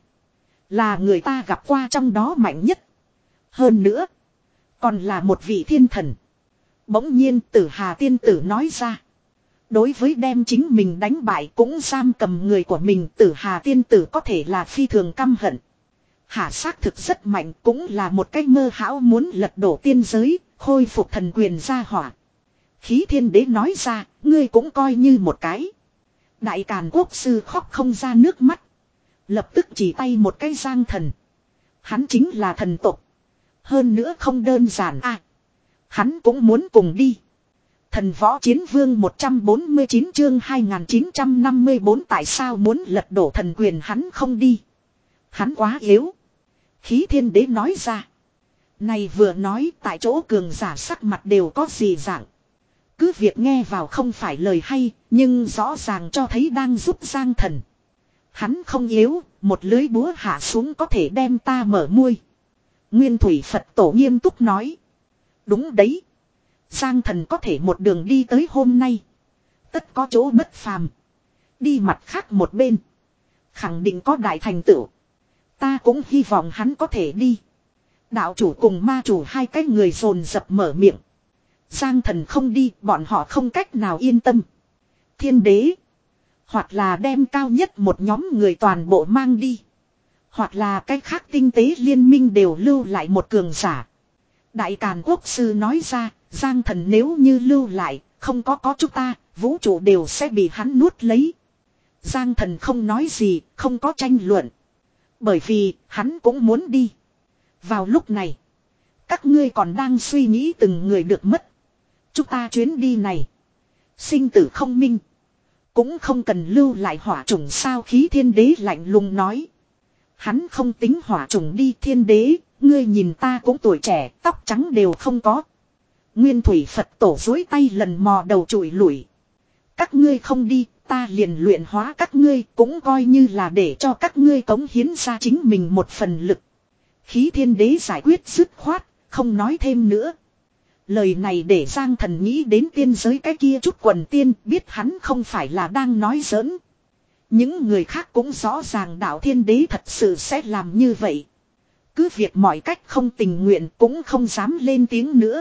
Là người ta gặp qua trong đó mạnh nhất. Hơn nữa. Còn là một vị thiên thần. Bỗng nhiên Tử Hà tiên tử nói ra. Đối với đem chính mình đánh bại cũng giam cầm người của mình, Tử Hà tiên tử có thể là phi thường căm hận. Hà xác thực rất mạnh, cũng là một cái mơ hão muốn lật đổ tiên giới, khôi phục thần quyền gia hỏa. Khí thiên đế nói ra, ngươi cũng coi như một cái. Đại Càn Quốc sư khóc không ra nước mắt. Lập tức chỉ tay một cái Giang Thần. Hắn chính là thần tộc. Hơn nữa không đơn giản à. Hắn cũng muốn cùng đi. Thần võ chiến vương một trăm bốn mươi chín chương hai nghìn chín trăm năm mươi tư tại sao muốn lật đổ thần quyền hắn không đi. Hắn quá yếu. Khí thiên đế nói ra. Này vừa nói tại chỗ cường giả sắc mặt đều có gì dạng. Cứ việc nghe vào không phải lời hay, nhưng rõ ràng cho thấy đang giúp Giang Thần. Hắn không yếu, một lưới búa hạ xuống có thể đem ta mở muôi. Nguyên Thủy Phật Tổ nghiêm túc nói. Đúng đấy. Giang Thần có thể một đường đi tới hôm nay. Tất có chỗ bất phàm. Đi mặt khác một bên. Khẳng định có đại thành tựu. Ta cũng hy vọng hắn có thể đi. Đạo chủ cùng ma chủ hai cái người dồn dập mở miệng. Giang Thần không đi, bọn họ không cách nào yên tâm. Thiên đế. Hoặc là đem cao nhất một nhóm người toàn bộ mang đi. Hoặc là cái khác tinh tế liên minh đều lưu lại một cường giả. Đại Càn Quốc sư nói ra, Giang Thần nếu như lưu lại, không có có chúng ta, vũ trụ đều sẽ bị hắn nuốt lấy. Giang Thần không nói gì, không có tranh luận. Bởi vì, hắn cũng muốn đi. Vào lúc này, các ngươi còn đang suy nghĩ từng người được mất. Chúng ta chuyến đi này, sinh tử không minh. Cũng không cần lưu lại hỏa chủng sao, Khí Thiên Đế lạnh lùng nói. Hắn không tính hỏa chủng đi. Thiên đế, ngươi nhìn ta cũng tuổi trẻ, tóc trắng đều không có. Nguyên Thủy Phật tổ dối tay lần mò đầu trụi lủi. Các ngươi không đi, ta liền luyện hóa các ngươi, cũng coi như là để cho các ngươi cống hiến ra chính mình một phần lực. Khí Thiên Đế giải quyết dứt khoát, không nói thêm nữa. Lời này để Giang Thần nghĩ đến tiên giới cái kia chút quần tiên, biết hắn không phải là đang nói giỡn. Những người khác cũng rõ ràng đạo Thiên Đế thật sự sẽ làm như vậy. Cứ việc mọi cách không tình nguyện cũng không dám lên tiếng nữa.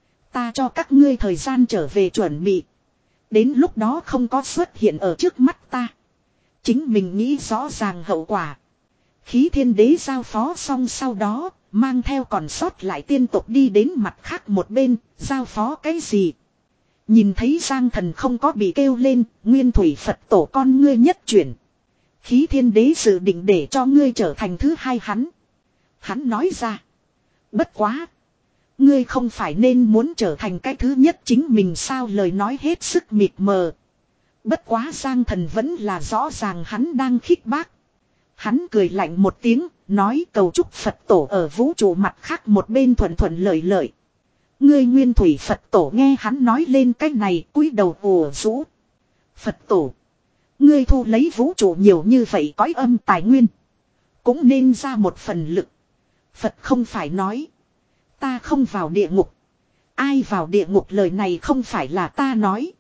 Ta cho các ngươi thời gian trở về chuẩn bị. Đến lúc đó không có xuất hiện ở trước mắt ta. Chính mình nghĩ rõ ràng hậu quả. Khí Thiên Đế giao phó xong sau đó, mang theo còn sót lại tiên tộc đi đến mặt khác một bên, giao phó cái gì. Nhìn thấy Giang Thần không có bị kêu lên, Nguyên Thủy Phật tổ con ngươi nhất chuyển. Khí Thiên Đế dự định để cho ngươi trở thành thứ hai hắn. Hắn nói ra. Bất quá. Ngươi không phải nên muốn trở thành cái thứ nhất chính mình sao, lời nói hết sức mịt mờ. Bất quá Giang Thần vẫn là rõ ràng hắn đang khích bác. Hắn cười lạnh một tiếng, nói cầu chúc Phật tổ ở vũ trụ mặt khác một bên thuận thuận lợi lợi. Ngươi Nguyên Thủy Phật tổ nghe hắn nói lên cái này, cúi đầu ồ rũ. Phật tổ, ngươi thu lấy vũ trụ nhiều như vậy cõi âm tài nguyên, cũng nên ra một phần lực. Phật không phải nói, ta không vào địa ngục. Ai vào địa ngục, lời này không phải là ta nói,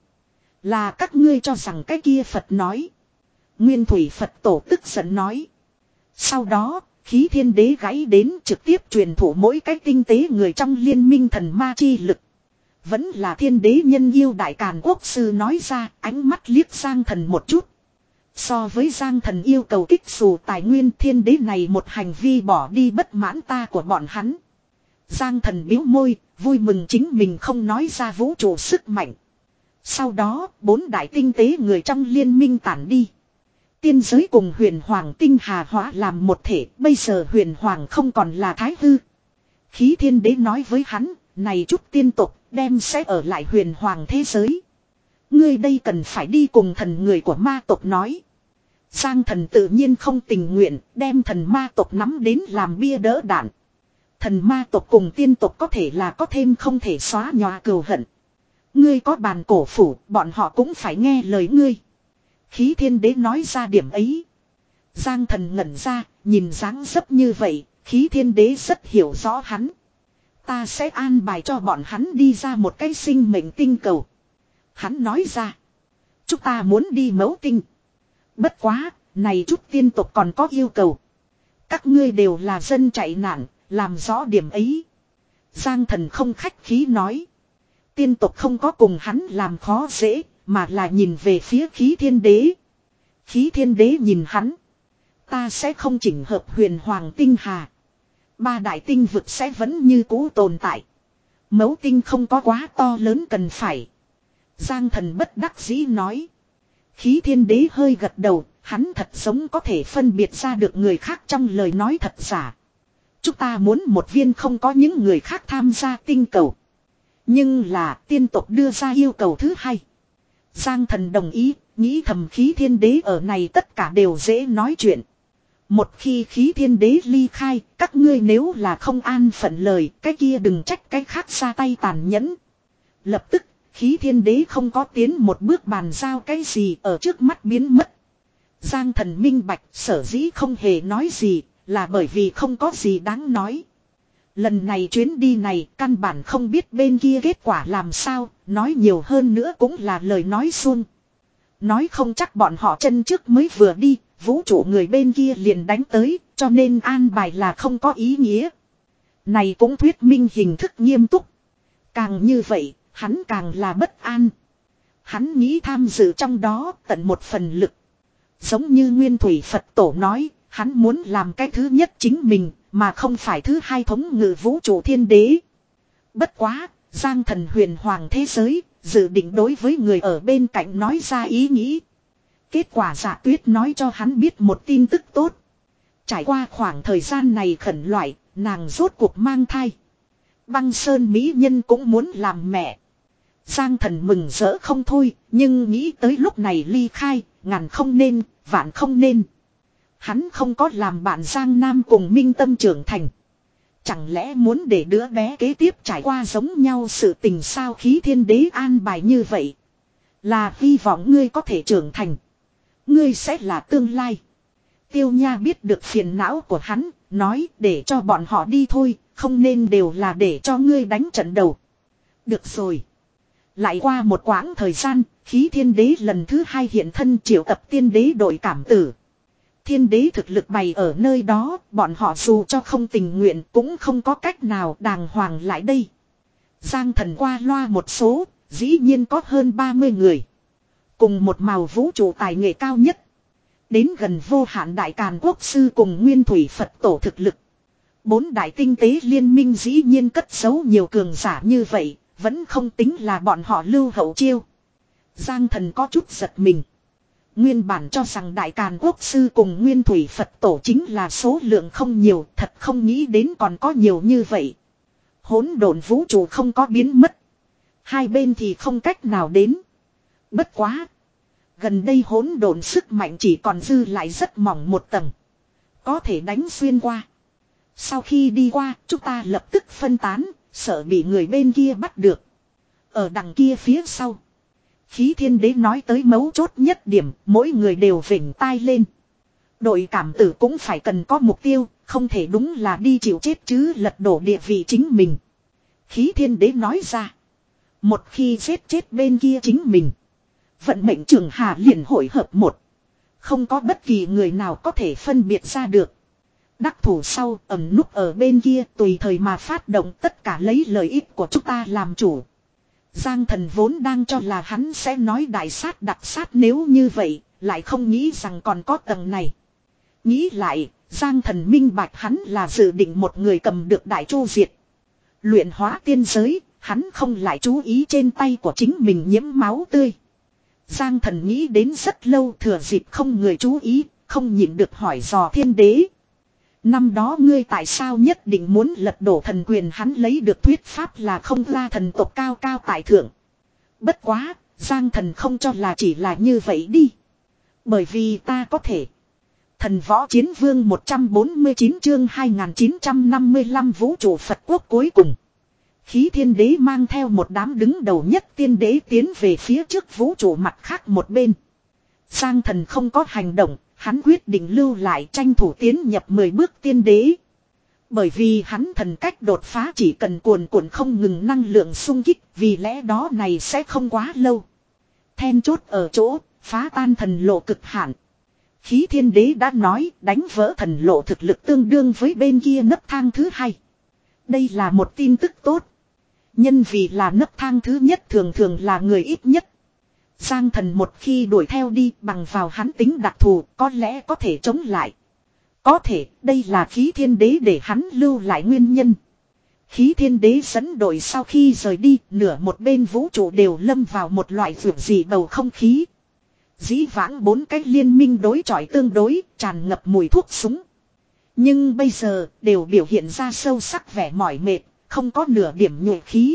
là các ngươi cho rằng cái kia Phật nói. Nguyên Thủy Phật tổ tức giận nói. Sau đó, Khí Thiên Đế gãy đến trực tiếp truyền thủ mỗi cái tinh tế người trong liên minh thần ma chi lực. Vẫn là Thiên Đế nhân yêu Đại Càn Quốc sư nói ra, ánh mắt liếc Giang Thần một chút. So với Giang Thần yêu cầu kích xù tài nguyên, Thiên Đế này một hành vi bỏ đi bất mãn ta của bọn hắn. Giang Thần biếu môi, vui mừng chính mình không nói ra vũ trụ sức mạnh. Sau đó, bốn đại tinh tế người trong liên minh tản đi. Tiên giới cùng huyền hoàng tinh hà hóa làm một thể, bây giờ huyền hoàng không còn là thái hư. Khí Thiên Đế nói với hắn, này chút tiên tộc đem sẽ ở lại huyền hoàng thế giới. Ngươi đây cần phải đi cùng thần người của ma tộc nói. Giang Thần tự nhiên không tình nguyện, đem thần ma tộc nắm đến làm bia đỡ đạn. Thần ma tộc cùng tiên tộc có thể là có thêm không thể xóa nhòa cừu hận. Ngươi có bàn cổ phủ, bọn họ cũng phải nghe lời ngươi. Khí Thiên Đế nói ra điểm ấy. Giang Thần ngẩn ra, nhìn dáng dấp như vậy, Khí Thiên Đế rất hiểu rõ hắn. Ta sẽ an bài cho bọn hắn đi ra một cái sinh mệnh tinh cầu. Hắn nói ra. Chúng ta muốn đi mẫu tinh. Bất quá, này chút tiên tộc còn có yêu cầu. Các ngươi đều là dân chạy nạn, làm rõ điểm ấy. Giang Thần không khách khí nói. Tiên tộc không có cùng hắn làm khó dễ, mà là nhìn về phía Khí Thiên Đế. Khí Thiên Đế nhìn hắn. Ta sẽ không chỉnh hợp huyền hoàng tinh hà. Ba đại tinh vực sẽ vẫn như cũ tồn tại. Mẫu tinh không có quá to lớn cần phải. Giang Thần bất đắc dĩ nói. Khí Thiên Đế hơi gật đầu, hắn thật giống có thể phân biệt ra được người khác trong lời nói thật giả. Chúng ta muốn một viên không có những người khác tham gia tinh cầu. Nhưng là tiên tộc đưa ra yêu cầu thứ hai. Giang Thần đồng ý, nghĩ thầm Khí Thiên Đế ở này tất cả đều dễ nói chuyện. Một khi Khí Thiên Đế ly khai, các ngươi nếu là không an phận lời, cái kia đừng trách cái khác ra tay tàn nhẫn. Lập tức, Khí Thiên Đế không có tiến một bước bàn giao cái gì ở trước mắt biến mất. Giang Thần minh bạch, sở dĩ không hề nói gì, là bởi vì không có gì đáng nói. Lần này chuyến đi này căn bản không biết bên kia kết quả làm sao, nói nhiều hơn nữa cũng là lời nói suông. Nói không chắc bọn họ chân trước mới vừa đi, vũ trụ người bên kia liền đánh tới, cho nên an bài là không có ý nghĩa. Này cũng thuyết minh hình thức nghiêm túc. Càng như vậy, hắn càng là bất an. Hắn nghĩ tham dự trong đó tận một phần lực. Giống như Nguyên Thủy Phật Tổ nói, hắn muốn làm cái thứ nhất chính mình, mà không phải thứ hai thống ngự vũ trụ thiên đế. Bất quá, Giang Thần huyền hoàng thế giới, dự định đối với người ở bên cạnh nói ra ý nghĩ. Kết quả Dạ Tuyết nói cho hắn biết một tin tức tốt. Trải qua khoảng thời gian này khẩn loại, nàng rốt cuộc mang thai. Băng Sơn Mỹ Nhân cũng muốn làm mẹ. Giang Thần mừng rỡ không thôi, nhưng nghĩ tới lúc này ly khai, ngàn không nên, vạn không nên. Hắn không có làm bạn Giang Nam cùng Minh Tâm trưởng thành. Chẳng lẽ muốn để đứa bé kế tiếp trải qua giống nhau sự tình sao? Khí Thiên Đế an bài như vậy, là hy vọng ngươi có thể trưởng thành. Ngươi sẽ là tương lai. Tiêu Nha biết được phiền não của hắn, nói để cho bọn họ đi thôi, không nên đều là để cho ngươi đánh trận đầu. Được rồi. Lại qua một quãng thời gian, Khí Thiên Đế lần thứ hai hiện thân triệu tập tiên đế đội cảm tử. Thiên đế thực lực bày ở nơi đó, bọn họ dù cho không tình nguyện cũng không có cách nào đàng hoàng lại đây. Giang Thần qua loa một số, dĩ nhiên có hơn ba mươi người. Cùng một màu vũ trụ tài nghệ cao nhất. Đến gần vô hạn đại càn quốc sư cùng Nguyên Thủy Phật Tổ thực lực. Bốn đại tinh tế liên minh dĩ nhiên cất giấu nhiều cường giả như vậy, vẫn không tính là bọn họ lưu hậu chiêu. Giang Thần có chút giật mình. Nguyên bản cho rằng đại càn quốc sư cùng Nguyên Thủy Phật Tổ chính là số lượng không nhiều, thật không nghĩ đến còn có nhiều như vậy. Hỗn độn vũ trụ không có biến mất. Hai bên thì không cách nào đến. Bất quá. Gần đây hỗn độn sức mạnh chỉ còn dư lại rất mỏng một tầng. Có thể đánh xuyên qua. Sau khi đi qua, chúng ta lập tức phân tán, sợ bị người bên kia bắt được. Ở đằng kia phía sau. Khí Thiên Đế nói tới mấu chốt nhất điểm, mỗi người đều vểnh tai lên. Đội cảm tử cũng phải cần có mục tiêu, không thể đúng là đi chịu chết chứ lật đổ địa vị chính mình. Khí Thiên Đế nói ra. Một khi giết chết bên kia chính mình. Vận mệnh trường hà liền hội hợp một. Không có bất kỳ người nào có thể phân biệt ra được. Đắc thủ sau ẩn núp ở bên kia tùy thời mà phát động tất cả lấy lợi ích của chúng ta làm chủ. Giang Thần vốn đang cho là hắn sẽ nói đại sát đặc sát nếu như vậy, lại không nghĩ rằng còn có tầng này. Nghĩ lại, Giang Thần minh bạch hắn là dự định một người cầm được đại chu diệt. Luyện hóa tiên giới, hắn không lại chú ý trên tay của chính mình nhiễm máu tươi. Giang Thần nghĩ đến rất lâu thừa dịp không người chú ý, không nhịn được hỏi dò Thiên Đế. Năm đó ngươi tại sao nhất định muốn lật đổ thần quyền? Hắn lấy được thuyết pháp là không ra thần tộc cao cao tại thượng. Bất quá, Giang Thần không cho là chỉ là như vậy đi. Bởi vì ta có thể. Thần Võ Chiến Vương một trăm bốn mươi chín chương hai nghìn chín trăm năm mươi lăm vũ trụ Phật quốc cuối cùng. Khí Thiên Đế mang theo một đám đứng đầu nhất tiên đế tiến về phía trước vũ trụ mặt khác một bên. Giang Thần không có hành động. Hắn quyết định lưu lại tranh thủ tiến nhập mười bước tiên đế. Bởi vì hắn thần cách đột phá chỉ cần cuồn cuộn không ngừng năng lượng xung kích, vì lẽ đó này sẽ không quá lâu. Then chốt ở chỗ, phá tan thần lộ cực hạn. Khí Thiên Đế đã nói đánh vỡ thần lộ thực lực tương đương với bên kia nấc thang thứ hai. Đây là một tin tức tốt. Nhân vì là nấc thang thứ nhất thường thường là người ít nhất. Giang Thần một khi đuổi theo đi bằng vào hắn tính đặc thù có lẽ có thể chống lại. Có thể đây là Khí Thiên Đế để hắn lưu lại nguyên nhân. Khí Thiên Đế dẫn đội sau khi rời đi nửa một bên vũ trụ đều lâm vào một loại vượt dị bầu không khí. Dĩ vãng bốn cái liên minh đối chọi tương đối tràn ngập mùi thuốc súng. Nhưng bây giờ đều biểu hiện ra sâu sắc vẻ mỏi mệt, không có nửa điểm nhuệ khí.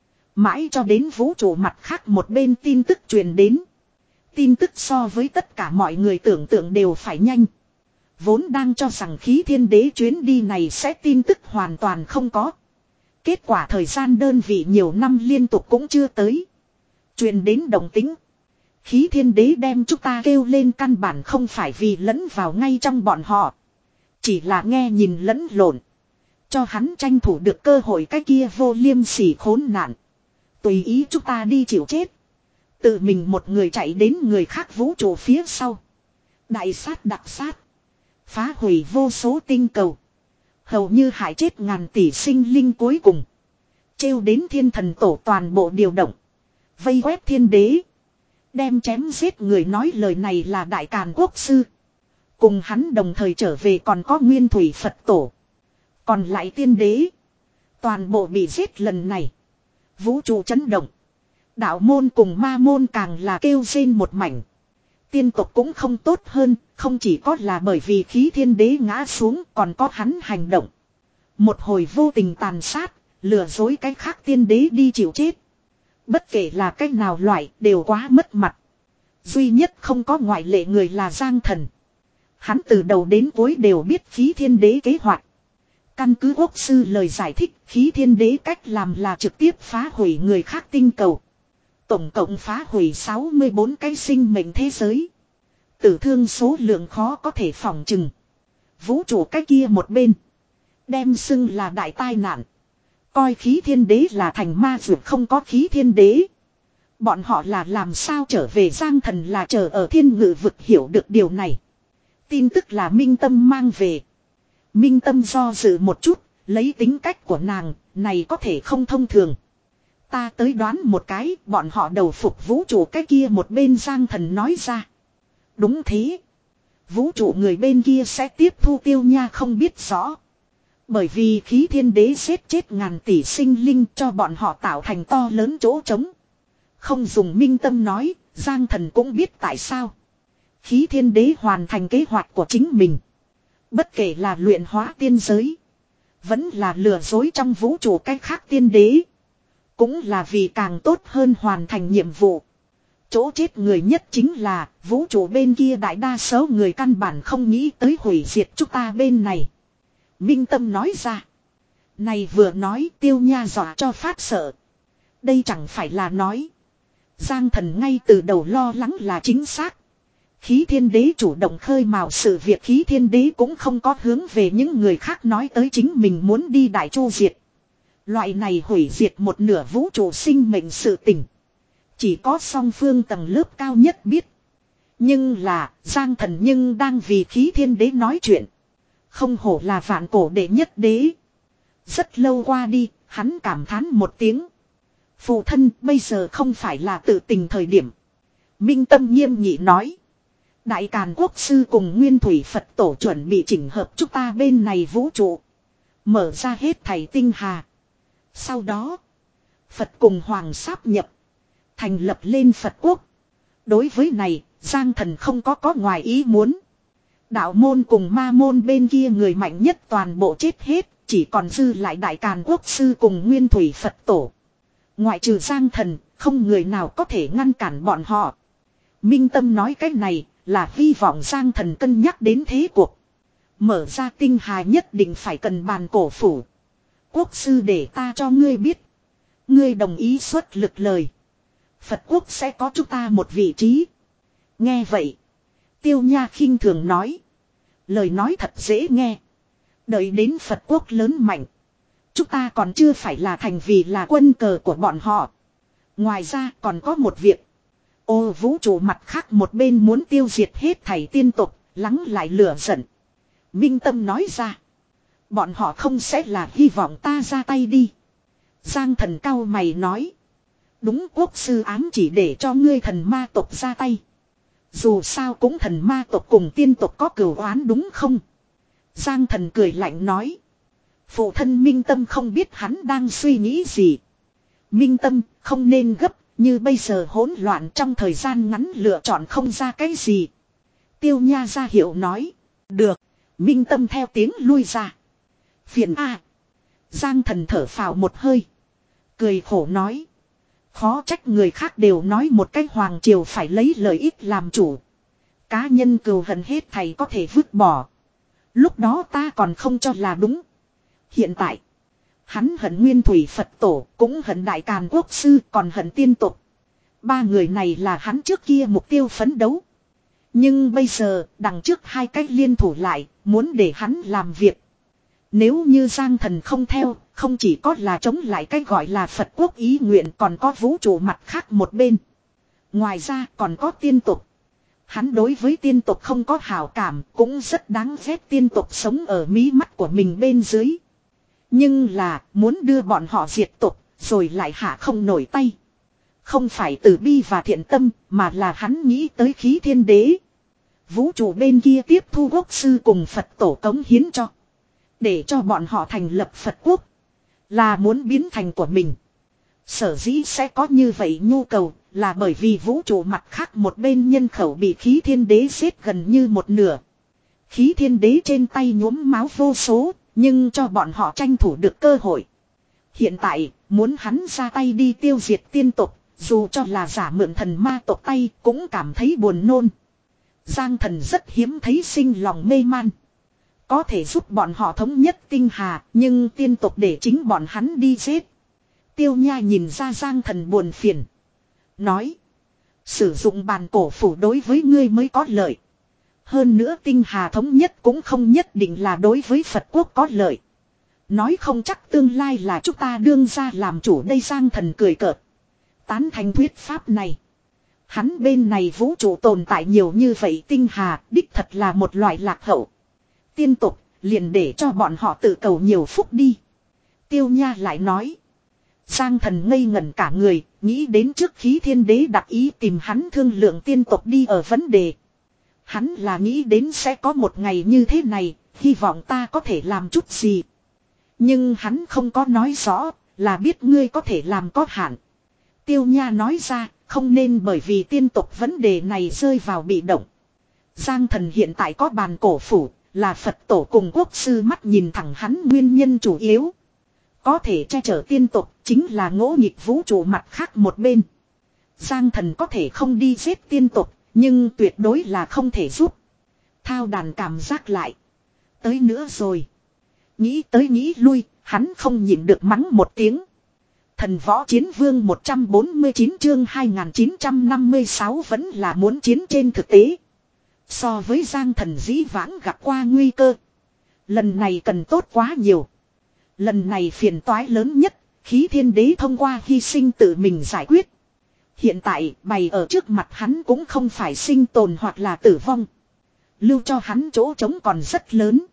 Mãi cho đến vũ trụ mặt khác một bên tin tức truyền đến. Tin tức so với tất cả mọi người tưởng tượng đều phải nhanh. Vốn đang cho rằng Khí Thiên Đế chuyến đi này sẽ tin tức hoàn toàn không có. Kết quả thời gian đơn vị nhiều năm liên tục cũng chưa tới. Truyền đến đồng tính. Khí Thiên Đế đem chúng ta kêu lên căn bản không phải vì lẫn vào ngay trong bọn họ. Chỉ là nghe nhìn lẫn lộn. Cho hắn tranh thủ được cơ hội cái kia vô liêm sỉ khốn nạn. Tùy ý chúng ta đi chịu chết. Tự mình một người chạy đến người khác vũ trụ phía sau. Đại sát đặc sát. Phá hủy vô số tinh cầu. Hầu như hại chết ngàn tỷ sinh linh cuối cùng. Trêu đến thiên thần tổ toàn bộ điều động. Vây quét thiên đế. Đem chém giết người nói lời này là Đại Càn Quốc sư. Cùng hắn đồng thời trở về còn có Nguyên Thủy Phật tổ. Còn lại tiên đế. Toàn bộ bị giết lần này. Vũ trụ chấn động. Đạo môn cùng ma môn càng là kêu rên một mảnh. Tiên tộc cũng không tốt hơn. Không chỉ có là bởi vì khí thiên đế ngã xuống còn có hắn hành động. Một hồi vô tình tàn sát. Lừa dối cái khác tiên đế đi chịu chết. Bất kể là cách nào loại đều quá mất mặt. Duy nhất không có ngoại lệ người là Giang Thần. Hắn từ đầu đến cuối đều biết khí thiên đế kế hoạch. Căn cứ quốc sư lời giải thích, khí thiên đế cách làm là trực tiếp phá hủy người khác tinh cầu. Tổng cộng phá hủy sáu mươi bốn cái sinh mệnh thế giới. Tử thương số lượng khó có thể phỏng chừng. Vũ trụ cái kia một bên. Đem xưng là đại tai nạn. Coi khí thiên đế là thành ma dược không có khí thiên đế. Bọn họ là làm sao trở về Giang Thần là chờ ở thiên ngự vực hiểu được điều này. Tin tức là Minh Tâm mang về. Minh Tâm do dự một chút, lấy tính cách của nàng, này có thể không thông thường. Ta tới đoán một cái, bọn họ đầu phục vũ trụ cái kia một bên Giang Thần nói ra. Đúng thế. Vũ trụ người bên kia sẽ tiếp thu Tiêu Nha không biết rõ. Bởi vì khí thiên đế giết chết ngàn tỷ sinh linh cho bọn họ tạo thành to lớn chỗ trống. Không dùng Minh Tâm nói, Giang Thần cũng biết tại sao. Khí thiên đế hoàn thành kế hoạch của chính mình. Bất kể là luyện hóa tiên giới. Vẫn là lừa dối trong vũ trụ cách khác tiên đế. Cũng là vì càng tốt hơn hoàn thành nhiệm vụ. Chỗ chết người nhất chính là vũ trụ bên kia đại đa số người căn bản không nghĩ tới hủy diệt chúng ta bên này. Minh Tâm nói ra. Này vừa nói Tiêu Nha dọa cho phát sợ. Đây chẳng phải là nói. Giang Thần ngay từ đầu lo lắng là chính xác. Khí thiên đế chủ động khơi mào sự việc khí thiên đế cũng không có hướng về những người khác nói tới chính mình muốn đi đại chu diệt. Loại này hủy diệt một nửa vũ trụ sinh mệnh sự tình. Chỉ có song phương tầng lớp cao nhất biết. Nhưng là Giang Thần nhưng đang vì khí thiên đế nói chuyện. Không hổ là vạn cổ đệ nhất đế. Rất lâu qua đi, hắn cảm thán một tiếng. Phụ thân bây giờ không phải là tự tình thời điểm. Minh Tâm nghiêm nghị nói. Đại Càn Quốc sư cùng Nguyên Thủy Phật tổ chuẩn bị chỉnh hợp chúng ta bên này vũ trụ. Mở ra hết thảy tinh hà. Sau đó, Phật cùng Hoàng sáp nhập. Thành lập lên Phật quốc. Đối với này, Giang Thần không có có ngoài ý muốn. Đạo môn cùng ma môn bên kia người mạnh nhất toàn bộ chết hết. Chỉ còn dư lại Đại Càn Quốc sư cùng Nguyên Thủy Phật tổ. Ngoại trừ Giang Thần, không người nào có thể ngăn cản bọn họ. Minh Tâm nói cái này là hy vọng Giang Thần cân nhắc đến thế cuộc. Mở ra tinh hà nhất định phải cần bàn cổ phủ. Quốc sư để ta cho ngươi biết. Ngươi đồng ý xuất lực lời. Phật quốc sẽ có chúng ta một vị trí. Nghe vậy. Tiêu Nha khinh thường nói. Lời nói thật dễ nghe. Đợi đến Phật quốc lớn mạnh. Chúng ta còn chưa phải là thành vì là quân cờ của bọn họ. Ngoài ra còn có một việc. Ô vũ trụ mặt khác một bên muốn tiêu diệt hết thảy tiên tục, lắng lại lửa giận. Minh Tâm nói ra. Bọn họ không sẽ là hy vọng ta ra tay đi. Giang Thần cao mày nói. Đúng quốc sư ám chỉ để cho ngươi thần ma tộc ra tay. Dù sao cũng thần ma tộc cùng tiên tộc có cửu oán đúng không? Giang Thần cười lạnh nói. Phụ thân Minh Tâm không biết hắn đang suy nghĩ gì. Minh Tâm không nên gấp. Như bây giờ hỗn loạn trong thời gian ngắn lựa chọn không ra cái gì. Tiêu Nha ra hiệu nói. Được. Minh Tâm theo tiếng lui ra. Phiền a. Giang Thần thở phào một hơi. Cười khổ nói. Khó trách người khác đều nói một cách hoàng triều phải lấy lợi ích làm chủ. Cá nhân cừu hận hết thầy có thể vứt bỏ. Lúc đó ta còn không cho là đúng. Hiện tại. Hắn hận Nguyên Thủy Phật tổ, cũng hận Đại Càn Quốc sư, còn hận tiên tục. Ba người này là hắn trước kia mục tiêu phấn đấu. Nhưng bây giờ, đằng trước hai cách liên thủ lại, muốn để hắn làm việc. Nếu như Giang Thần không theo, không chỉ có là chống lại cái gọi là Phật quốc ý nguyện, còn có vũ trụ mặt khác một bên. Ngoài ra còn có tiên tục. Hắn đối với tiên tộc không có hảo cảm, cũng rất đáng ghét tiên tộc sống ở mí mắt của mình bên dưới. Nhưng là muốn đưa bọn họ diệt tộc, rồi lại hạ không nổi tay. Không phải từ bi và thiện tâm, mà là hắn nghĩ tới khí thiên đế. Vũ trụ bên kia tiếp thu quốc sư cùng Phật tổ cống hiến cho. Để cho bọn họ thành lập Phật quốc. Là muốn biến thành của mình. Sở dĩ sẽ có như vậy nhu cầu, là bởi vì vũ trụ mặt khác một bên nhân khẩu bị khí thiên đế xếp gần như một nửa. Khí thiên đế trên tay nhuốm máu vô số, nhưng cho bọn họ tranh thủ được cơ hội. Hiện tại, muốn hắn ra tay đi tiêu diệt tiên tộc, dù cho là giả mượn thần ma tộc tay cũng cảm thấy buồn nôn. Giang thần rất hiếm thấy sinh lòng mê man. Có thể giúp bọn họ thống nhất tinh hà, nhưng tiên tộc để chính bọn hắn đi giết. Tiêu Nha nhìn ra Giang thần buồn phiền. Nói. Sử dụng bàn cổ phủ đối với ngươi mới có lợi. Hơn nữa tinh hà thống nhất cũng không nhất định là đối với Phật quốc có lợi. Nói không chắc tương lai là chúng ta đương ra làm chủ đây. Giang thần cười cợt. Tán thành thuyết pháp này. Hắn bên này vũ trụ tồn tại nhiều như vậy tinh hà đích thật là một loại lạc hậu. Tiên tục liền để cho bọn họ tự cầu nhiều phúc đi. Tiêu Nha lại nói. Giang thần ngây ngẩn cả người, nghĩ đến trước khí thiên đế đặc ý tìm hắn thương lượng tiên tộc đi ở vấn đề. Hắn là nghĩ đến sẽ có một ngày như thế này, hy vọng ta có thể làm chút gì. Nhưng hắn không có nói rõ, là biết ngươi có thể làm có hạn. Tiêu Nha nói ra, không nên bởi vì tiên tộc vấn đề này rơi vào bị động. Giang thần hiện tại có bàn cổ phủ, là Phật tổ cùng quốc sư mắt nhìn thẳng hắn nguyên nhân chủ yếu. Có thể che chở tiên tộc chính là ngỗ nghịch vũ trụ mặt khác một bên. Giang thần có thể không đi giết tiên tộc, nhưng tuyệt đối là không thể giúp. Thao đàn cảm giác lại. Tới nữa rồi. Nghĩ tới nghĩ lui, hắn không nhịn được mắng một tiếng. Thần võ chiến vương một trăm bốn mươi chín chương hai nghìn chín trăm năm mươi sáu vẫn là muốn chiến trên thực tế. So với Giang thần dĩ vãng gặp qua nguy cơ. Lần này cần tốt quá nhiều. Lần này phiền toái lớn nhất, khí thiên đế thông qua hy sinh tự mình giải quyết. Hiện tại bày ở trước mặt hắn cũng không phải sinh tồn hoặc là tử vong. Lưu cho hắn chỗ trống còn rất lớn.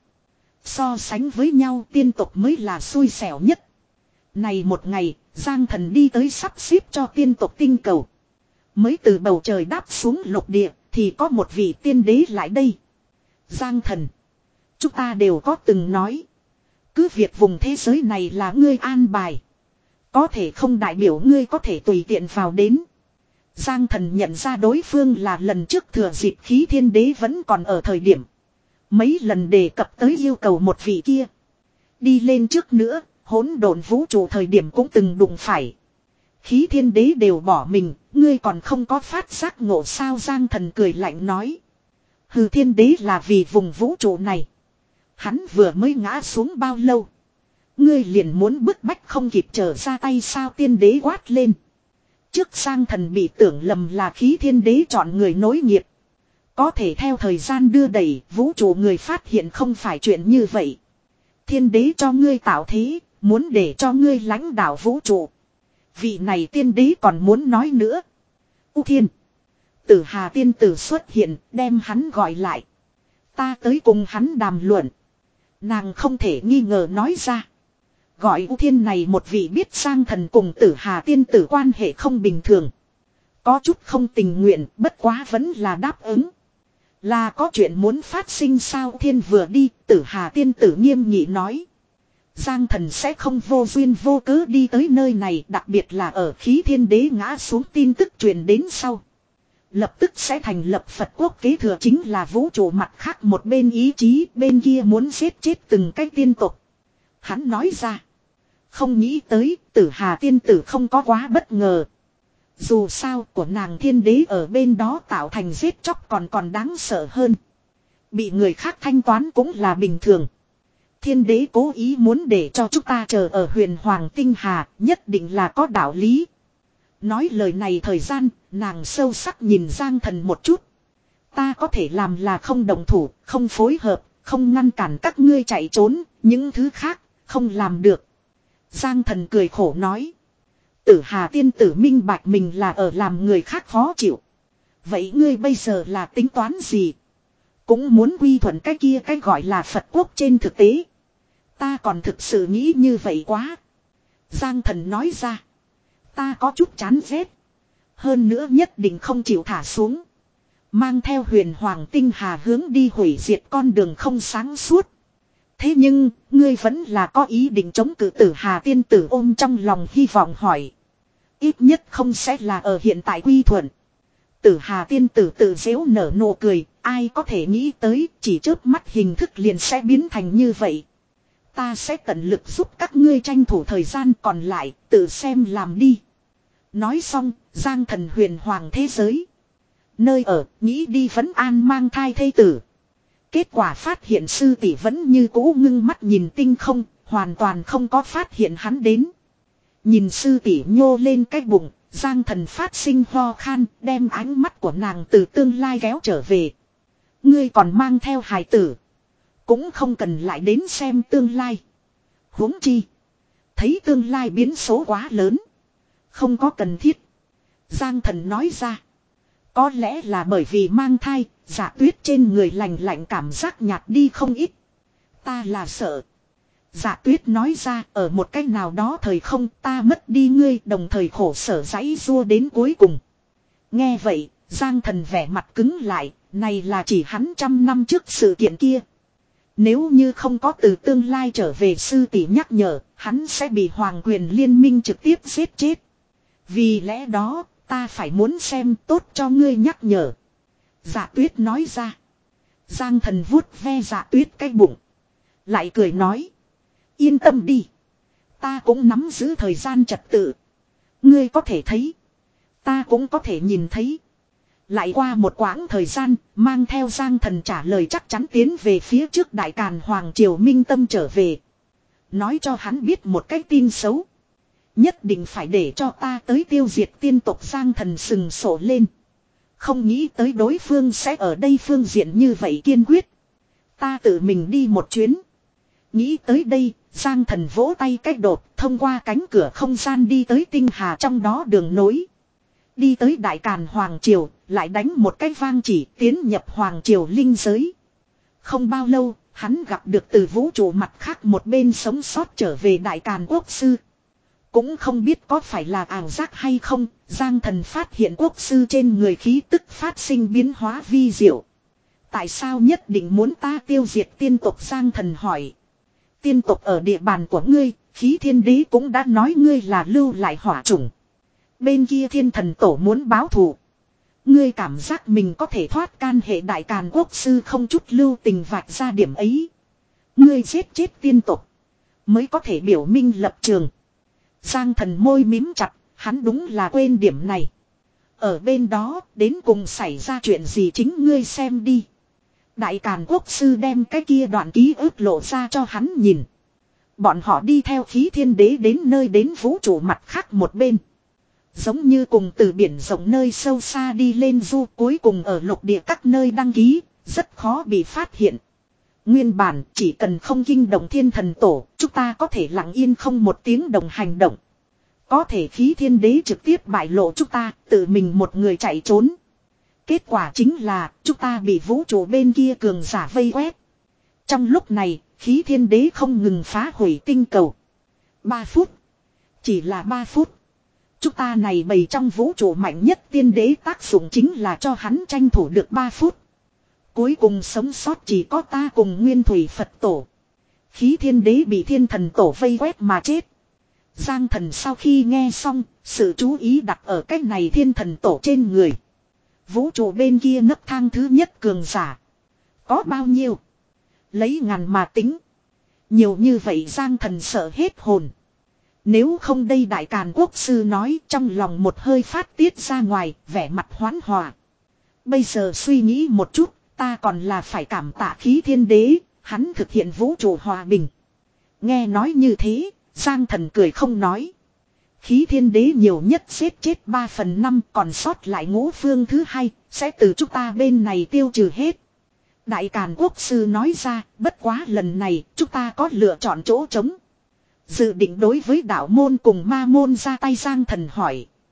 So sánh với nhau tiên tộc mới là xui xẻo nhất. Này một ngày, Giang thần đi tới sắp xếp cho tiên tộc tinh cầu. Mới từ bầu trời đáp xuống lục địa, thì có một vị tiên đế lại đây. Giang thần, chúng ta đều có từng nói. Cứ việc vùng thế giới này là ngươi an bài. Có thể không đại biểu ngươi có thể tùy tiện vào đến. Giang thần nhận ra đối phương là lần trước thừa dịp khí thiên đế vẫn còn ở thời điểm. Mấy lần đề cập tới yêu cầu một vị kia. Đi lên trước nữa, hỗn độn vũ trụ thời điểm cũng từng đụng phải. Khí thiên đế đều bỏ mình, ngươi còn không có phát giác ngộ sao. Giang thần cười lạnh nói. Hừ, thiên đế là vì vùng vũ trụ này. Hắn vừa mới ngã xuống bao lâu. Ngươi liền muốn bức bách không kịp trở ra tay sao. Tiên đế quát lên. Trước Giang thần bị tưởng lầm là khí thiên đế chọn người nối nghiệp. Có thể theo thời gian đưa đẩy, vũ trụ người phát hiện không phải chuyện như vậy. Thiên đế cho ngươi tạo thế, muốn để cho ngươi lãnh đạo vũ trụ. Vị này tiên đế còn muốn nói nữa. U Thiên, Tử Hà tiên tử xuất hiện, đem hắn gọi lại. Ta tới cùng hắn đàm luận. Nàng không thể nghi ngờ nói ra. Gọi U Thiên này một vị biết Giang thần cùng Tử Hà tiên tử quan hệ không bình thường. Có chút không tình nguyện, bất quá vẫn là đáp ứng. Là có chuyện muốn phát sinh sao. Thiên vừa đi, Tử Hà tiên tử nghiêm nghị nói. Giang thần sẽ không vô duyên vô cớ đi tới nơi này, đặc biệt là ở khí thiên đế ngã xuống tin tức truyền đến sau. Lập tức sẽ thành lập Phật quốc kế thừa chính là vũ trụ mặt khác một bên ý chí, bên kia muốn giết chết từng cái tiên tộc. Hắn nói ra. Không nghĩ tới, Tử Hà tiên tử không có quá bất ngờ. Dù sao của nàng thiên đế ở bên đó tạo thành giết chóc còn còn đáng sợ hơn. Bị người khác thanh toán cũng là bình thường. Thiên đế cố ý muốn để cho chúng ta chờ ở huyền hoàng tinh hà, nhất định là có đạo lý. Nói lời này thời gian, nàng sâu sắc nhìn Giang thần một chút. Ta có thể làm là không đồng thủ, không phối hợp, không ngăn cản các ngươi chạy trốn, những thứ khác, không làm được. Giang thần cười khổ nói. Tử Hà tiên tử minh bạch mình là ở làm người khác khó chịu. Vậy ngươi bây giờ là tính toán gì? Cũng muốn quy thuận cái kia cái gọi là Phật quốc trên thực tế. Ta còn thực sự nghĩ như vậy quá. Giang Thần nói ra. Ta có chút chán ghét. Hơn nữa nhất định không chịu thả xuống. Mang theo huyền hoàng tinh hà hướng đi hủy diệt con đường không sáng suốt. Thế nhưng, ngươi vẫn là có ý định chống cự Tử Hà tiên tử ôm trong lòng hy vọng hỏi. Ít nhất không sẽ là ở hiện tại quy thuận. Tử Hà tiên tử tự dễu nở nụ cười, ai có thể nghĩ tới chỉ chớp mắt hình thức liền sẽ biến thành như vậy. Ta sẽ tận lực giúp các ngươi tranh thủ thời gian còn lại, tự xem làm đi. Nói xong, Giang Thần huyền hoàng thế giới. Nơi ở, nghĩ đi vẫn an mang thai thê tử. Kết quả phát hiện sư tỷ vẫn như cũ ngưng mắt nhìn tinh không, hoàn toàn không có phát hiện hắn đến. Nhìn sư tỷ nhô lên cái bụng, Giang Thần phát sinh ho khan, đem ánh mắt của nàng từ tương lai kéo trở về. Ngươi còn mang theo hài tử. Cũng không cần lại đến xem tương lai. Huống chi. Thấy tương lai biến số quá lớn. Không có cần thiết. Giang Thần nói ra. Có lẽ là bởi vì mang thai, Dạ Tuyết trên người lạnh lạnh cảm giác nhạt đi không ít. Ta là sợ. Dạ Tuyết nói ra, ở một cách nào đó thời không ta mất đi ngươi, đồng thời khổ sở giãy giụa đến cuối cùng. Nghe vậy, Giang Thần vẻ mặt cứng lại, này là chỉ hắn trăm năm trước sự kiện kia. Nếu như không có từ tương lai trở về sư tỷ nhắc nhở, hắn sẽ bị Hoàng Quyền Liên minh trực tiếp giết chết. Vì lẽ đó, ta phải muốn xem tốt cho ngươi nhắc nhở. Dạ Tuyết nói ra. Giang Thần vuốt ve Dạ Tuyết cái bụng. Lại cười nói. Yên tâm đi. Ta cũng nắm giữ thời gian trật tự. Ngươi có thể thấy. Ta cũng có thể nhìn thấy. Lại qua một quãng thời gian, mang theo Giang Thần trả lời chắc chắn tiến về phía trước Đại Càn Hoàng Triều Minh Tâm trở về. Nói cho hắn biết một cái tin xấu. Nhất định phải để cho ta tới tiêu diệt tiên tộc. Giang Thần sừng sổ lên. Không nghĩ tới đối phương sẽ ở đây phương diện như vậy kiên quyết. Ta tự mình đi một chuyến. Nghĩ tới đây, Giang Thần vỗ tay cách đột, thông qua cánh cửa không gian đi tới tinh hà trong đó đường nối. Đi tới Đại Càn Hoàng Triều, lại đánh một cái vang chỉ tiến nhập Hoàng Triều linh giới. Không bao lâu, hắn gặp được từ vũ trụ mặt khác một bên sống sót trở về Đại Càn Quốc Sư. Cũng không biết có phải là ảo giác hay không, Giang Thần phát hiện quốc sư trên người khí tức phát sinh biến hóa vi diệu. Tại sao nhất định muốn ta tiêu diệt tiên tộc? Giang Thần hỏi. Tiên tộc ở địa bàn của ngươi, Khí Thiên Đế cũng đã nói ngươi là lưu lại hỏa chủng. Bên kia Thiên Thần Tổ muốn báo thù. Ngươi cảm giác mình có thể thoát can hệ? Đại Càn Quốc sư không chút lưu tình vạch ra điểm ấy. Ngươi giết chết tiên tộc, mới có thể biểu minh lập trường. Giang Thần môi mím chặt, hắn đúng là quên điểm này. Ở bên đó, đến cùng xảy ra chuyện gì chính ngươi xem đi. Đại Càn Quốc sư đem cái kia đoạn ký ức lộ ra cho hắn nhìn. Bọn họ đi theo Khí Thiên Đế đến nơi đến vũ trụ mặt khác một bên. Giống như cùng từ biển rộng nơi sâu xa đi lên du, cuối cùng ở lục địa các nơi đăng ký, rất khó bị phát hiện. Nguyên bản chỉ cần không kinh động Thiên Thần Tổ, chúng ta có thể lặng yên không một tiếng đồng hành động. Có thể Khí Thiên Đế trực tiếp bại lộ chúng ta, tự mình một người chạy trốn. Kết quả chính là chúng ta bị vũ trụ bên kia cường giả vây quét. Trong lúc này, Khí Thiên Đế không ngừng phá hủy tinh cầu. Ba phút. Chỉ là ba phút. Chúng ta này bày trong vũ trụ mạnh nhất tiên đế tác dụng chính là cho hắn tranh thủ được ba phút. Cuối cùng sống sót chỉ có ta cùng Nguyên Thủy Phật Tổ. Khí Thiên Đế bị Thiên Thần Tổ vây quét mà chết. Giang Thần sau khi nghe xong, sự chú ý đặt ở cách này Thiên Thần Tổ trên người. Vũ trụ bên kia nấc thang thứ nhất cường giả. Có bao nhiêu? Lấy ngàn mà tính. Nhiều như vậy Giang Thần sợ hết hồn. Nếu không đây Đại Càn Quốc sư nói, trong lòng một hơi phát tiết ra ngoài, vẻ mặt hoán hòa. Bây giờ suy nghĩ một chút, ta còn là phải cảm tạ Khí Thiên Đế, hắn thực hiện vũ trụ hòa bình. Nghe nói như thế, Giang Thần cười không nói. Khí Thiên Đế nhiều nhất giết chết ba phần năm, còn sót lại ngũ phương thứ hai, sẽ từ chúng ta bên này tiêu trừ hết. Đại Càn Quốc sư nói ra, bất quá lần này chúng ta có lựa chọn chỗ trống. Dự định đối với đạo môn cùng ma môn ra tay. Giang Thần hỏi.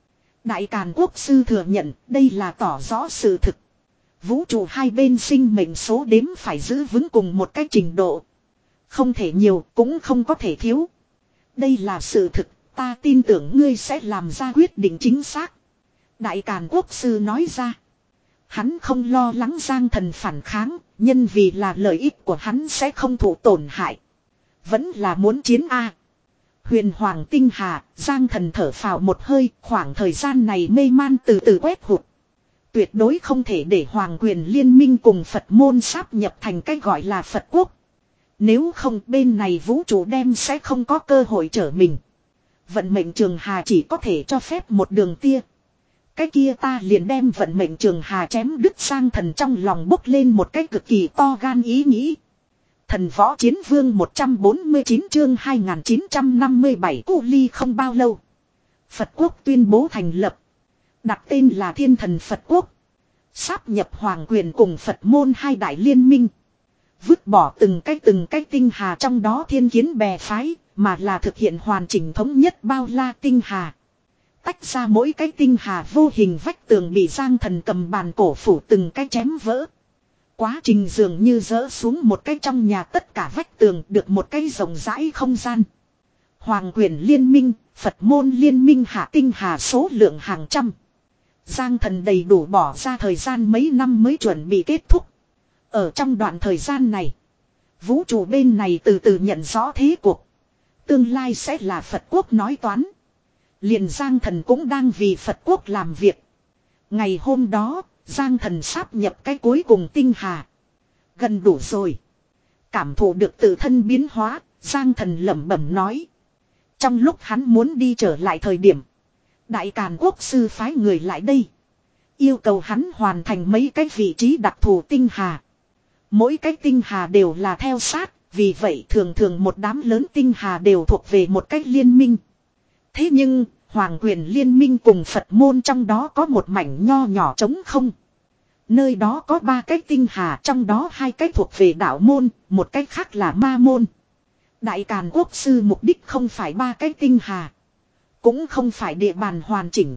Đại Càn Quốc sư thừa nhận đây là tỏ rõ sự thực. Vũ trụ hai bên sinh mệnh số đếm phải giữ vững cùng một cái trình độ. Không thể nhiều cũng không có thể thiếu. Đây là sự thực, ta tin tưởng ngươi sẽ làm ra quyết định chính xác. Đại Càn Quốc sư nói ra. Hắn không lo lắng Giang Thần phản kháng, nhân vì là lợi ích của hắn sẽ không thụ tổn hại. Vẫn là muốn chiến A. Huyền Hoàng Tinh Hà, Giang Thần thở phào một hơi, khoảng thời gian này mê man từ từ quét hụt. Tuyệt đối không thể để Hoàng quyền liên minh cùng Phật môn sáp nhập thành cái gọi là Phật quốc. Nếu không bên này vũ trụ đem sẽ không có cơ hội trở mình. Vận mệnh trường hà chỉ có thể cho phép một đường tia. Cái kia ta liền đem vận mệnh trường hà chém đứt. Giang Thần trong lòng bốc lên một cái cực kỳ to gan ý nghĩ. Thần võ chiến vương một trăm bốn mươi chín chương hai nghìn chín trăm năm mươi bảy Cu Ly không bao lâu. Phật quốc tuyên bố thành lập. Đặt tên là Thiên Thần Phật quốc. Sáp nhập Hoàng quyền cùng Phật môn hai đại liên minh. Vứt bỏ từng cái từng cái tinh hà trong đó thiên kiến bè phái. Mà là thực hiện hoàn chỉnh thống nhất bao la tinh hà. Tách ra mỗi cái tinh hà vô hình vách tường bị Giang Thần cầm bàn cổ phủ từng cái chém vỡ. Quá trình dường như rỡ xuống một cái trong nhà tất cả vách tường được một cái rộng rãi không gian. Hoàng quyền liên minh, Phật môn liên minh hạ tinh hà số lượng hàng trăm. Giang Thần đầy đủ bỏ ra thời gian mấy năm mới chuẩn bị kết thúc. Ở trong đoạn thời gian này, vũ trụ bên này từ từ nhận rõ thế cuộc. Tương lai sẽ là Phật quốc nói toán. Liền Giang Thần cũng đang vì Phật quốc làm việc. Ngày hôm đó, Giang Thần sáp nhập cái cuối cùng tinh hà. Gần đủ rồi. Cảm thụ được tự thân biến hóa, Giang Thần lẩm bẩm nói. Trong lúc hắn muốn đi trở lại thời điểm, Đại Càn Quốc sư phái người lại đây. Yêu cầu hắn hoàn thành mấy cái vị trí đặc thù tinh hà. Mỗi cái tinh hà đều là theo sát, vì vậy thường thường một đám lớn tinh hà đều thuộc về một cách liên minh. Thế nhưng, Hoàng quyền liên minh cùng Phật môn trong đó có một mảnh nho nhỏ trống không. Nơi đó có ba cái tinh hà, trong đó hai cái thuộc về đạo môn, một cái khác là ma môn. Đại Càn Quốc sư mục đích không phải ba cái tinh hà, cũng không phải địa bàn hoàn chỉnh,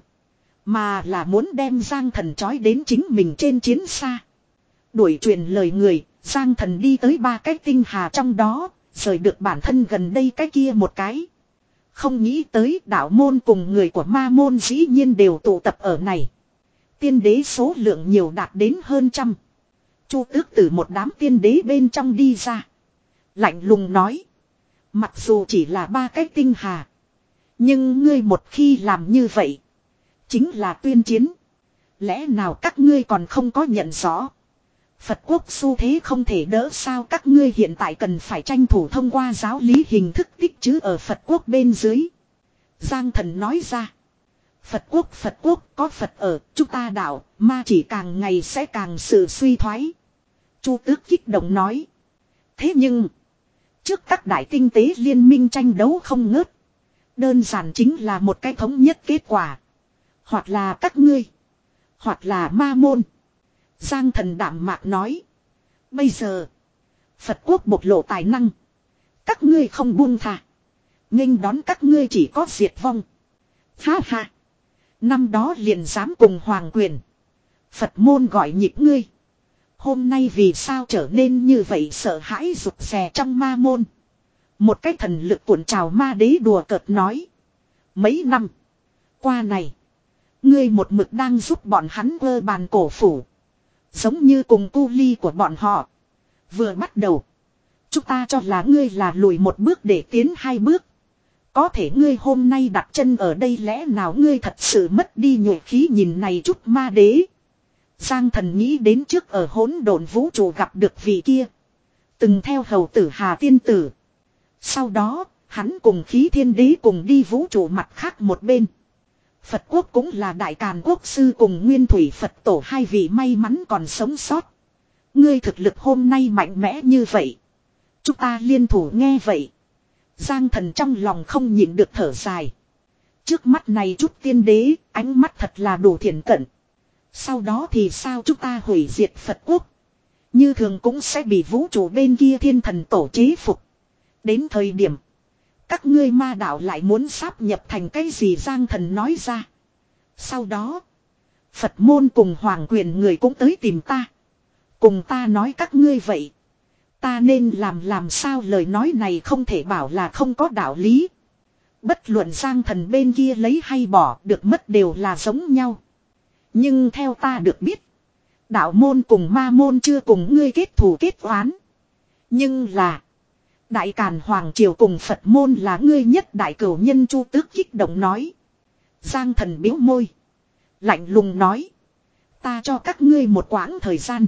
mà là muốn đem Giang Thần trói đến chính mình trên chiến xa. Đuổi truyền lời người, Giang Thần đi tới ba cái tinh hà trong đó, rời được bản thân gần đây cái kia một cái. Không nghĩ tới đạo môn cùng người của ma môn dĩ nhiên đều tụ tập ở này. Tiên đế số lượng nhiều đạt đến hơn trăm. Chu Tước từ một đám tiên đế bên trong đi ra. Lạnh lùng nói. Mặc dù chỉ là ba cái tinh hà, nhưng ngươi một khi làm như vậy, chính là tuyên chiến. Lẽ nào các ngươi còn không có nhận rõ? Phật quốc xu thế không thể đỡ sao, các ngươi hiện tại cần phải tranh thủ thông qua giáo lý hình thức tích trữ ở Phật quốc bên dưới. Giang Thần nói ra. Phật quốc Phật quốc có Phật ở, chúng ta đạo, ma chỉ càng ngày sẽ càng sự suy thoái. Chu Tước kích động nói. Thế nhưng, trước các đại tinh tế liên minh tranh đấu không ngớt. Đơn giản chính là một cái thống nhất kết quả. Hoặc là các ngươi, hoặc là ma môn. Giang Thần đạm mạc nói. Bây giờ, Phật quốc bộc lộ tài năng. Các ngươi không buông thà, nghênh đón các ngươi chỉ có diệt vong. Ha ha. Năm đó liền dám cùng Hoàng quyền, Phật môn gọi nhịp ngươi. Hôm nay vì sao trở nên như vậy, sợ hãi rụt rè trong ma môn. Một cái thần lực cuộn trào ma đế đùa cợt nói. Mấy năm qua này, ngươi một mực đang giúp bọn hắn vơ bàn cổ phủ. Giống như cùng cu ly của bọn họ. Vừa bắt đầu, chúng ta cho là ngươi là lùi một bước để tiến hai bước. Có thể ngươi hôm nay đặt chân ở đây, lẽ nào ngươi thật sự mất đi nhuệ khí? Nhìn này chút ma đế. Giang Thần nghĩ đến trước ở hỗn độn vũ trụ gặp được vị kia, từng theo hầu tử Hà tiên tử. Sau đó, hắn cùng Khí Thiên Đế cùng đi vũ trụ mặt khác một bên. Phật quốc cũng là Đại Càn Quốc sư cùng Nguyên Thủy Phật tổ hai vị may mắn còn sống sót. Ngươi thực lực hôm nay mạnh mẽ như vậy, chúng ta liên thủ nghe vậy. Giang Thần trong lòng không nhịn được thở dài. Trước mắt này chút tiên đế, ánh mắt thật là đủ thiện cận. Sau đó thì sao? Chúng ta hủy diệt Phật quốc, như thường cũng sẽ bị vũ trụ bên kia thiên thần tổ chế phục. Đến thời điểm, các ngươi ma đạo lại muốn sáp nhập thành cái gì? Giang Thần nói ra. Sau đó, Phật môn cùng hoàng quyền người cũng tới tìm ta. Cùng ta nói các ngươi vậy. Ta nên làm làm sao, lời nói này không thể bảo là không có đạo lý. Bất luận Giang Thần bên kia lấy hay bỏ, được mất đều là giống nhau. Nhưng theo ta được biết, đạo môn cùng ma môn chưa cùng ngươi kết thù kết oán. Nhưng là, Đại Càn Hoàng Triều cùng Phật môn là ngươi nhất đại cửu nhân. Chu Tước kích động nói. Giang Thần biếu môi, lạnh lùng nói. Ta cho các ngươi một quãng thời gian.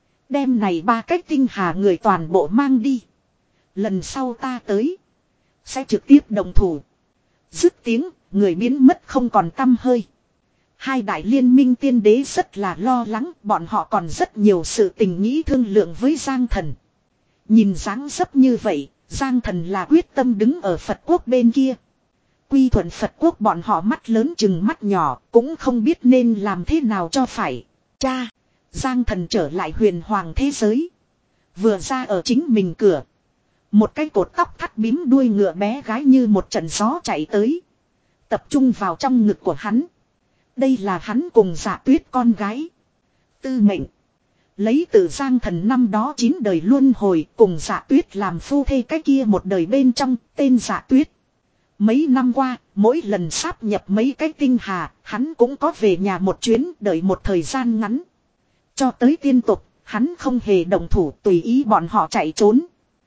Đem này ba cách tinh hà người toàn bộ mang đi. Lần sau ta tới, sẽ trực tiếp đồng thủ. Dứt tiếng, người biến mất không còn tăm hơi. Hai đại liên minh tiên đế rất là lo lắng, bọn họ còn rất nhiều sự tình nghĩ thương lượng với Giang Thần. Nhìn dáng dấp như vậy, Giang Thần là quyết tâm đứng ở Phật quốc bên kia. Quy thuận Phật quốc bọn họ mắt lớn chừng mắt nhỏ, cũng không biết nên làm thế nào cho phải. Cha, Giang Thần trở lại huyền hoàng thế giới. Vừa ra ở chính mình cửa, một cái cột tóc thắt bím đuôi ngựa bé gái như một trận gió chạy tới, tập trung vào trong ngực của hắn. Đây là hắn cùng Dạ Tuyết con gái Tư Mệnh, lấy từ Giang Thần năm đó chín đời luân hồi cùng Dạ Tuyết làm phu thê cái kia một đời bên trong, tên Dạ Tuyết. Mấy năm qua, mỗi lần sáp nhập mấy cái tinh hà, hắn cũng có về nhà một chuyến, đợi một thời gian ngắn. Cho tới tiên tục, hắn không hề động thủ, tùy ý bọn họ chạy trốn.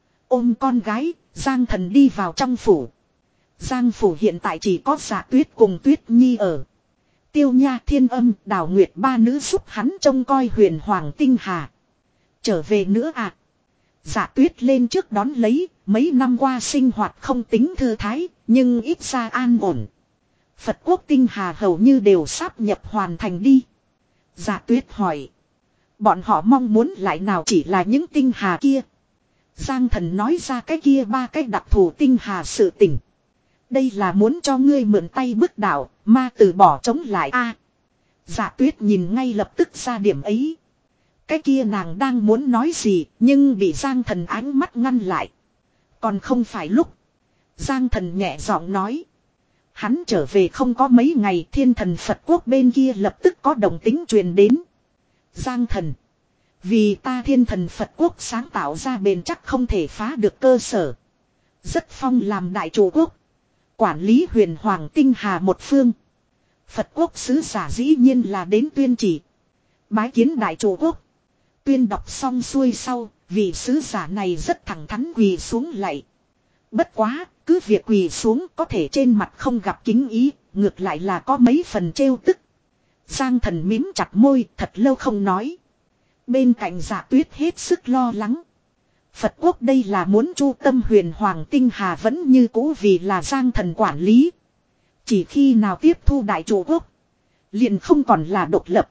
Ôm con gái, Giang Thần đi vào trong phủ. Giang phủ hiện tại chỉ có Dạ Tuyết cùng Tuyết Nhi ở. Tiêu Nha, Thiên Âm, Đào Nguyệt ba nữ giúp hắn trông coi huyền hoàng tinh hà. Trở về nữa à? Dạ Tuyết lên trước đón lấy, mấy năm qua sinh hoạt không tính thư thái, nhưng ít ra an ổn. Phật quốc tinh hà hầu như đều sáp nhập hoàn thành đi. Dạ Tuyết hỏi. Bọn họ mong muốn lại nào chỉ là những tinh hà kia. Giang Thần nói ra cái kia ba cái đặc thù tinh hà sự tình. Đây là muốn cho ngươi mượn tay bức đạo, ma từ bỏ chống lại a. À, Dạ Tuyết nhìn ngay lập tức ra điểm ấy. Cái kia nàng đang muốn nói gì, nhưng bị Giang Thần ánh mắt ngăn lại. Còn không phải lúc. Giang Thần nhẹ giọng nói. Hắn trở về không có mấy ngày, Thiên Thần Phật quốc bên kia lập tức có động tính truyền đến. Giang Thần, vì ta Thiên Thần Phật quốc sáng tạo ra bền chắc không thể phá được cơ sở. Rất phong làm đại chủ quốc, quản lý huyền hoàng tinh hà một phương. Phật quốc sứ giả dĩ nhiên là đến tuyên chỉ, bái kiến đại chủ quốc. Tuyên đọc xong xuôi sau, vị sứ giả này rất thẳng thắn quỳ xuống lạy. Bất quá, cứ việc quỳ xuống có thể trên mặt không gặp kính ý, ngược lại là có mấy phần trêu tức. Giang Thần mím chặt môi, thật lâu không nói. Bên cạnh Dạ Tuyết hết sức lo lắng. Phật quốc đây là muốn chu tâm huyền hoàng tinh hà vẫn như cũ vì là Giang Thần quản lý. Chỉ khi nào tiếp thu đại chủ quốc, liền không còn là độc lập,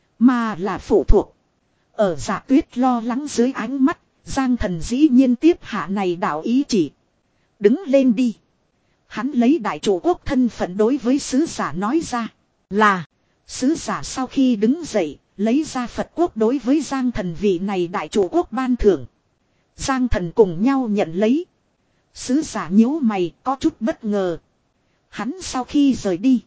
mà là phụ thuộc. Ở Dạ Tuyết lo lắng dưới ánh mắt, Giang Thần dĩ nhiên tiếp hạ này đạo ý chỉ. Đứng lên đi. Hắn lấy đại chủ quốc thân phận đối với sứ giả nói ra. Là. Sứ giả sau khi đứng dậy, lấy ra Phật quốc đối với Giang Thần vị này đại chủ quốc ban thưởng. Giang Thần cùng nhau nhận lấy. Sứ giả nhíu mày có chút bất ngờ. Hắn sau khi rời đi,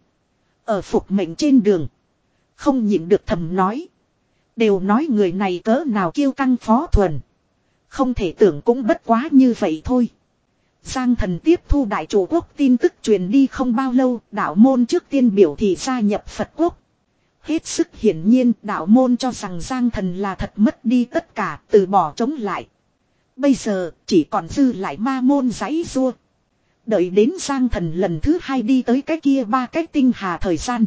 ở phục mệnh trên đường, không nhịn được thầm nói. Đều nói người này cỡ nào kiêu căng phó thuần. Không thể tưởng cũng bất quá như vậy thôi. Giang Thần tiếp thu đại chủ quốc tin tức truyền đi không bao lâu, đạo môn trước tiên biểu thị gia nhập Phật quốc. Hết sức hiển nhiên đạo môn cho rằng Giang Thần là thật mất đi tất cả, từ bỏ chống lại. Bây giờ chỉ còn dư lại ma môn giãy giụa. Đợi đến Giang Thần lần thứ hai đi tới cái kia ba cái tinh hà thời gian,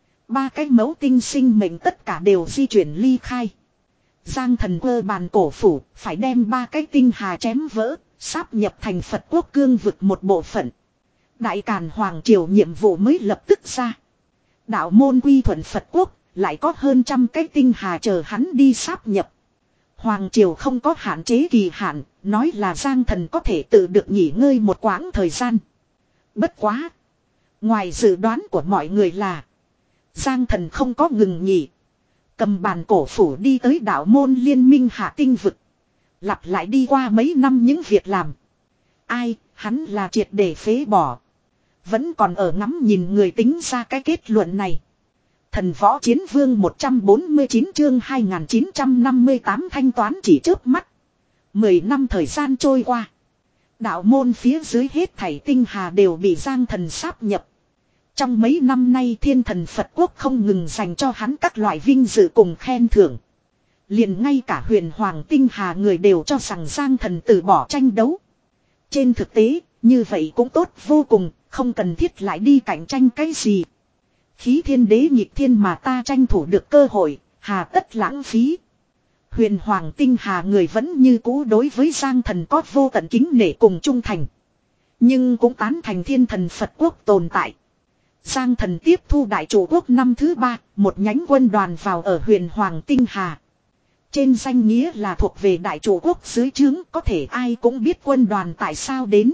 ba cái mẫu tinh sinh mệnh tất cả đều di chuyển ly khai. Giang Thần quơ bàn cổ phủ, phải đem ba cái tinh hà chém vỡ, sáp nhập thành Phật quốc cương vực một bộ phận. Đại Càn Hoàng Triều nhiệm vụ mới lập tức ra. Đạo môn quy thuận Phật quốc, lại có hơn trăm cái tinh hà chờ hắn đi sáp nhập. Hoàng Triều không có hạn chế kỳ hạn, nói là Giang Thần có thể tự được nghỉ ngơi một quãng thời gian. Bất quá. Ngoài dự đoán của mọi người là, Giang Thần không có ngừng nghỉ. Cầm bàn cổ phủ đi tới đạo môn liên minh hạ tinh vực. Lặp lại đi qua mấy năm những việc làm. Ai, hắn là triệt để phế bỏ. Vẫn còn ở ngắm nhìn người tính ra cái kết luận này. Thần võ chiến vương một trăm bốn mươi chín chương hai nghìn chín trăm năm mươi tám thanh toán chỉ chớp mắt. Mười năm thời gian trôi qua. Đạo môn phía dưới hết thảy tinh hà đều bị Giang Thần sáp nhập. Trong mấy năm nay Thiên Thần Phật Quốc không ngừng dành cho hắn các loại vinh dự cùng khen thưởng. Liền ngay cả huyền hoàng tinh hà người đều cho rằng Giang Thần từ bỏ tranh đấu. Trên thực tế, như vậy cũng tốt vô cùng, không cần thiết lại đi cạnh tranh cái gì. Khí thiên đế nhịp thiên mà ta tranh thủ được cơ hội, hà tất lãng phí. Huyền hoàng tinh hà người vẫn như cũ đối với Giang Thần có vô tận kính nể cùng trung thành. Nhưng cũng tán thành Thiên Thần Phật Quốc tồn tại. Giang Thần tiếp thu đại chủ quốc năm thứ ba, một nhánh quân đoàn vào ở huyền hoàng tinh hà. Trên danh nghĩa là thuộc về đại chủ quốc dưới trướng, có thể ai cũng biết quân đoàn tại sao đến.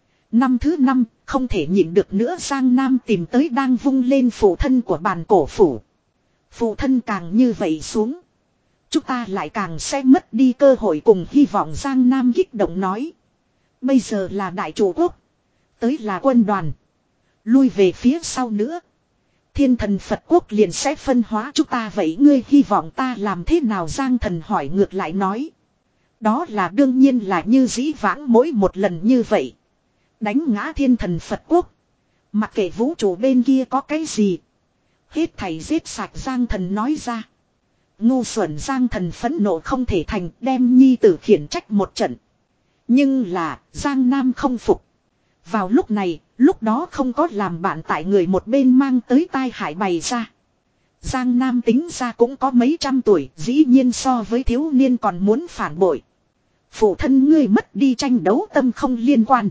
Năm thứ năm, không thể nhịn được nữa Giang Nam tìm tới đang vung lên phụ thân của bàn cổ phủ. Phụ thân càng như vậy xuống. Chúng ta lại càng sẽ mất đi cơ hội cùng hy vọng Giang Nam kích động nói. Bây giờ là đại chủ quốc. Tới là quân đoàn. Lui về phía sau nữa. Thiên Thần Phật Quốc liền sẽ phân hóa chúng ta, vậy ngươi hy vọng ta làm thế nào? Giang Thần hỏi ngược lại nói. Đó là đương nhiên là như dĩ vãng mỗi một lần như vậy. Đánh ngã Thiên Thần Phật Quốc. Mặc kệ vũ trụ bên kia có cái gì. Hết thảy giết sạch, Giang Thần nói ra. Ngu xuẩn, Giang Thần phẫn nộ không thể thành, đem nhi tử khiển trách một trận. Nhưng là Giang Nam không phục. Vào lúc này, lúc đó không có làm bạn tại người một bên mang tới tai hại bày ra. Giang Nam tính ra cũng có mấy trăm tuổi, dĩ nhiên so với thiếu niên còn muốn phản bội. Phụ thân ngươi mất đi tranh đấu tâm không liên quan.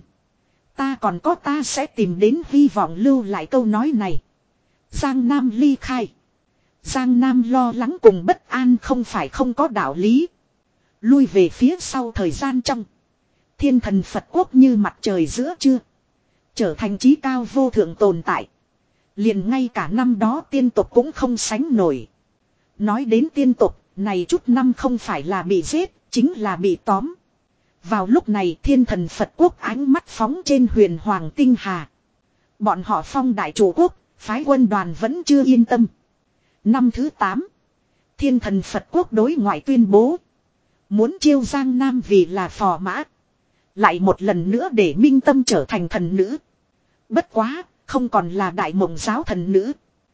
Ta còn có ta sẽ tìm đến hy vọng, lưu lại câu nói này. Giang Nam ly khai. Giang Nam lo lắng cùng bất an không phải không có đạo lý. Lui về phía sau thời gian trong. Thiên Thần Phật Quốc như mặt trời giữa trưa. Trở thành chí cao vô thượng tồn tại. Liền ngay cả năm đó tiên tộc cũng không sánh nổi. Nói đến tiên tộc, này chút năm không phải là bị giết, chính là bị tóm. Vào lúc này Thiên Thần Phật Quốc ánh mắt phóng trên huyền hoàng tinh hà. Bọn họ phong đại chủ quốc, phái quân đoàn vẫn chưa yên tâm. Năm thứ tám, Thiên Thần Phật Quốc đối ngoại tuyên bố. Muốn chiêu Giang Nam vì là phò mã. Lại một lần nữa để Minh Tâm trở thành thần nữ. Bất quá, không còn là đại mộng giáo thần nữ.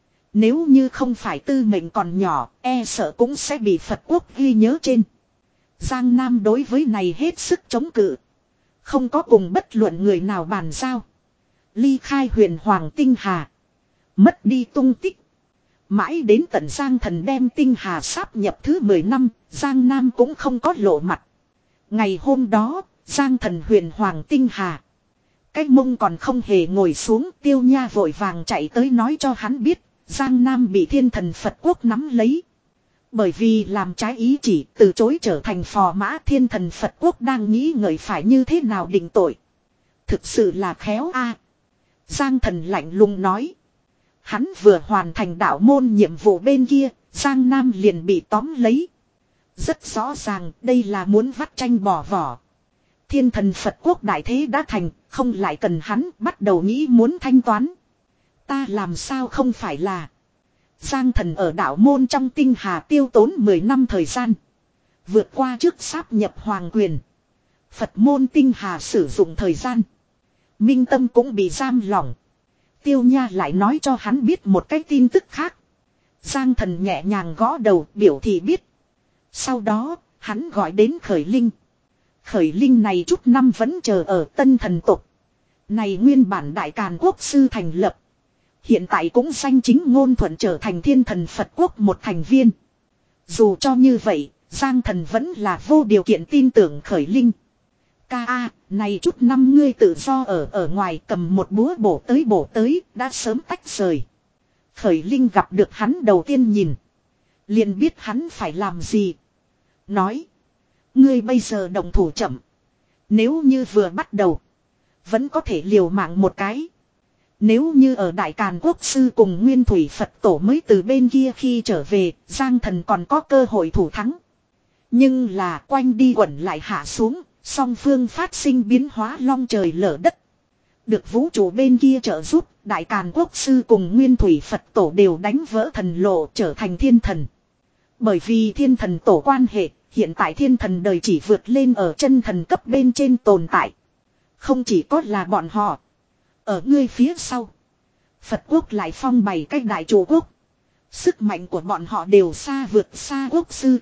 Nếu như không phải tư mệnh còn nhỏ, e sợ cũng sẽ bị Phật Quốc ghi nhớ trên. Giang Nam đối với này hết sức chống cự. Không có cùng bất luận người nào bàn giao. Ly khai huyền hoàng tinh hà. Mất đi tung tích. Mãi đến tận Giang Thần đem tinh hà sáp nhập thứ mười năm, Giang Nam cũng không có lộ mặt. Ngày hôm đó, Giang Thần huyền hoàng tinh hà. Cái mông còn không hề ngồi xuống, Tiêu Nha vội vàng chạy tới nói cho hắn biết, Giang Nam bị Thiên Thần Phật Quốc nắm lấy. Bởi vì làm trái ý chỉ, từ chối trở thành phò mã, Thiên Thần Phật Quốc đang nghĩ ngợi phải như thế nào định tội. Thực sự là khéo a. Giang Thần lạnh lùng nói. Hắn vừa hoàn thành đạo môn nhiệm vụ bên kia, Giang Nam liền bị tóm lấy. Rất rõ ràng đây là muốn vắt tranh bỏ vỏ. Thiên Thần Phật Quốc đại thế đã thành, không lại cần hắn bắt đầu nghĩ muốn thanh toán. Ta làm sao không phải là. Giang Thần ở đạo môn trong tinh hà tiêu tốn mười năm thời gian. Vượt qua trước sáp nhập hoàng quyền. Phật môn tinh hà sử dụng thời gian. Minh Tâm cũng bị giam lỏng. Tiêu Nha lại nói cho hắn biết một cái tin tức khác. Giang Thần nhẹ nhàng gõ đầu biểu thị biết. Sau đó, hắn gọi đến Khởi Linh. Khởi Linh này chút năm vẫn chờ ở Tân Thần Tộc. Này nguyên bản Đại Càn Quốc sư thành lập. Hiện tại cũng danh chính ngôn thuận trở thành Thiên Thần Phật Quốc một thành viên. Dù cho như vậy, Giang Thần vẫn là vô điều kiện tin tưởng Khởi Linh. Ca a, này chút năm ngươi tự do ở ở ngoài cầm một búa bổ tới bổ tới, đã sớm tách rời. Khởi Linh gặp được hắn đầu tiên nhìn. Liền biết hắn phải làm gì. Nói. Ngươi bây giờ động thủ chậm. Nếu như vừa bắt đầu. Vẫn có thể liều mạng một cái. Nếu như ở Đại Càn Quốc sư cùng Nguyên Thủy Phật Tổ mới từ bên kia khi trở về, Giang Thần còn có cơ hội thủ thắng. Nhưng là quanh đi quẩn lại hạ xuống, song phương phát sinh biến hóa long trời lở đất. Được vũ trụ bên kia trợ giúp, Đại Càn Quốc sư cùng Nguyên Thủy Phật tổ đều đánh vỡ thần lộ trở thành thiên thần. Bởi vì thiên thần tổ quan hệ, hiện tại thiên thần đời chỉ vượt lên ở chân thần cấp bên trên tồn tại. Không chỉ có là bọn họ. Ở ngươi phía sau, Phật quốc lại phong bày cách đại chủ quốc. Sức mạnh của bọn họ đều xa vượt xa quốc sư.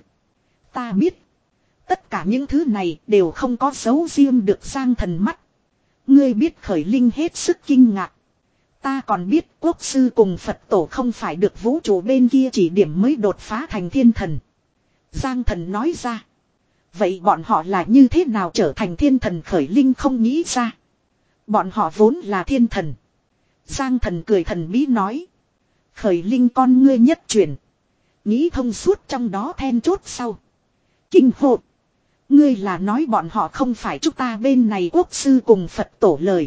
Ta biết. Tất cả những thứ này đều không có dấu riêng được Giang Thần mắt. Ngươi biết Khởi Linh hết sức kinh ngạc. Ta còn biết quốc sư cùng Phật tổ không phải được vũ trụ bên kia chỉ điểm mới đột phá thành thiên thần. Giang Thần nói ra. Vậy bọn họ là như thế nào trở thành thiên thần? Khởi Linh không nghĩ ra. Bọn họ vốn là thiên thần. Giang Thần cười thần bí nói. Khởi Linh con ngươi nhất chuyển. Nghĩ thông suốt trong đó then chốt sau. Kinh hồn. Ngươi là nói bọn họ không phải chúng ta bên này quốc sư cùng Phật tổ lời.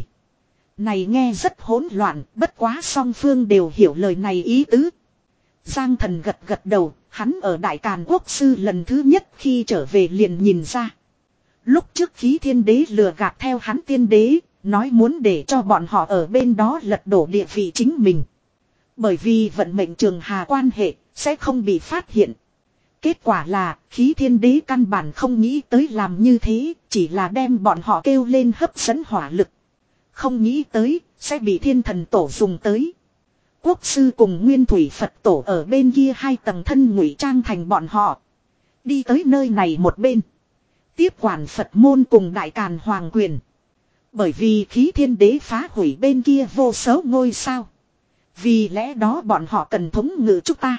Này nghe rất hỗn loạn, bất quá song phương đều hiểu lời này ý tứ. Giang Thần gật gật đầu, hắn ở Đại Càn Quốc sư lần thứ nhất khi trở về liền nhìn ra. Lúc trước Khí Thiên Đế lừa gạt theo hắn tiên đế, nói muốn để cho bọn họ ở bên đó lật đổ địa vị chính mình. Bởi vì vận mệnh trường hà quan hệ, sẽ không bị phát hiện. Kết quả là, Khí Thiên Đế căn bản không nghĩ tới làm như thế, chỉ là đem bọn họ kêu lên hấp dẫn hỏa lực. Không nghĩ tới, sẽ bị thiên thần tổ dùng tới. Quốc sư cùng Nguyên Thủy Phật tổ ở bên kia hai tầng thân ngụy trang thành bọn họ. Đi tới nơi này một bên. Tiếp quản Phật môn cùng Đại Càn Hoàng quyền. Bởi vì Khí Thiên Đế phá hủy bên kia vô số ngôi sao. Vì lẽ đó bọn họ cần thống ngự chúng ta.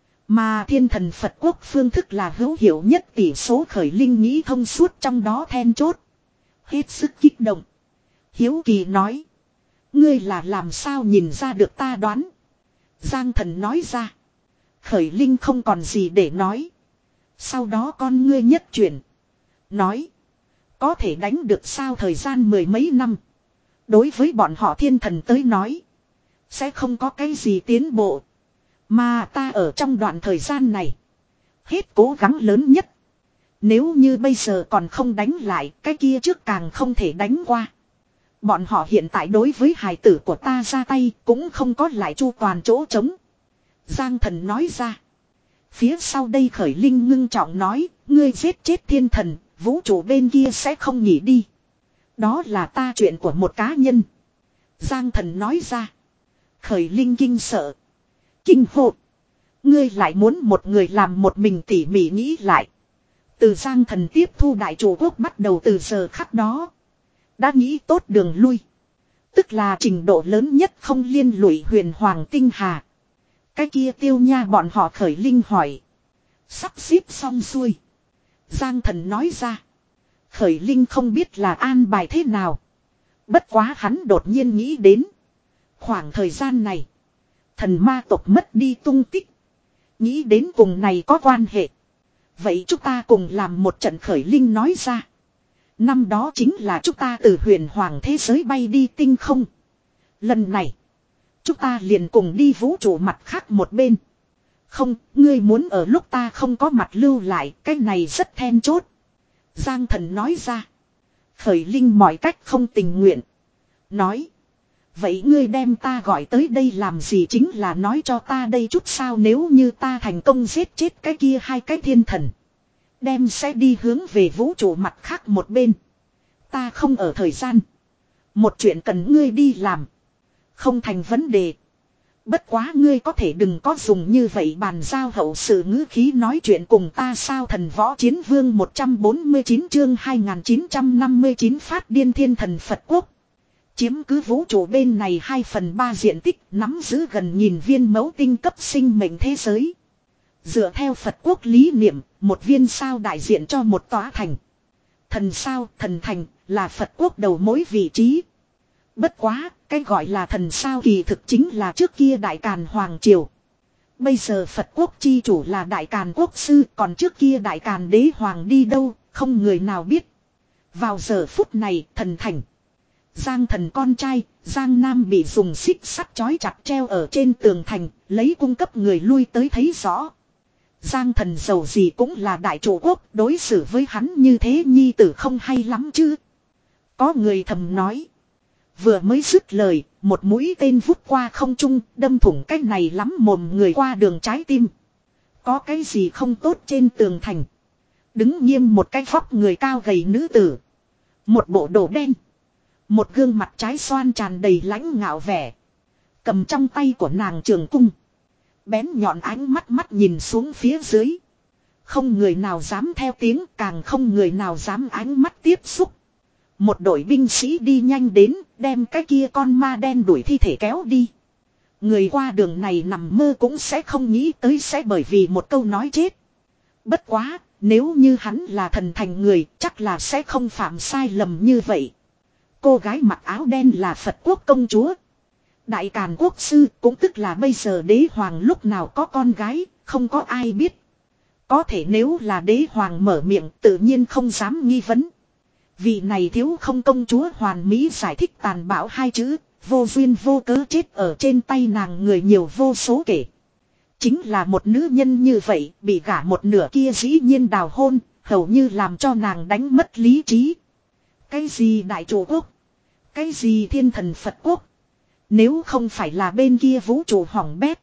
Mà thiên thần Phật quốc phương thức là hữu hiệu nhất, tỷ số Khởi Linh nghĩ thông suốt trong đó then chốt. Hết sức kích động. Hiếu kỳ nói. Ngươi là làm sao nhìn ra được ta đoán. Giang Thần nói ra. Khởi Linh không còn gì để nói. Sau đó con ngươi nhất chuyển. Nói. Có thể đánh được sao thời gian mười mấy năm. Đối với bọn họ thiên thần tới nói. Sẽ không có cái gì tiến bộ. Mà ta ở trong đoạn thời gian này. Hết cố gắng lớn nhất. Nếu như bây giờ còn không đánh lại, cái kia trước càng không thể đánh qua. Bọn họ hiện tại đối với hài tử của ta ra tay cũng không có lại chu toàn chỗ trống. Giang Thần nói ra. Phía sau đây Khởi Linh ngưng trọng nói, ngươi giết chết thiên thần, vũ trụ bên kia sẽ không nghỉ đi. Đó là ta chuyện của một cá nhân. Giang Thần nói ra. Khởi Linh kinh sợ. Kinh hồn. Ngươi lại muốn một người làm một mình, tỉ mỉ nghĩ lại. Từ Giang Thần tiếp thu đại chủ quốc bắt đầu từ giờ khắc đó. Đã nghĩ tốt đường lui. Tức là trình độ lớn nhất không liên lụy huyền hoàng tinh hà. Cái kia Tiêu Nha bọn họ Khởi Linh hỏi. Sắp xếp xong xuôi. Giang Thần nói ra. Khởi Linh không biết là an bài thế nào. Bất quá hắn đột nhiên nghĩ đến. Khoảng thời gian này. Thần ma tộc mất đi tung tích. Nghĩ đến cùng này có quan hệ. Vậy chúng ta cùng làm một trận. Khởi Linh nói ra. Năm đó chính là chúng ta từ huyền hoàng thế giới bay đi tinh không. Lần này. Chúng ta liền cùng đi vũ trụ mặt khác một bên. Không, ngươi muốn ở lúc ta không có mặt lưu lại. Cái này rất then chốt. Giang Thần nói ra. Khởi Linh mọi cách không tình nguyện. Nói. Vậy ngươi đem ta gọi tới đây làm gì, chính là nói cho ta đây chút sao? Nếu như ta thành công giết chết cái kia hai cái thiên thần. Đem sẽ đi hướng về vũ trụ mặt khác một bên. Ta không ở thời gian. Một chuyện cần ngươi đi làm. Không thành vấn đề. Bất quá ngươi có thể đừng có dùng như vậy bàn giao hậu sự ngữ khí nói chuyện cùng ta sao? Thần Võ Chiến Vương một trăm bốn mươi chín chương hai nghìn chín trăm năm mươi chín phát điên thiên thần Phật quốc. Chiếm cứ vũ trụ bên này hai phần ba diện tích, nắm giữ gần nghìn viên mẫu tinh cấp sinh mệnh thế giới. Dựa theo Phật quốc lý niệm, một viên sao đại diện cho một tòa thành. Thần sao, thần thành, là Phật quốc đầu mối vị trí. Bất quá, cái gọi là thần sao kỳ thực chính là trước kia Đại Càn Hoàng Triều. Bây giờ Phật quốc chi chủ là Đại Càn Quốc sư, còn trước kia Đại Càn Đế Hoàng đi đâu, không người nào biết. Vào giờ phút này, thần thành. Giang Thần con trai, Giang Nam bị dùng xích sắt chói chặt treo ở trên tường thành, lấy cung cấp người lui tới thấy rõ. Giang Thần giàu gì cũng là đại chủ quốc, đối xử với hắn như thế nhi tử không hay lắm chứ. Có người thầm nói. Vừa mới dứt lời, một mũi tên vút qua không trung, đâm thủng cái này lắm mồm người qua đường trái tim. Có cái gì không tốt trên tường thành. Đứng nghiêm một cái vóc người cao gầy nữ tử. Một bộ đồ đen. Một gương mặt trái xoan tràn đầy lãnh ngạo vẻ. Cầm trong tay của nàng trường cung. Bén nhọn ánh mắt mắt nhìn xuống phía dưới. Không người nào dám theo tiếng, càng không người nào dám ánh mắt tiếp xúc. Một đội binh sĩ đi nhanh đến, đem cái kia con ma đen đuổi thi thể kéo đi. Người qua đường này nằm mơ cũng sẽ không nghĩ tới sẽ bởi vì một câu nói chết. Bất quá, nếu như hắn là thần thành người, chắc là sẽ không phạm sai lầm như vậy. Cô gái mặc áo đen là Phật quốc công chúa. Đại Càn quốc sư cũng tức là bây giờ đế hoàng lúc nào có con gái, không có ai biết. Có thể nếu là đế hoàng mở miệng tự nhiên không dám nghi vấn. Vị này thiếu không công chúa hoàn mỹ giải thích tàn bạo hai chữ, vô duyên vô cớ chết ở trên tay nàng người nhiều vô số kể. Chính là một nữ nhân như vậy, bị gả một nửa kia dĩ nhiên đào hôn, hầu như làm cho nàng đánh mất lý trí. Cái gì đại chủ quốc? Cái gì thiên thần Phật quốc? Nếu không phải là bên kia vũ trụ hỏng bét,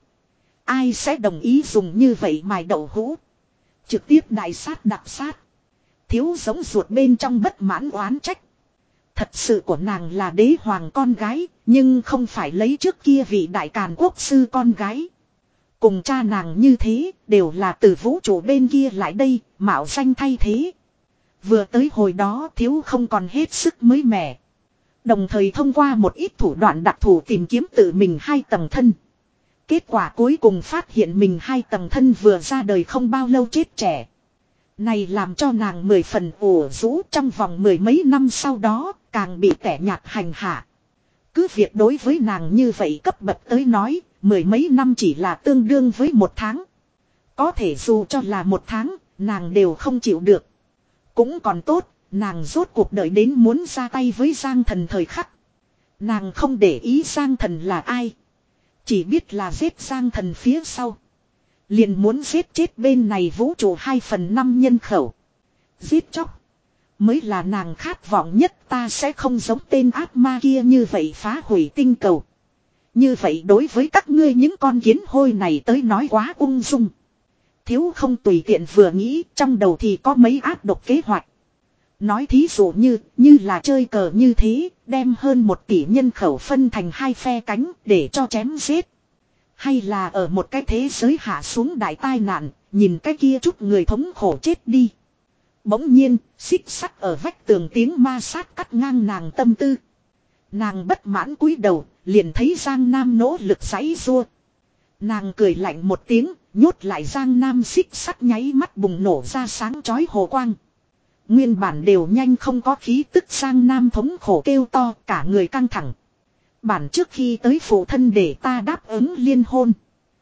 ai sẽ đồng ý dùng như vậy mài đậu hũ? Trực tiếp đại sát đặc sát. Thiếu giống ruột bên trong bất mãn oán trách. Thật sự của nàng là đế hoàng con gái, nhưng không phải lấy trước kia vị đại càn quốc sư con gái. Cùng cha nàng như thế, đều là từ vũ trụ bên kia lại đây, mạo danh thay thế. Vừa tới hồi đó thiếu không còn hết sức mới mẻ. Đồng thời thông qua một ít thủ đoạn đặc thù tìm kiếm tự mình hai tầng thân. Kết quả cuối cùng phát hiện mình hai tầng thân vừa ra đời không bao lâu chết trẻ. Này làm cho nàng mười phần ủ rũ trong vòng mười mấy năm sau đó, càng bị tẻ nhạt hành hạ. Cứ việc đối với nàng như vậy cấp bậc tới nói, mười mấy năm chỉ là tương đương với một tháng. Có thể dù cho là một tháng, nàng đều không chịu được. Cũng còn tốt, nàng rốt cuộc đợi đến muốn ra tay với Giang Thần thời khắc. Nàng không để ý Giang Thần là ai. Chỉ biết là giết Giang Thần phía sau. Liền muốn giết chết bên này vũ trụ hai phần năm nhân khẩu. Giết chóc. Mới là nàng khát vọng nhất, ta sẽ không giống tên ác ma kia như vậy phá hủy tinh cầu. Như vậy đối với các ngươi những con kiến hôi này tới nói quá ung dung. Thiếu không tùy tiện vừa nghĩ, trong đầu thì có mấy ác độc kế hoạch. Nói thí dụ như, như là chơi cờ như thế, đem hơn một tỷ nhân khẩu phân thành hai phe cánh để cho chém giết. Hay là ở một cái thế giới hạ xuống đại tai nạn, nhìn cái kia chút người thống khổ chết đi. Bỗng nhiên, xích sắt ở vách tường tiếng ma sát cắt ngang nàng tâm tư. Nàng bất mãn cúi đầu, liền thấy Giang Nam nỗ lực giãy giụa. Nàng cười lạnh một tiếng, nhốt lại Giang Nam xích sắt nháy mắt bùng nổ ra sáng chói hồ quang. Nguyên bản đều nhanh không có khí tức Giang Nam thống khổ kêu to, cả người căng thẳng. Bản trước khi tới phụ thân để ta đáp ứng liên hôn.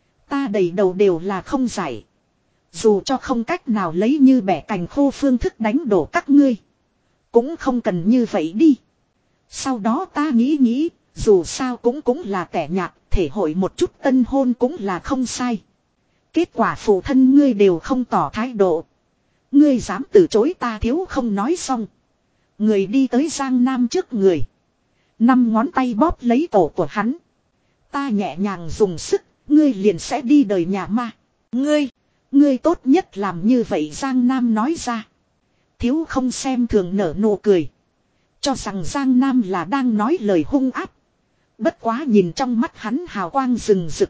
Ta đầy đầu đều là không giải. Dù cho không cách nào lấy như bẻ cành khô phương thức đánh đổ các ngươi. Cũng không cần như vậy đi. Sau đó ta nghĩ nghĩ, dù sao cũng cũng là tẻ nhạt, thể hội một chút tân hôn cũng là không sai. Kết quả phụ thân ngươi đều không tỏ thái độ. Ngươi dám từ chối ta thiếu không nói xong. Người đi tới Giang Nam trước người. Năm ngón tay bóp lấy cổ của hắn. Ta nhẹ nhàng dùng sức, ngươi liền sẽ đi đời nhà ma. Ngươi, ngươi tốt nhất làm như vậy Giang Nam nói ra. Thiếu không xem thường nở nụ cười. Cho rằng Giang Nam là đang nói lời hung ác. Bất quá nhìn trong mắt hắn hào quang rừng rực.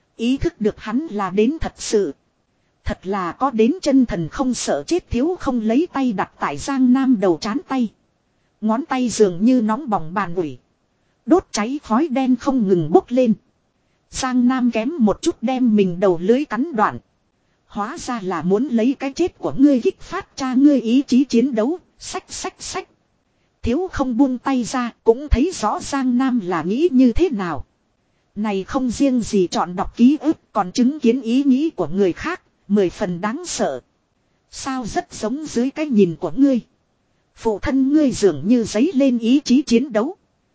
Ý thức được hắn là đến thật sự. Thật là có đến chân thần không sợ chết thiếu không lấy tay đặt tại Giang Nam đầu chán tay. Ngón tay dường như nóng bỏng bàn ủi. Đốt cháy khói đen không ngừng bốc lên. Giang Nam kém một chút đem mình đầu lưới cắn đoạn. Hóa ra là muốn lấy cái chết của ngươi kích phát cha ngươi ý chí chiến đấu. Xách xách xách. Thiếu không buông tay ra cũng thấy rõ Giang Nam là nghĩ như thế nào. Này không riêng gì chọn đọc ký ức còn chứng kiến ý nghĩ của người khác. Mười phần đáng sợ. Sao rất giống dưới cái nhìn của ngươi. Phụ thân ngươi dường như giấy lên ý chí chiến đấu.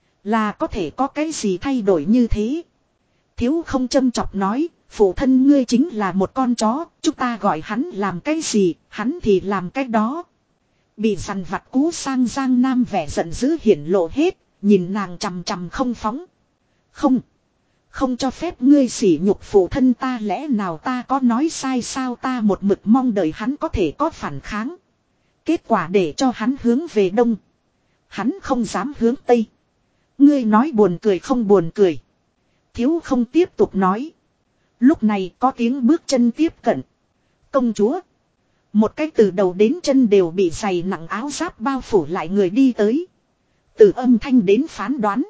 Là có thể có cái gì thay đổi như thế. Thiếu không châm chọc nói. Phụ thân ngươi chính là một con chó. Chúng ta gọi hắn làm cái gì. Hắn thì làm cái đó. Bị dằn vặt cú sang Giang Nam vẻ giận dữ hiển lộ hết. nhìn nàng chằm chằm không phóng. Không. Không cho phép ngươi sỉ nhục phụ thân ta, lẽ nào ta có nói sai sao? Ta một mực mong đợi hắn có thể có phản kháng. Kết quả để cho hắn hướng về đông. Hắn không dám hướng tây. Ngươi nói buồn cười không buồn cười. Thiếu không tiếp tục nói. Lúc này có tiếng bước chân tiếp cận. Công chúa. Một cái từ đầu đến chân đều bị giày nặng áo giáp bao phủ lại người đi tới. Từ âm thanh đến phán đoán.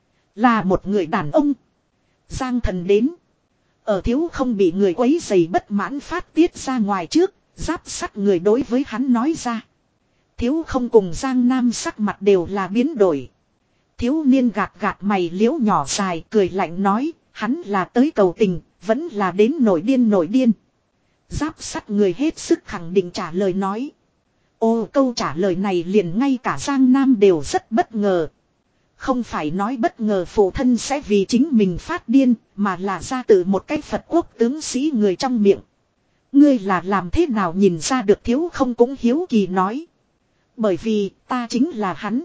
Là một người đàn ông. Giang Thần đến. Ở thiếu không bị người quấy giày bất mãn phát tiết ra ngoài trước. Giáp sắt người đối với hắn nói ra. Thiếu không cùng Giang Nam sắc mặt đều là biến đổi. Thiếu niên gạt gạt mày liễu nhỏ dài cười lạnh nói. Hắn là tới cầu tình. Vẫn là đến nổi điên nổi điên. Giáp sắt người hết sức khẳng định trả lời nói. Ô, câu trả lời này liền ngay cả Giang Nam đều rất bất ngờ. Không phải nói bất ngờ phụ thân sẽ vì chính mình phát điên, mà là ra từ một cái Phật quốc tướng sĩ người trong miệng. Ngươi là làm thế nào nhìn ra được? Thiếu không cũng hiếu kỳ nói. Bởi vì ta chính là hắn.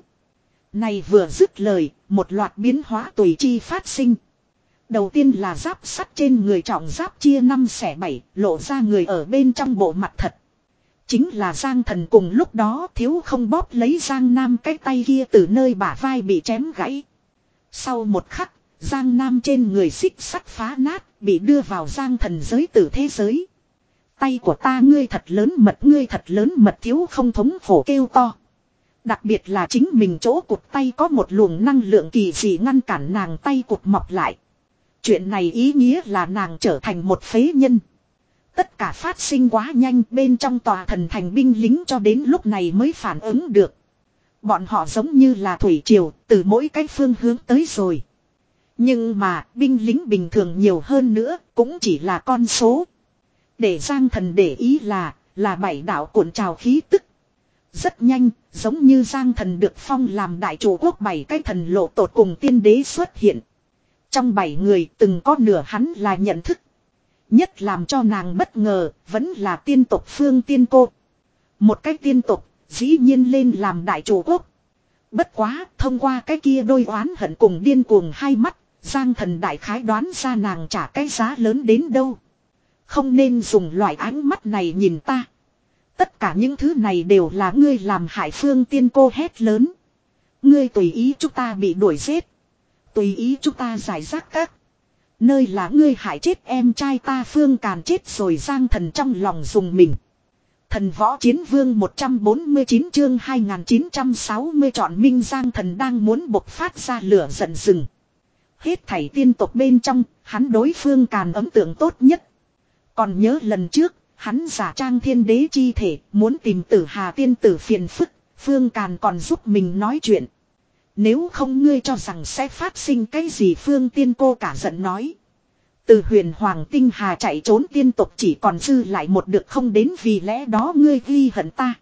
Này vừa dứt lời, một loạt biến hóa tùy chi phát sinh. Đầu tiên là giáp sắt trên người trọng giáp chia năm xẻ bảy, lộ ra người ở bên trong bộ mặt thật. Chính là Giang Thần. Cùng lúc đó thiếu không bóp lấy Giang Nam cái tay kia từ nơi bả vai bị chém gãy. Sau một khắc, Giang Nam trên người xích sắt phá nát, bị đưa vào Giang Thần giới tử thế giới. Tay của ta ngươi thật lớn mật, ngươi thật lớn mật, thiếu không thống khổ kêu to. Đặc biệt là chính mình chỗ cụt tay có một luồng năng lượng kỳ dị ngăn cản nàng tay cụt mọc lại. Chuyện này ý nghĩa là nàng trở thành một phế nhân. Tất cả phát sinh quá nhanh, bên trong tòa thần thành binh lính cho đến lúc này mới phản ứng được. Bọn họ giống như là thủy triều, từ mỗi cái phương hướng tới rồi. Nhưng mà, binh lính bình thường nhiều hơn nữa, cũng chỉ là con số. Để Giang Thần để ý là, là bảy đạo cuộn trào khí tức. Rất nhanh, giống như Giang Thần được phong làm đại chủ quốc, bảy cái thần lộ tột cùng tiên đế xuất hiện. Trong bảy người từng có nửa hắn là nhận thức. Nhất làm cho nàng bất ngờ vẫn là tiên tộc Phương Tiên Cô. Một cái tiên tộc dĩ nhiên lên làm đại chủ quốc. Bất quá thông qua cái kia đôi oán hận cùng điên cuồng hai mắt, Giang Thần đại khái đoán ra nàng trả cái giá lớn đến đâu. Không nên dùng loại ánh mắt này nhìn ta. Tất cả những thứ này đều là ngươi làm hại. Phương Tiên Cô hét lớn. Ngươi tùy ý chúng ta bị đuổi giết. Tùy ý chúng ta giải rác các nơi là ngươi hại chết em trai ta. Phương Càn chết rồi. Giang Thần trong lòng dùng mình. Thần Võ Chiến Vương một trăm bốn mươi chín chương hai nghìn chín trăm sáu mươi chọn minh. Giang Thần đang muốn bộc phát ra lửa giận rừng. Hết thảy tiên tộc bên trong, hắn đối Phương Càn ấn tượng tốt nhất. Còn nhớ lần trước, hắn giả trang thiên đế chi thể, muốn tìm Tử Hà tiên tử phiền phức, Phương Càn còn giúp mình nói chuyện. Nếu không ngươi cho rằng sẽ phát sinh cái gì? Phương Tiên Cô cả giận nói. Từ Huyền Hoàng Tinh Hà chạy trốn tiên tộc chỉ còn dư lại một được không, đến vì lẽ đó ngươi ghi hận ta,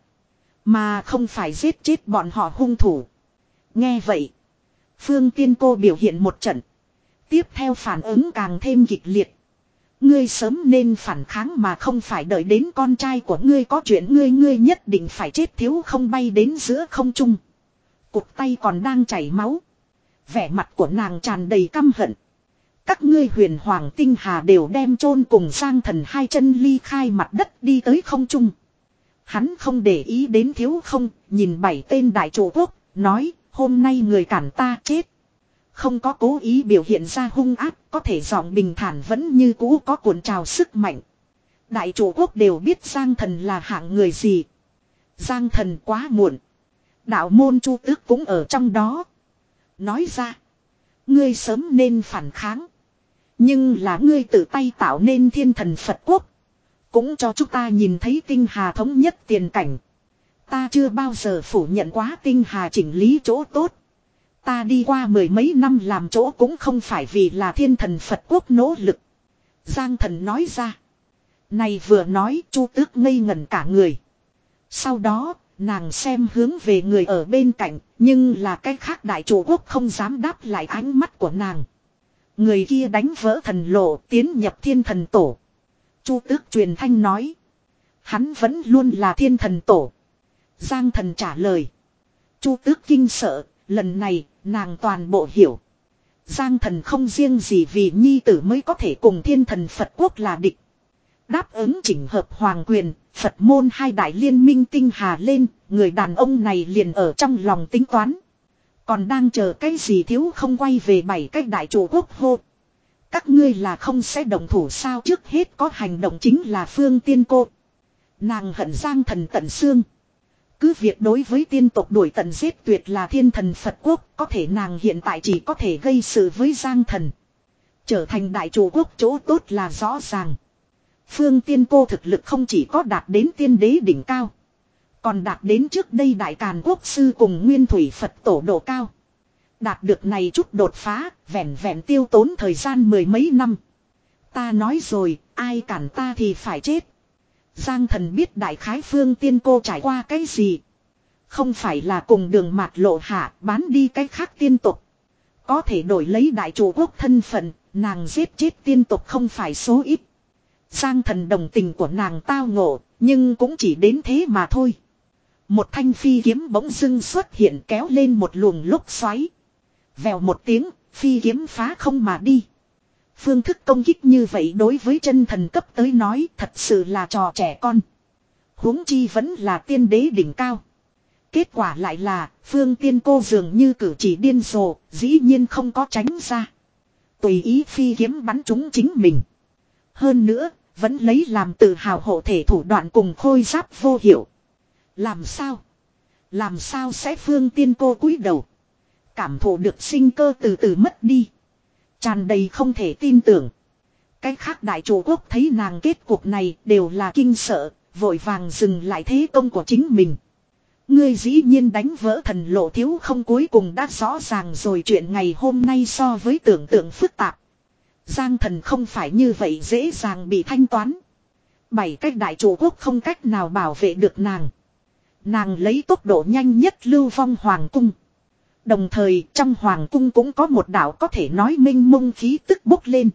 mà không phải giết chết bọn họ hung thủ. Nghe vậy, Phương Tiên Cô biểu hiện một trận. Tiếp theo phản ứng càng thêm kịch liệt. Ngươi sớm nên phản kháng mà không phải đợi đến con trai của ngươi có chuyện. Ngươi ngươi nhất định phải chết. Thiếu không bay đến giữa không trung. Cụt tay còn đang chảy máu. Vẻ mặt của nàng tràn đầy căm hận. Các ngươi Huyền Hoàng Tinh Hà đều đem chôn cùng Giang Thần hai chân ly khai mặt đất đi tới không trung. Hắn không để ý đến thiếu không, nhìn bảy tên đại chủ quốc, nói hôm nay người cản ta chết. Không có cố ý biểu hiện ra hung ác, có thể giọng bình thản vẫn như cũ có cuộn trào sức mạnh. Đại chủ quốc đều biết Giang Thần là hạng người gì. Giang Thần quá muộn. Đạo môn Chu Tước cũng ở trong đó. Nói ra, ngươi sớm nên phản kháng. Nhưng là ngươi tự tay tạo nên thiên thần Phật quốc. Cũng cho chúng ta nhìn thấy tinh hà thống nhất tiền cảnh. Ta chưa bao giờ phủ nhận quá tinh hà chỉnh lý chỗ tốt. Ta đi qua mười mấy năm làm chỗ cũng không phải vì là thiên thần Phật quốc nỗ lực. Giang Thần nói ra. Này vừa nói Chu Tước ngây ngẩn cả người. Sau đó nàng xem hướng về người ở bên cạnh. Nhưng là cái khác đại chủ quốc không dám đáp lại ánh mắt của nàng. Người kia đánh vỡ thần lộ tiến nhập thiên thần tổ. Chu Tước truyền thanh nói. Hắn vẫn luôn là thiên thần tổ. Giang Thần trả lời. Chu Tước kinh sợ. Lần này, nàng toàn bộ hiểu. Giang thần không riêng gì vì nhi tử mới có thể cùng thiên thần Phật quốc là địch. Đáp ứng chỉnh hợp hoàng quyền, Phật môn hai đại liên minh tinh hà lên, người đàn ông này liền ở trong lòng tính toán. Còn đang chờ cái gì thiếu không quay về bảy cái đại chủ quốc hô. Các ngươi là không sẽ động thủ sao, trước hết có hành động chính là Phương Tiên Cô. Nàng hận Giang thần tận xương. Cứ việc đối với tiên tộc đuổi tận giết tuyệt là thiên thần Phật quốc, có thể nàng hiện tại chỉ có thể gây sự với Giang thần. Trở thành đại chủ quốc chỗ tốt là rõ ràng. Phương Tiên Cô thực lực không chỉ có đạt đến tiên đế đỉnh cao, còn đạt đến trước đây đại càn quốc sư cùng nguyên thủy Phật tổ độ cao. Đạt được này chút đột phá, vẹn vẹn tiêu tốn thời gian mười mấy năm. Ta nói rồi, ai cản ta thì phải chết. Giang thần biết đại khái Phương Tiên Cô trải qua cái gì. Không phải là cùng đường mạt lộ hạ bán đi cái khác tiên tục. Có thể đổi lấy đại chủ quốc thân phận, nàng giết chết tiên tục không phải số ít. Giang thần đồng tình của nàng tao ngộ, nhưng cũng chỉ đến thế mà thôi. Một thanh phi kiếm bỗng dưng xuất hiện kéo lên một luồng lốc xoáy. Vèo một tiếng, phi kiếm phá không mà đi. Phương thức công kích như vậy đối với chân thần cấp tới nói thật sự là trò trẻ con. Huống chi vẫn là tiên đế đỉnh cao. Kết quả lại là Phương Tiên Cô dường như cử chỉ điên rồ, dĩ nhiên không có tránh ra. Tùy ý phi kiếm bắn trúng chính mình. Hơn nữa, vẫn lấy làm tự hào hộ thể thủ đoạn cùng khôi giáp vô hiệu. Làm sao? Làm sao sẽ Phương Tiên Cô cúi đầu? Cảm thụ được sinh cơ từ từ mất đi. Tràn đầy không thể tin tưởng. Cái khác đại chủ quốc thấy nàng kết cục này đều là kinh sợ, vội vàng dừng lại thế công của chính mình. Ngươi dĩ nhiên đánh vỡ thần lộ thiếu không, cuối cùng đã rõ ràng rồi, chuyện ngày hôm nay so với tưởng tượng phức tạp. Giang thần không phải như vậy dễ dàng bị thanh toán. Bảy cách đại chủ quốc không cách nào bảo vệ được nàng. Nàng lấy tốc độ nhanh nhất lưu vong hoàng cung. Đồng thời trong hoàng cung cũng có một đạo có thể nói minh mông khí tức bốc lên.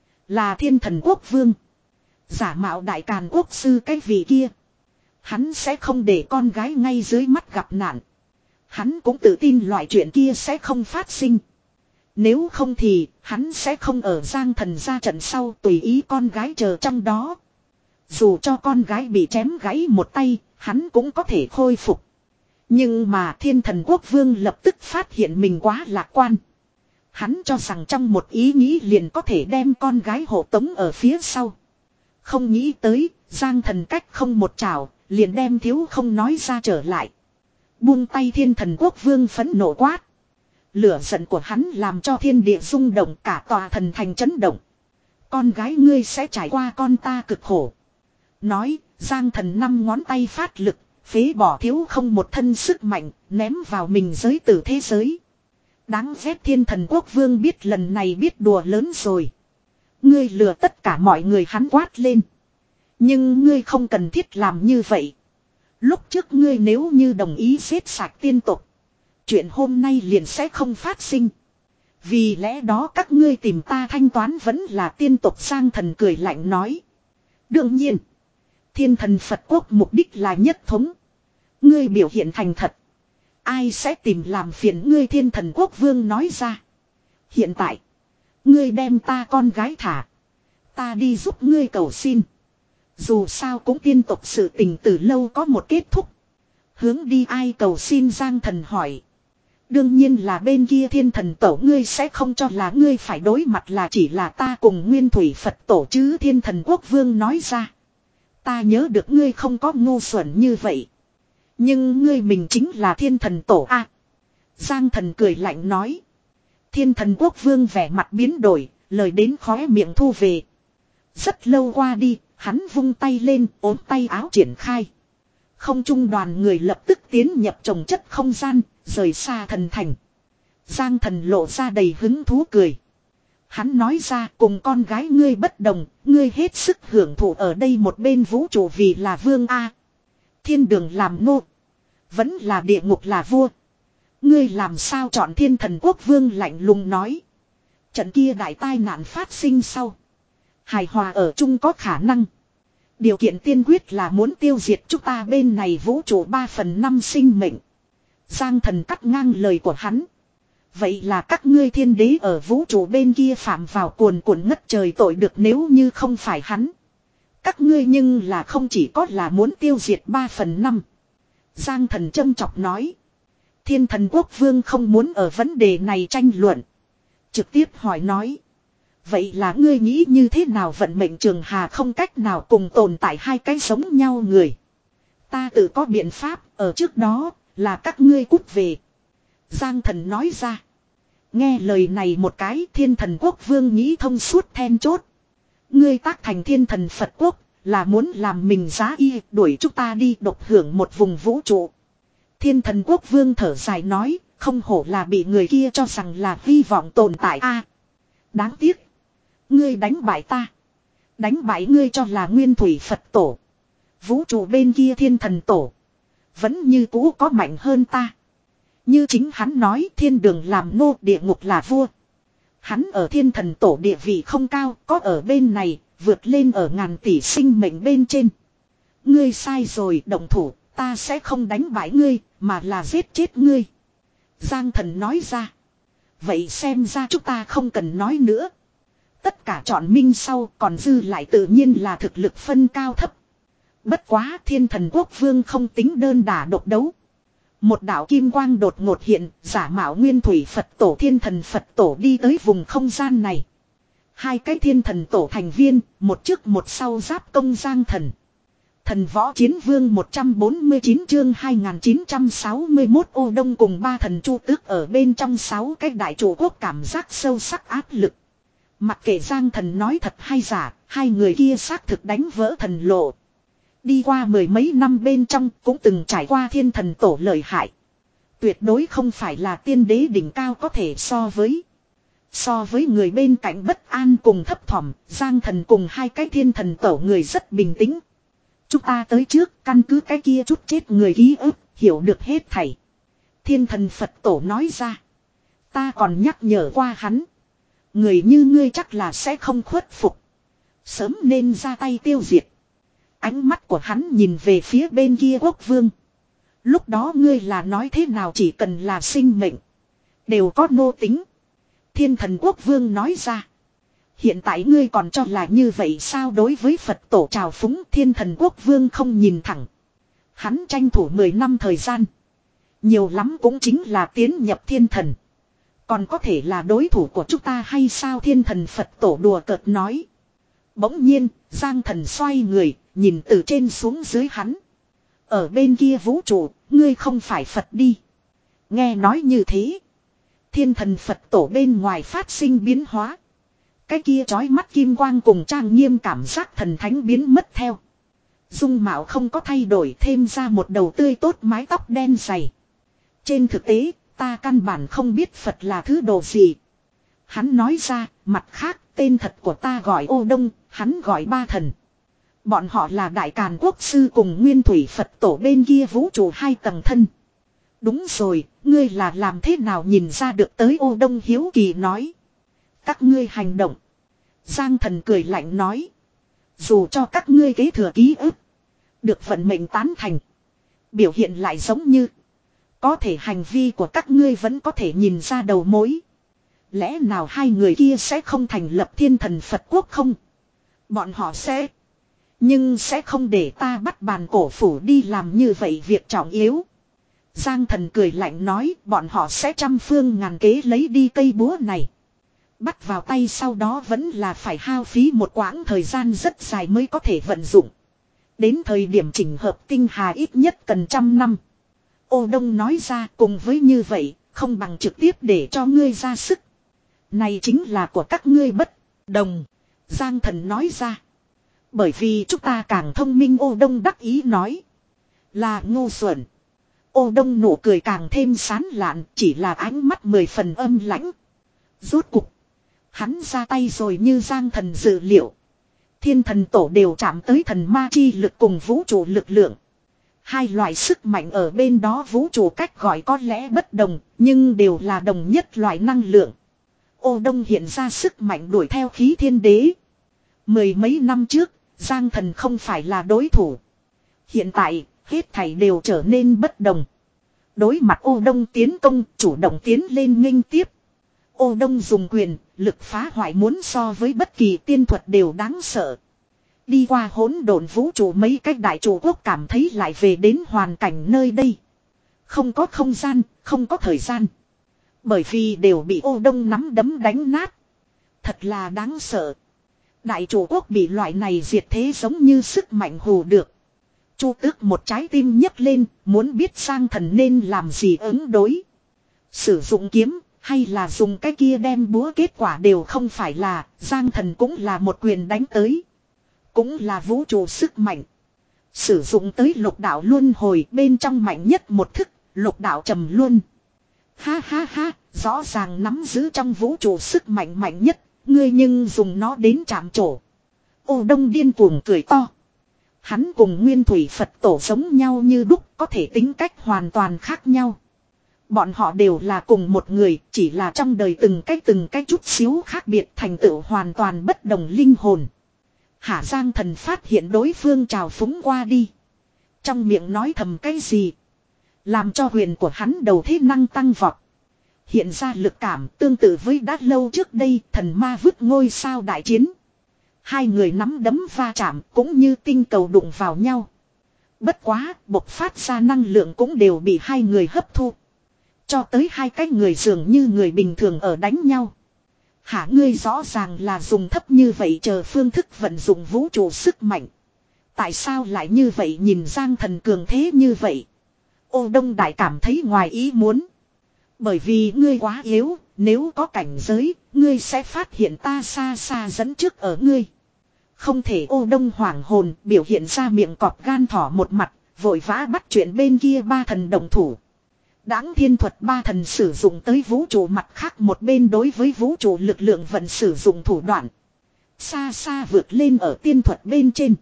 Là thiên thần quốc vương. Giả mạo đại càn quốc sư cái vị kia. Hắn sẽ không để con gái ngay dưới mắt gặp nạn. Hắn cũng tự tin loại chuyện kia sẽ không phát sinh. Nếu không thì hắn sẽ không ở Giang thần ra trận sau tùy ý con gái chờ trong đó. Dù cho con gái bị chém gãy một tay, hắn cũng có thể khôi phục. Nhưng mà thiên thần quốc vương lập tức phát hiện mình quá lạc quan. Hắn cho rằng trong một ý nghĩ liền có thể đem con gái hộ tống ở phía sau. Không nghĩ tới, Giang thần cách không một trảo, liền đem thiếu không nói ra trở lại. Buông tay thiên thần quốc vương phẫn nộ quát. Lửa giận của hắn làm cho thiên địa rung động, cả tòa thần thành chấn động. Con gái ngươi sẽ trải qua con ta cực khổ. Nói, Giang thần năm ngón tay phát lực, phế bỏ thiếu không một thân sức mạnh, ném vào mình giới tử thế giới. Đáng ghét thiên thần quốc vương biết lần này biết đùa lớn rồi. Ngươi lừa tất cả mọi người, hắn quát lên. Nhưng ngươi không cần thiết làm như vậy. Lúc trước ngươi nếu như đồng ý giết sạch tiên tộc, chuyện hôm nay liền sẽ không phát sinh. Vì lẽ đó các ngươi tìm ta thanh toán vẫn là tiên tộc. Giang thần cười lạnh nói. Đương nhiên, thiên thần Phật quốc mục đích là nhất thống. Ngươi biểu hiện thành thật, ai sẽ tìm làm phiền ngươi? Thiên thần quốc vương nói ra. Hiện tại, ngươi đem ta con gái thả, ta đi giúp ngươi cầu xin. Dù sao cũng tiên tộc sự tình từ lâu có một kết thúc. Hướng đi ai cầu xin? Giang thần hỏi. Đương nhiên là bên kia thiên thần tổ. Ngươi sẽ không cho là ngươi phải đối mặt là chỉ là ta cùng nguyên thủy Phật tổ chứ? Thiên thần quốc vương nói ra. Ta nhớ được ngươi không có ngu xuẩn như vậy. Nhưng ngươi mình chính là thiên thần tổ a. Giang thần cười lạnh nói. Thiên thần quốc vương vẻ mặt biến đổi, lời đến khóe miệng thu về. Rất lâu qua đi, hắn vung tay lên, ốm tay áo triển khai. Không trung đoàn người lập tức tiến nhập trồng chất không gian, rời xa thần thành. Giang thần lộ ra đầy hứng thú cười. Hắn nói ra, cùng con gái ngươi bất đồng, ngươi hết sức hưởng thụ ở đây một bên vũ trụ vì là vương a. Thiên đường làm nô, vẫn là địa ngục là vua. Ngươi làm sao chọn? Thiên thần quốc vương lạnh lùng nói. Trận kia đại tai nạn phát sinh sau, hài hòa ở chung có khả năng. Điều kiện tiên quyết là muốn tiêu diệt chúng ta bên này vũ trụ ba phần năm sinh mệnh. Giang Thần cắt ngang lời của hắn. Vậy là các ngươi thiên đế ở vũ trụ bên kia phạm vào cuồn cuộn ngất trời tội được, nếu như không phải hắn. Các ngươi nhưng là không chỉ có là muốn tiêu diệt ba phần năm. Giang Thần châm chọc nói. Thiên Thần Quốc Vương không muốn ở vấn đề này tranh luận. Trực tiếp hỏi nói. Vậy là ngươi nghĩ như thế nào vận mệnh trường hà không cách nào cùng tồn tại hai cái giống nhau người. Ta tự có biện pháp, ở trước đó là các ngươi cút về. Giang Thần nói ra. Nghe lời này một cái, Thiên Thần Quốc Vương nghĩ thông suốt then chốt. Ngươi tác thành Thiên Thần Phật Quốc, là muốn làm mình giá y, đuổi chúng ta đi độc hưởng một vùng vũ trụ. Thiên Thần Quốc Vương thở dài nói, không hổ là bị người kia cho rằng là hy vọng tồn tại a. Đáng tiếc. Ngươi đánh bại ta. Đánh bại ngươi cho là nguyên thủy Phật tổ. Vũ trụ bên kia Thiên Thần Tổ. Vẫn như cũ có mạnh hơn ta. Như chính hắn nói, thiên đường làm nô, địa ngục là vua. Hắn ở Thiên Thần Tổ địa vị không cao, có ở bên này, vượt lên ở ngàn tỷ sinh mệnh bên trên. Ngươi sai rồi, động thủ, ta sẽ không đánh bại ngươi, mà là giết chết ngươi. Giang Thần nói ra. Vậy xem ra chúng ta không cần nói nữa. Tất cả chọn minh sau còn dư lại tự nhiên là thực lực phân cao thấp. Bất quá Thiên Thần Quốc Vương không tính đơn đả độc đấu. Một đạo kim quang đột ngột hiện, giả mạo nguyên thủy Phật tổ Thiên Thần Phật tổ đi tới vùng không gian này. Hai cái Thiên Thần tổ thành viên, một trước một sau giáp công Giang Thần. Thần Võ Chiến Vương một trăm bốn mươi chín chương hai nghìn chín trăm sáu mươi mốt Ô Đông cùng ba thần Chu Tước ở bên trong sáu cái đại chủ quốc cảm giác sâu sắc áp lực. Mặc kệ Giang Thần nói thật hay giả, hai người kia xác thực đánh vỡ thần lộ. Đi qua mười mấy năm bên trong cũng từng trải qua Thiên Thần Tổ lợi hại. Tuyệt đối không phải là tiên đế đỉnh cao có thể so với. So với người bên cạnh bất an cùng thấp thỏm, Giang Thần cùng hai cái Thiên Thần Tổ người rất bình tĩnh. Chúng ta tới trước, căn cứ cái kia chút chết người ký ức, hiểu được hết thảy. Thiên Thần Phật Tổ nói ra. Ta còn nhắc nhở qua hắn. Người như ngươi chắc là sẽ không khuất phục. Sớm nên ra tay tiêu diệt. Ánh mắt của hắn nhìn về phía bên kia quốc vương. Lúc đó ngươi là nói thế nào, chỉ cần là sinh mệnh. Đều có nô tính. Thiên Thần Quốc Vương nói ra. Hiện tại ngươi còn cho là như vậy sao? Đối với Phật tổ trào phúng, Thiên Thần Quốc Vương không nhìn thẳng. Hắn tranh thủ mười năm thời gian. Nhiều lắm cũng chính là tiến nhập thiên thần. Còn có thể là đối thủ của chúng ta hay sao? Thiên Thần Phật tổ đùa cợt nói. Bỗng nhiên, Giang Thần xoay người, nhìn từ trên xuống dưới hắn. Ở bên kia vũ trụ, ngươi không phải Phật đi. Nghe nói như thế. Thiên Thần Phật tổ bên ngoài phát sinh biến hóa. Cái kia chói mắt kim quang cùng trang nghiêm cảm giác thần thánh biến mất theo. Dung mạo không có thay đổi, thêm ra một đầu tươi tốt mái tóc đen dày. Trên thực tế, ta căn bản không biết Phật là thứ đồ gì. Hắn nói ra, mặt khác, tên thật của ta gọi Ô Đông, hắn gọi ba thần. Bọn họ là Đại Càn Quốc Sư cùng Nguyên Thủy Phật tổ bên kia vũ trụ hai tầng thân. Đúng rồi, ngươi là làm thế nào nhìn ra được tới? Ô Đông hiếu kỳ nói. Các ngươi hành động. Giang Thần cười lạnh nói. Dù cho các ngươi kế thừa ký ức. Được vận mệnh tán thành. Biểu hiện lại giống như. Có thể hành vi của các ngươi vẫn có thể nhìn ra đầu mối. Lẽ nào hai người kia sẽ không thành lập Thiên Thần Phật Quốc không? Bọn họ sẽ. Nhưng sẽ không để ta bắt bàn cổ phủ đi làm như vậy việc trọng yếu. Giang Thần cười lạnh nói, bọn họ sẽ trăm phương ngàn kế lấy đi cây búa này. Bắt vào tay sau đó vẫn là phải hao phí một quãng thời gian rất dài mới có thể vận dụng. Đến thời điểm chỉnh hợp tinh hà ít nhất cần trăm năm. Ô Đông nói ra, cùng với như vậy, không bằng trực tiếp để cho ngươi ra sức. Này chính là của các ngươi bất đồng. Giang Thần nói ra. Bởi vì chúng ta càng thông minh. Ô Đông đắc ý nói. Là ngu xuẩn. Ô Đông nụ cười càng thêm sán lạn, chỉ là ánh mắt mười phần âm lãnh. Rốt cục. Hắn ra tay rồi, như Giang Thần dự liệu. Thiên Thần Tổ đều chạm tới thần ma chi lực cùng vũ trụ lực lượng. Hai loại sức mạnh ở bên đó vũ trụ cách gọi có lẽ bất đồng, nhưng đều là đồng nhất loại năng lượng. Ô Đông hiện ra sức mạnh đuổi theo khí thiên đế. Mười mấy năm trước, Giang Thần không phải là đối thủ. Hiện tại, hết thảy đều trở nên bất đồng. Đối mặt ô đông tiến công, chủ động tiến lên nghênh tiếp. Ô đông dùng quyền, lực phá hoại muốn so với bất kỳ tiên thuật đều đáng sợ. Đi qua hỗn độn vũ trụ mấy cách đại chủ quốc cảm thấy lại về đến hoàn cảnh nơi đây. Không có không gian, không có thời gian. Bởi vì đều bị ô đông nắm đấm đánh nát. Thật là đáng sợ. Đại chủ quốc bị loại này diệt thế giống như sức mạnh hù được. Chu Tước một trái tim nhấc lên, muốn biết Giang Thần nên làm gì ứng đối. Sử dụng kiếm, hay là dùng cái kia đem búa, kết quả đều không phải là, Giang Thần cũng là một quyền đánh tới. Cũng là vũ trụ sức mạnh. Sử dụng tới lục đạo luân hồi bên trong mạnh nhất một thức, lục đạo trầm luân. Ha ha ha, rõ ràng nắm giữ trong vũ trụ sức mạnh mạnh nhất, ngươi nhưng dùng nó đến chạm trổ. Ô đông điên cuồng cười to. Hắn cùng Nguyên Thủy Phật Tổ giống nhau như đúc, có thể tính cách hoàn toàn khác nhau. Bọn họ đều là cùng một người, chỉ là trong đời từng cách từng cách chút xíu khác biệt thành tựu hoàn toàn bất đồng linh hồn. Hạ Giang Thần phát hiện đối phương trào phúng qua đi. Trong miệng nói thầm cái gì. Làm cho huyền của hắn đầu thế năng tăng vọt. Hiện ra lực cảm tương tự với đã lâu trước đây thần ma vứt ngôi sao đại chiến. Hai người nắm đấm va chạm cũng như tinh cầu đụng vào nhau. Bất quá, bộc phát ra năng lượng cũng đều bị hai người hấp thu. Cho tới hai cái người dường như người bình thường ở đánh nhau. Hả, ngươi rõ ràng là dùng thấp như vậy chờ phương thức vận dụng vũ trụ sức mạnh. Tại sao lại như vậy, nhìn Giang Thần cường thế như vậy? Ô Đông Đại cảm thấy ngoài ý muốn. Bởi vì ngươi quá yếu, nếu có cảnh giới, ngươi sẽ phát hiện ta xa xa dẫn trước ở ngươi. Không thể. Ô Đông hoảng hồn, biểu hiện ra miệng cọp gan thỏ một mặt, vội vã bắt chuyện bên kia ba thần đồng thủ. Đãng thiên thuật ba thần sử dụng tới vũ trụ mặt khác một bên đối với vũ trụ lực lượng vẫn sử dụng thủ đoạn. Xa xa vượt lên ở tiên thuật bên trên.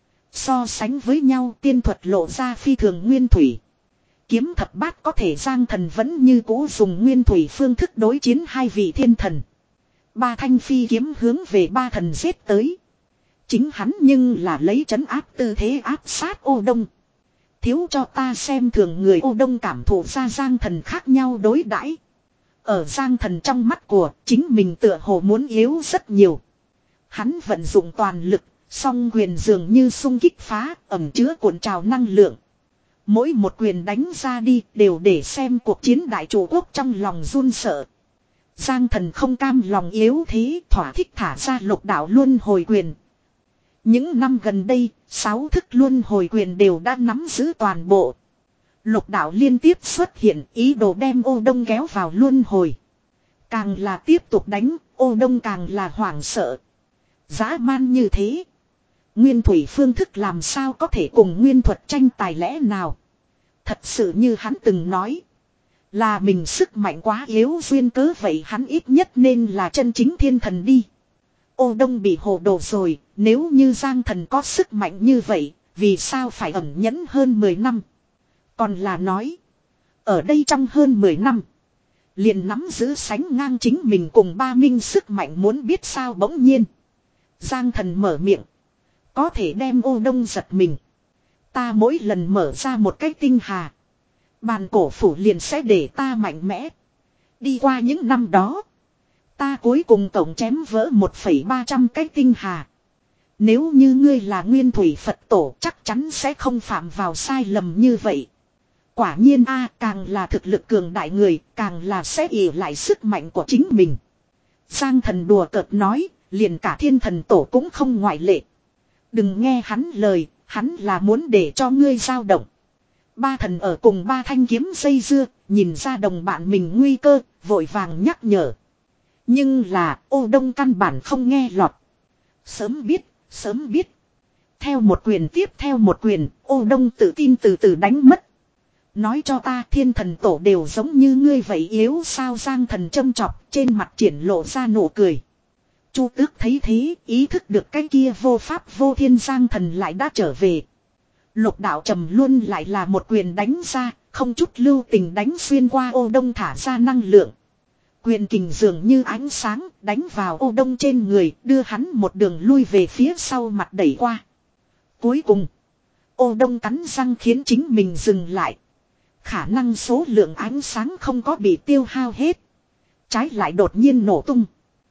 So sánh với nhau, tiên thuật lộ ra phi thường nguyên thủy. Kiếm thập bát có thể, Giang Thần vẫn như cũ dùng nguyên thủy phương thức đối chiến hai vị thiên thần. Ba thanh phi kiếm hướng về ba thần giết tới. Chính hắn nhưng là lấy trấn áp tư thế áp sát Ô Đông. Thiếu cho ta xem thường người. Ô Đông cảm thụ ra Giang Thần khác nhau đối đãi. Ở Giang Thần trong mắt của chính mình tựa hồ muốn yếu rất nhiều. Hắn vận dụng toàn lực, song quyền dường như xung kích phá, ẩm chứa cuộn trào năng lượng. Mỗi một quyền đánh ra đi đều để xem cuộc chiến đại chủ quốc trong lòng run sợ. Giang Thần không cam lòng yếu thế, thỏa thích thả ra lục đạo luân hồi quyền. Những năm gần đây, sáu thức luân hồi quyền đều đã nắm giữ toàn bộ. Lục đạo liên tiếp xuất hiện, ý đồ đem Ô Đông kéo vào luân hồi. Càng là tiếp tục đánh, Ô Đông càng là hoảng sợ. Dã man như thế. Nguyên thủy phương thức làm sao có thể cùng nguyên thuật tranh tài lẽ nào. Thật sự như hắn từng nói. Là mình sức mạnh quá yếu duyên cớ vậy, hắn ít nhất nên là chân chính thiên thần đi. Ô Đông bị hồ đồ rồi, nếu như Giang Thần có sức mạnh như vậy, vì sao phải ẩn nhẫn hơn mười năm? Còn là nói, ở đây trong hơn mười năm, liền nắm giữ sánh ngang chính mình cùng ba minh sức mạnh, muốn biết sao bỗng nhiên. Giang Thần mở miệng, có thể đem Ô Đông giật mình. Ta mỗi lần mở ra một cái tinh hà, bàn cổ phủ liền sẽ để ta mạnh mẽ. Đi qua những năm đó, ta cuối cùng tổng chém vỡ một phẩy ba trăm cái tinh hà. Nếu như ngươi là Nguyên Thủy Phật Tổ, chắc chắn sẽ không phạm vào sai lầm như vậy. Quả nhiên a, càng là thực lực cường đại người, càng là sẽ ỷ lại sức mạnh của chính mình. Giang Thần đùa cợt nói, liền cả Thiên Thần Tổ cũng không ngoại lệ. Đừng nghe hắn lời, hắn là muốn để cho ngươi dao động. Ba thần ở cùng ba thanh kiếm dây dưa, nhìn ra đồng bạn mình nguy cơ, vội vàng nhắc nhở. Nhưng là Ô Đông căn bản không nghe lọt. Sớm biết, sớm biết. Theo một quyền tiếp theo một quyền, Ô Đông tự tin từ từ đánh mất. Nói cho ta, Thiên Thần Tổ đều giống như ngươi vậy yếu sao? Giang Thần châm chọc, trên mặt triển lộ ra nụ cười. Chu Tước thấy thế, ý thức được cái kia vô pháp vô thiên Giang Thần lại đã trở về. Lục đạo trầm luân lại là một quyền đánh ra, không chút lưu tình đánh xuyên qua Ô Đông thả ra năng lượng. Quyền kình dường như ánh sáng, đánh vào Ô Đông trên người, đưa hắn một đường lui về phía sau mặt đẩy qua. Cuối cùng, Ô Đông cắn răng khiến chính mình dừng lại. Khả năng số lượng ánh sáng không có bị tiêu hao hết. Trái lại đột nhiên nổ tung.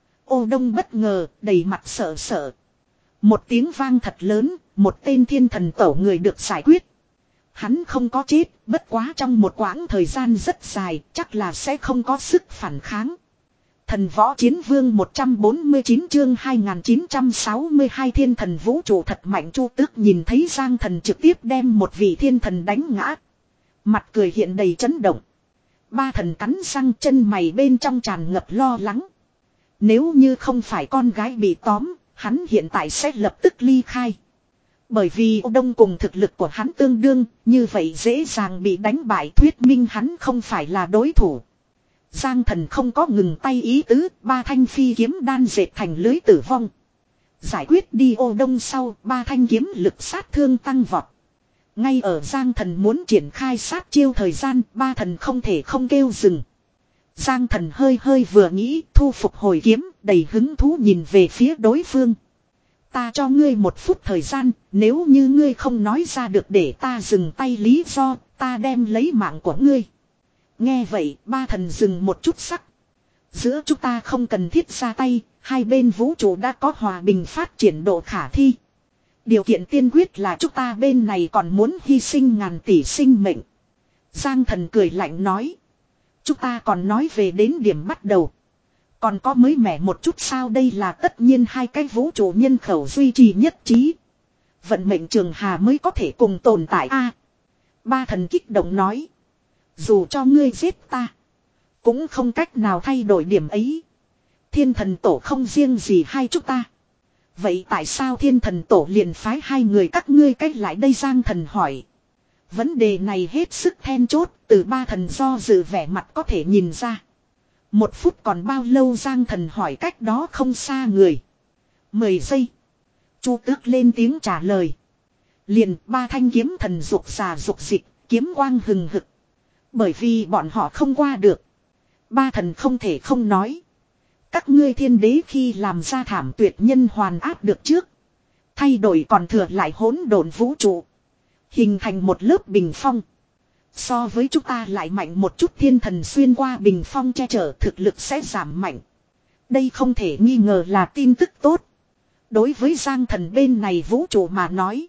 Ô Đông bất ngờ, đầy mặt sợ sợ. Một tiếng vang thật lớn, một tên thiên thần tổ người được giải quyết. Hắn không có chết, bất quá trong một quãng thời gian rất dài, chắc là sẽ không có sức phản kháng. Thần võ chiến vương một trăm bốn mươi chín chương hai nghìn chín trăm sáu mươi hai thiên thần vũ trụ thật mạnh. Chu Tước nhìn thấy Giang Thần trực tiếp đem một vị thiên thần đánh ngã. Mặt cười hiện đầy chấn động. Ba thần cắn răng, chân mày bên trong tràn ngập lo lắng. Nếu như không phải con gái bị tóm, hắn hiện tại sẽ lập tức ly khai. Bởi vì Ô Đông cùng thực lực của hắn tương đương, như vậy dễ dàng bị đánh bại, thuyết minh hắn không phải là đối thủ. Giang Thần không có ngừng tay ý tứ, ba thanh phi kiếm đan dệt thành lưới tử vong. Giải quyết đi Ô Đông sau, ba thanh kiếm lực sát thương tăng vọt. Ngay ở Giang Thần muốn triển khai sát chiêu thời gian, ba thần không thể không kêu dừng. Giang Thần hơi hơi vừa nghĩ, thu phục hồi kiếm, đầy hứng thú nhìn về phía đối phương. Ta cho ngươi một phút thời gian, nếu như ngươi không nói ra được để ta dừng tay lý do, ta đem lấy mạng của ngươi. Nghe vậy, ba thần dừng một chút sắc. Giữa chúng ta không cần thiết ra tay, hai bên vũ trụ đã có hòa bình phát triển độ khả thi. Điều kiện tiên quyết là chúng ta bên này còn muốn hy sinh ngàn tỷ sinh mệnh. Giang Thần cười lạnh nói. Chúng ta còn nói về đến điểm bắt đầu. Còn có mới mẻ một chút sao, đây là tất nhiên hai cái vũ trụ nhân khẩu duy trì nhất trí. Vận mệnh trường hà mới có thể cùng tồn tại a. À, ba thần kích động nói. Dù cho ngươi giết ta, cũng không cách nào thay đổi điểm ấy. Thiên thần tổ không riêng gì hai chúng ta. Vậy tại sao thiên thần tổ liền phái hai người các ngươi cách lại đây? Giang Thần hỏi. Vấn đề này hết sức then chốt, từ ba thần do dự vẻ mặt có thể nhìn ra. Một phút còn bao lâu? Giang Thần hỏi cách đó không xa người. Mười giây. Chu Tước lên tiếng trả lời. Liền ba thanh kiếm thần dục già dục dịch, kiếm quang hừng hực. Bởi vì bọn họ không qua được. Ba thần không thể không nói. Các ngươi thiên đế khi làm ra thảm tuyệt nhân hoàn áp được trước. Thay đổi còn thừa lại hỗn độn vũ trụ. Hình thành một lớp bình phong. So với chúng ta lại mạnh một chút, thiên thần xuyên qua bình phong che chở thực lực sẽ giảm mạnh. Đây không thể nghi ngờ là tin tức tốt. Đối với Giang Thần bên này vũ trụ mà nói.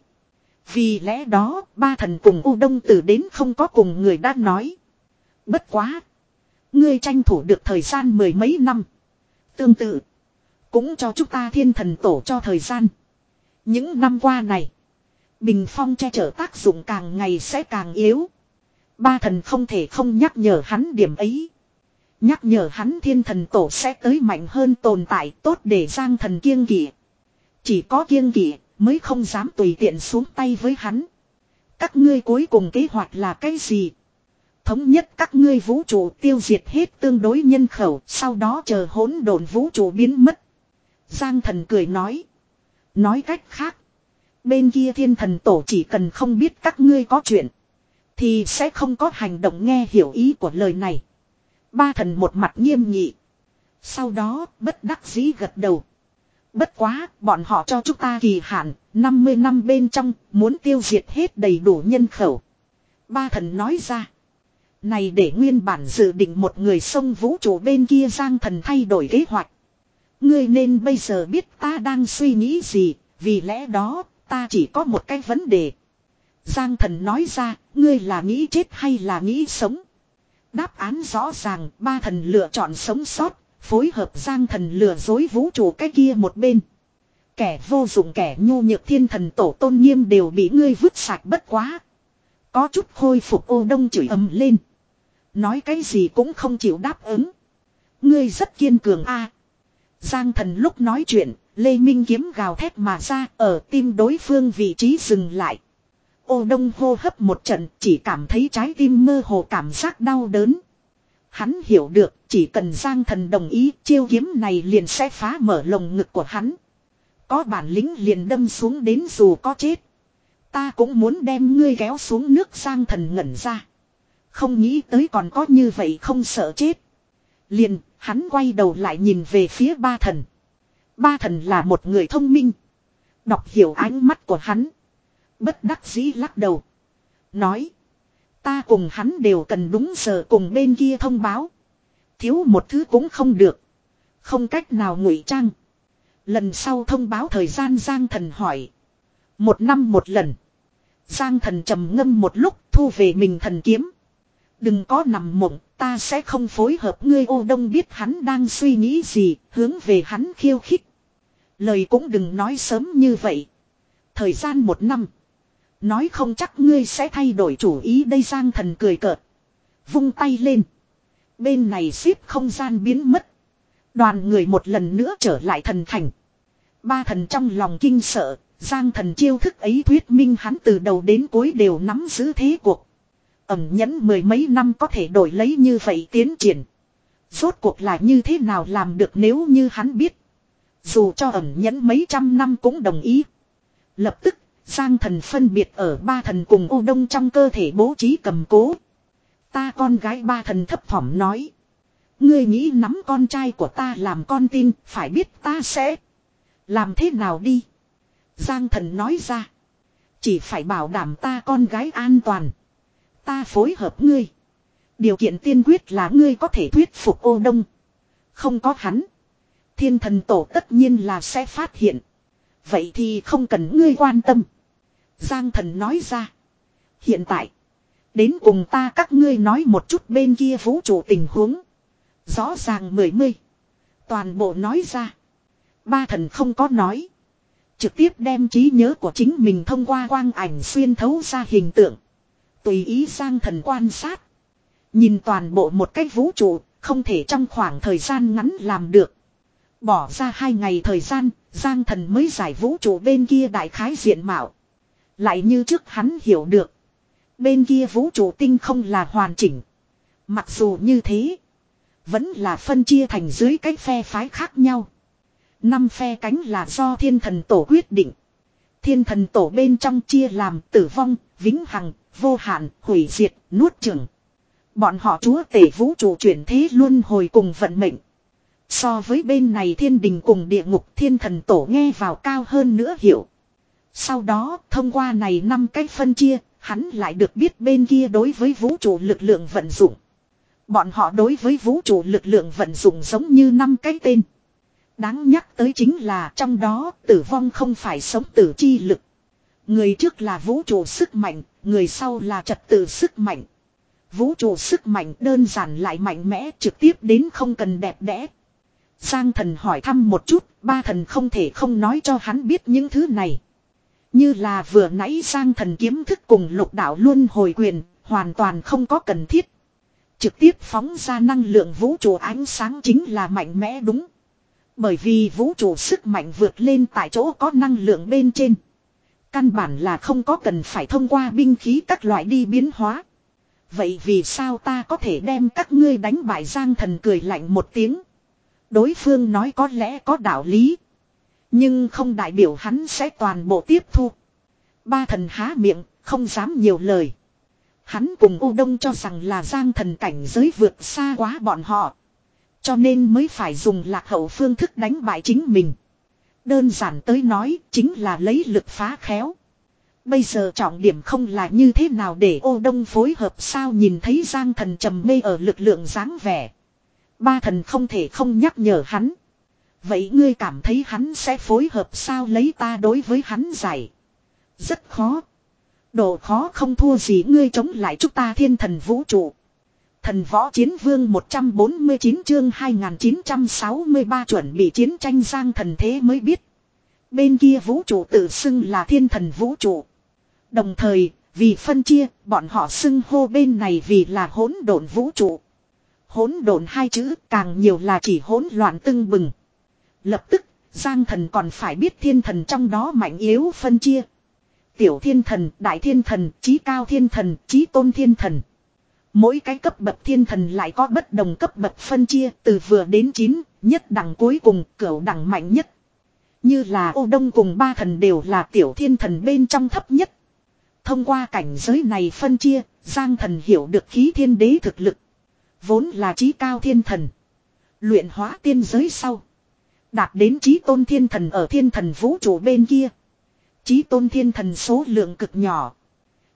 Vì lẽ đó ba thần cùng U Đông Tử đến không có cùng người đã nói. Bất quá. Ngươi tranh thủ được thời gian mười mấy năm. Tương tự. Cũng cho chúng ta thiên thần tổ cho thời gian. Những năm qua này. Bình phong che chở tác dụng càng ngày sẽ càng yếu. Ba thần không thể không nhắc nhở hắn điểm ấy. Nhắc nhở hắn thiên thần tổ sẽ tới mạnh hơn tồn tại, tốt để Giang Thần kiêng kỵ. Chỉ có kiêng kỵ mới không dám tùy tiện xuống tay với hắn. Các ngươi cuối cùng kế hoạch là cái gì? Thống nhất các ngươi vũ trụ, tiêu diệt hết tương đối nhân khẩu, sau đó chờ hỗn độn vũ trụ biến mất. Giang Thần cười nói. Nói cách khác. Bên kia thiên thần tổ chỉ cần không biết các ngươi có chuyện. Thì sẽ không có hành động. Nghe hiểu ý của lời này. Ba thần một mặt nghiêm nghị. Sau đó bất đắc dĩ gật đầu. Bất quá bọn họ cho chúng ta kỳ hạn năm mươi năm bên trong muốn tiêu diệt hết đầy đủ nhân khẩu. Ba thần nói ra. Này để nguyên bản dự định một người xông vũ trụ bên kia Giang Thần thay đổi kế hoạch. Ngươi nên bây giờ biết ta đang suy nghĩ gì. Vì lẽ đó ta chỉ có một cái vấn đề. Giang Thần nói ra. Ngươi là nghĩ chết hay là nghĩ sống? Đáp án rõ ràng. Ba thần lựa chọn sống sót. Phối hợp Giang Thần lừa dối vũ trụ cái kia một bên. Kẻ vô dụng kẻ nhu nhược thiên thần tổ tôn nghiêm đều bị ngươi vứt sạch. Bất quá. Có chút khôi phục. Ô Đông chửi ầm lên. Nói cái gì cũng không chịu đáp ứng. Ngươi rất kiên cường a. Giang Thần lúc nói chuyện, Lê Minh kiếm gào thét mà ra, ở tim đối phương vị trí dừng lại. Ô Đông hô hấp một trận, chỉ cảm thấy trái tim mơ hồ cảm giác đau đớn. Hắn hiểu được, chỉ cần Giang Thần đồng ý, chiêu kiếm này liền sẽ phá mở lồng ngực của hắn. Có bản lĩnh liền đâm xuống đến dù có chết. Ta cũng muốn đem ngươi kéo xuống nước. Giang Thần ngẩn ra. Không nghĩ tới còn có như vậy không sợ chết. Liền, hắn quay đầu lại nhìn về phía ba thần. Ba thần là một người thông minh. Đọc hiểu ánh mắt của hắn. Bất đắc dĩ lắc đầu. Nói. Ta cùng hắn đều cần đúng giờ cùng bên kia thông báo. Thiếu một thứ cũng không được. Không cách nào ngụy trang. Lần sau thông báo thời gian Giang Thần hỏi. Một năm một lần. Giang Thần trầm ngâm một lúc thu về mình thần kiếm. Đừng có nằm mộng, ta sẽ không phối hợp ngươi. Ô Đông biết hắn đang suy nghĩ gì, hướng về hắn khiêu khích. Lời cũng đừng nói sớm như vậy. Thời gian một năm. Nói không chắc ngươi sẽ thay đổi chủ ý đây. Giang Thần cười cợt. Vung tay lên. Bên này xếp không gian biến mất. Đoàn người một lần nữa trở lại thần thành. Ba thần trong lòng kinh sợ. Giang Thần chiêu thức ấy thuyết minh hắn từ đầu đến cuối đều nắm giữ thế cuộc. Ẩn nhẫn mười mấy năm có thể đổi lấy như vậy tiến triển. Rốt cuộc là như thế nào làm được nếu như hắn biết. Dù cho ẩn nhẫn mấy trăm năm cũng đồng ý. Lập tức, Giang Thần phân biệt ở ba thần cùng Ô Đông trong cơ thể bố trí cầm cố. Ta con gái. Ba thần thấp thỏm nói. Ngươi nghĩ nắm con trai của ta làm con tin, phải biết ta sẽ làm thế nào đi. Giang Thần nói ra. Chỉ phải bảo đảm ta con gái an toàn. Ta phối hợp ngươi. Điều kiện tiên quyết là ngươi có thể thuyết phục Ô Đông. Không có hắn. Thiên thần tổ tất nhiên là sẽ phát hiện. Vậy thì không cần ngươi quan tâm. Giang Thần nói ra. Hiện tại. Đến cùng ta các ngươi nói một chút bên kia vũ trụ tình huống. Rõ ràng mười mươi. Toàn bộ nói ra. Ba thần không có nói. Trực tiếp đem trí nhớ của chính mình thông qua quang ảnh xuyên thấu ra hình tượng. Tùy ý Giang Thần quan sát. Nhìn toàn bộ một cái vũ trụ. Không thể trong khoảng thời gian ngắn làm được. Bỏ ra hai ngày thời gian. Giang Thần mới giải vũ trụ bên kia đại khái diện mạo. Lại như trước hắn hiểu được. Bên kia vũ trụ tinh không là hoàn chỉnh. Mặc dù như thế. Vẫn là phân chia thành dưới cái phe phái khác nhau. Năm phe cánh là do thiên thần tổ quyết định. Thiên thần tổ bên trong chia làm tử vong, vĩnh hằng, vô hạn, hủy diệt, nuốt chửng. Bọn họ chúa tể vũ trụ chuyển thế luân hồi cùng vận mệnh. So với bên này thiên đình cùng địa ngục, thiên thần tổ nghe vào cao hơn nữa hiểu. Sau đó thông qua này năm cách phân chia, hắn lại được biết bên kia đối với vũ trụ lực lượng vận dụng. Bọn họ đối với vũ trụ lực lượng vận dụng giống như năm cái tên. Đáng nhắc tới chính là trong đó tử vong không phải sống tử chi lực. Người trước là vũ trụ sức mạnh, người sau là trật tự sức mạnh. Vũ trụ sức mạnh đơn giản lại mạnh mẽ, trực tiếp đến không cần đẹp đẽ. Giang Thần hỏi thăm một chút, ba thần không thể không nói cho hắn biết những thứ này. Như là vừa nãy Giang Thần kiếm thức cùng lục đạo luân hồi quyền, hoàn toàn không có cần thiết. Trực tiếp phóng ra năng lượng vũ trụ ánh sáng chính là mạnh mẽ đúng. Bởi vì vũ trụ sức mạnh vượt lên tại chỗ có năng lượng bên trên. Căn bản là không có cần phải thông qua binh khí các loại đi biến hóa. Vậy vì sao ta có thể đem các ngươi đánh bại? Giang Thần cười lạnh một tiếng. Đối phương nói có lẽ có đạo lý. Nhưng không đại biểu hắn sẽ toàn bộ tiếp thu. Ba thần há miệng, không dám nhiều lời. Hắn cùng Ô Đông cho rằng là Giang Thần cảnh giới vượt xa quá bọn họ. Cho nên mới phải dùng lạc hậu phương thức đánh bại chính mình. Đơn giản tới nói chính là lấy lực phá khéo. Bây giờ trọng điểm không là như thế nào để Ô Đông phối hợp sao, nhìn thấy Giang Thần trầm mê ở lực lượng dáng vẻ. Ba thần không thể không nhắc nhở hắn. Vậy ngươi cảm thấy hắn sẽ phối hợp sao? Lấy ta đối với hắn giải. Rất khó. Độ khó không thua gì ngươi chống lại chúng ta thiên thần vũ trụ. Thần võ chiến vương một trăm bốn mươi chín chương hai nghìn chín trăm sáu mươi ba chuẩn bị chiến tranh. Giang Thần thế mới biết. Bên kia vũ trụ tự xưng là thiên thần vũ trụ. Đồng thời, vì phân chia, bọn họ xưng hô bên này vì là hỗn độn vũ trụ. Hỗn độn hai chữ càng nhiều là chỉ hỗn loạn tưng bừng. Lập tức, Giang Thần còn phải biết thiên thần trong đó mạnh yếu phân chia. Tiểu thiên thần, đại thiên thần, chí cao thiên thần, chí tôn thiên thần. Mỗi cái cấp bậc thiên thần lại có bất đồng cấp bậc phân chia từ vừa đến chín, nhất đẳng cuối cùng, cửu đẳng mạnh nhất. Như là Ô Đông cùng ba thần đều là tiểu thiên thần bên trong thấp nhất. Thông qua cảnh giới này phân chia, Giang Thần hiểu được khí thiên đế thực lực. Vốn là chí cao thiên thần. Luyện hóa tiên giới sau. Đạt đến chí tôn thiên thần ở thiên thần vũ trụ bên kia. Chí tôn thiên thần số lượng cực nhỏ.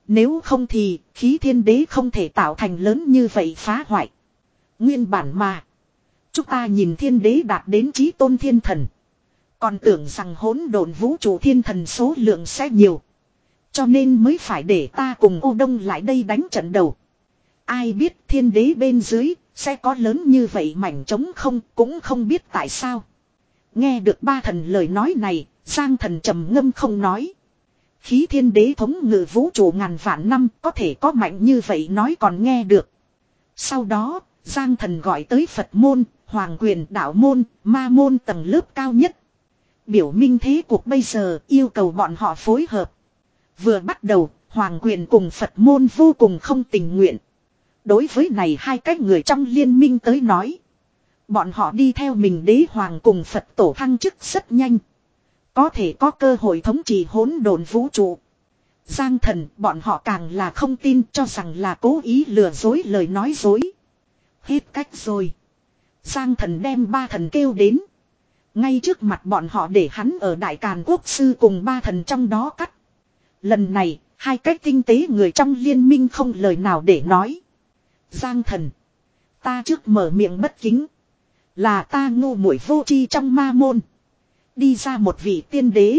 Nếu không thì khí thiên đế không thể tạo thành lớn như vậy phá hoại. Nguyên bản mà. Chúng ta nhìn thiên đế đạt đến chí tôn thiên thần. Còn tưởng rằng hỗn độn vũ trụ thiên thần số lượng sẽ nhiều. Cho nên mới phải để ta cùng Ô Đông lại đây đánh trận đầu. Ai biết thiên đế bên dưới sẽ có lớn như vậy mảnh trống không, cũng không biết tại sao. Nghe được ba thần lời nói này, Giang Thần trầm ngâm không nói. Khí thiên đế thống ngự vũ trụ ngàn vạn năm, có thể có mạnh như vậy nói còn nghe được. Sau đó, Giang Thần gọi tới Phật môn, Hoàng quyền, đạo môn, ma môn tầng lớp cao nhất. Biểu minh thế cuộc bây giờ yêu cầu bọn họ phối hợp. Vừa bắt đầu, Hoàng quyền cùng Phật môn vô cùng không tình nguyện. Đối với này hai cái người trong liên minh tới nói. Bọn họ đi theo mình đế hoàng cùng Phật tổ thăng chức rất nhanh. Có thể có cơ hội thống trị hỗn độn vũ trụ. Giang Thần bọn họ càng là không tin, cho rằng là cố ý lừa dối lời nói dối. Hết cách rồi. Giang Thần đem ba thần kêu đến. Ngay trước mặt bọn họ để hắn ở Đại Càn Quốc sư cùng ba thần trong đó cắt. Lần này, hai cách tinh tế người trong liên minh không lời nào để nói. Giang Thần. Ta trước mở miệng bất kính. Là ta ngu muội vô tri trong ma môn. Đi ra một vị tiên đế.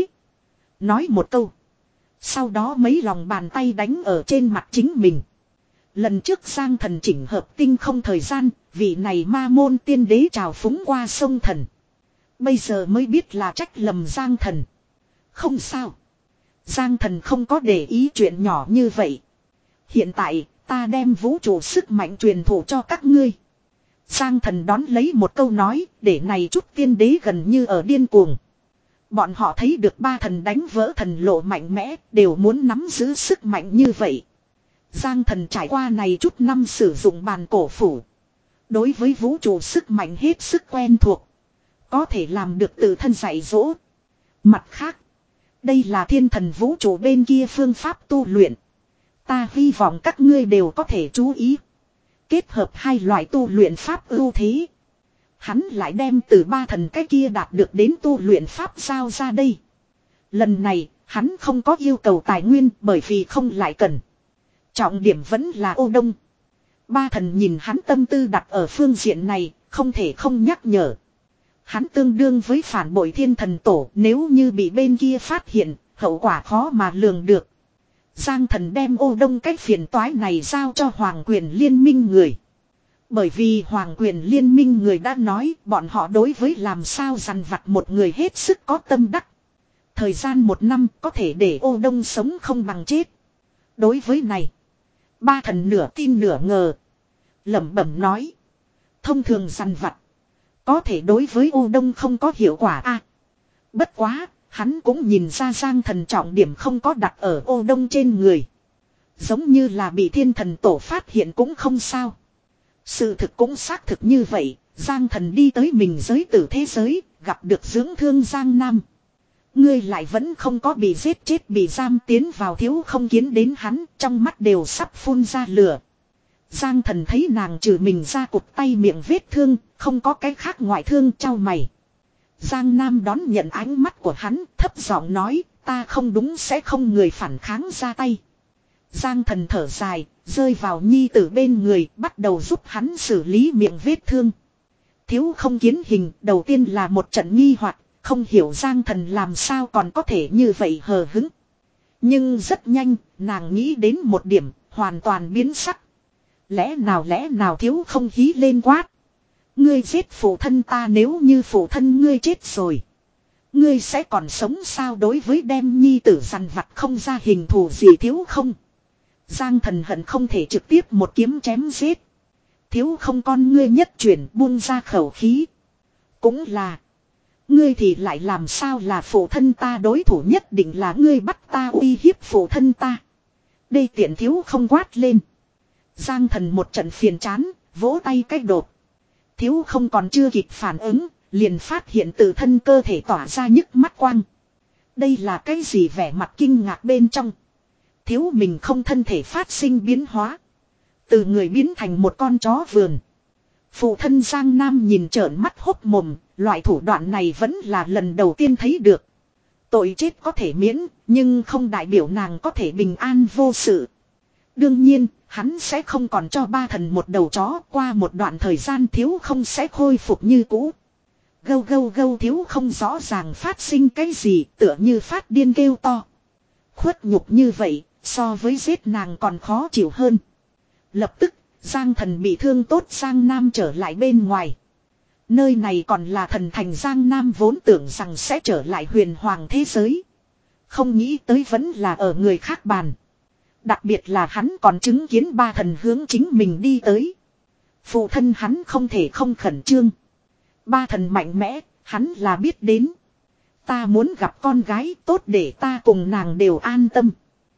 Nói một câu. Sau đó mấy lòng bàn tay đánh ở trên mặt chính mình. Lần trước Giang Thần chỉnh hợp tinh không thời gian. Vị này ma môn tiên đế trào phúng qua sông thần. Bây giờ mới biết là trách lầm Giang Thần. Không sao. Giang Thần không có để ý chuyện nhỏ như vậy. Hiện tại ta đem vũ trụ sức mạnh truyền thụ cho các ngươi. Giang Thần đón lấy một câu nói, để này chút tiên đế gần như ở điên cuồng. Bọn họ thấy được ba thần đánh vỡ thần lộ mạnh mẽ, đều muốn nắm giữ sức mạnh như vậy. Giang Thần trải qua này chút năm sử dụng bàn cổ phủ. Đối với vũ trụ sức mạnh hết sức quen thuộc. Có thể làm được tự thân dạy dỗ. Mặt khác, đây là thiên thần vũ trụ bên kia phương pháp tu luyện. Ta hy vọng các ngươi đều có thể chú ý. Kết hợp hai loại tu luyện pháp ưu thế. Hắn lại đem từ ba thần cái kia đạt được đến tu luyện pháp giao ra đây. Lần này, hắn không có yêu cầu tài nguyên bởi vì không lại cần. Trọng điểm vẫn là Ô Đông. Ba thần nhìn hắn tâm tư đặt ở phương diện này, không thể không nhắc nhở. Hắn tương đương với phản bội thiên thần tổ, nếu như bị bên kia phát hiện, hậu quả khó mà lường được. Giang Thần đem Ô Đông cái phiền toái này giao cho Hoàng quyền liên minh người. Bởi vì Hoàng quyền liên minh người đã nói bọn họ đối với làm sao dằn vặt một người hết sức có tâm đắc. Thời gian một năm có thể để Ô Đông sống không bằng chết. Đối với này, ba thần nửa tin nửa ngờ. Lẩm bẩm nói. Thông thường dằn vặt. Có thể đối với Ô Đông không có hiệu quả a. À, bất quá, hắn cũng nhìn ra Giang Thần trọng điểm không có đặt ở Ô Đông trên người. Giống như là bị thiên thần tổ phát hiện cũng không sao. Sự thực cũng xác thực như vậy, Giang Thần đi tới mình giới tử thế giới, gặp được dưỡng thương Giang Nam. Ngươi lại vẫn không có bị giết chết bị giam tiến vào thiếu không kiến đến hắn, trong mắt đều sắp phun ra lửa. Giang Thần thấy nàng trừ mình ra cụt tay miệng vết thương, không có cái khác ngoại thương trao mày. Giang Nam đón nhận ánh mắt của hắn, thấp giọng nói, ta không đúng sẽ không người phản kháng ra tay. Giang Thần thở dài, rơi vào nhi tử bên người, bắt đầu giúp hắn xử lý miệng vết thương. Thiếu không kiến hình, đầu tiên là một trận nghi hoặc, không hiểu Giang Thần làm sao còn có thể như vậy hờ hững. Nhưng rất nhanh, nàng nghĩ đến một điểm, hoàn toàn biến sắc. Lẽ nào lẽ nào thiếu không hí lên quát. Ngươi giết phụ thân ta, nếu như phụ thân ngươi chết rồi. Ngươi sẽ còn sống sao? Đối với đem nhi tử dằn vặt không ra hình thù gì thiếu không. Giang Thần hận không thể trực tiếp một kiếm chém giết. Thiếu không con ngươi nhất chuyển buông ra khẩu khí. Cũng là. Ngươi thì lại làm sao là phụ thân ta, đối thủ nhất định là ngươi bắt ta uy hiếp phụ thân ta. Đây tiện thiếu không quát lên. Giang Thần một trận phiền chán, vỗ tay cách đột. Thiếu không còn chưa kịp phản ứng, liền phát hiện tự thân cơ thể tỏa ra nhức mắt quang. Đây là cái gì? Vẻ mặt kinh ngạc bên trong. Thiếu mình không thân thể phát sinh biến hóa. Từ người biến thành một con chó vườn. Phụ thân Giang Nam nhìn trợn mắt hốc mồm, loại thủ đoạn này vẫn là lần đầu tiên thấy được. Tội chết có thể miễn, nhưng không đại biểu nàng có thể bình an vô sự. Đương nhiên, hắn sẽ không còn cho ba thần một đầu chó, qua một đoạn thời gian thiếu không sẽ khôi phục như cũ. Gâu gâu gâu thiếu không rõ ràng phát sinh cái gì, tựa như phát điên kêu to. Khuất nhục như vậy, so với giết nàng còn khó chịu hơn. Lập tức, Giang Thần bị thương tốt Giang Nam trở lại bên ngoài. Nơi này còn là thần thành Giang Nam vốn tưởng rằng sẽ trở lại huyền hoàng thế giới. Không nghĩ tới vẫn là ở người khác bàn. Đặc biệt là hắn còn chứng kiến ba thần hướng chính mình đi tới. Phụ thân hắn không thể không khẩn trương. Ba thần mạnh mẽ, hắn là biết đến. Ta muốn gặp con gái tốt để ta cùng nàng đều an tâm.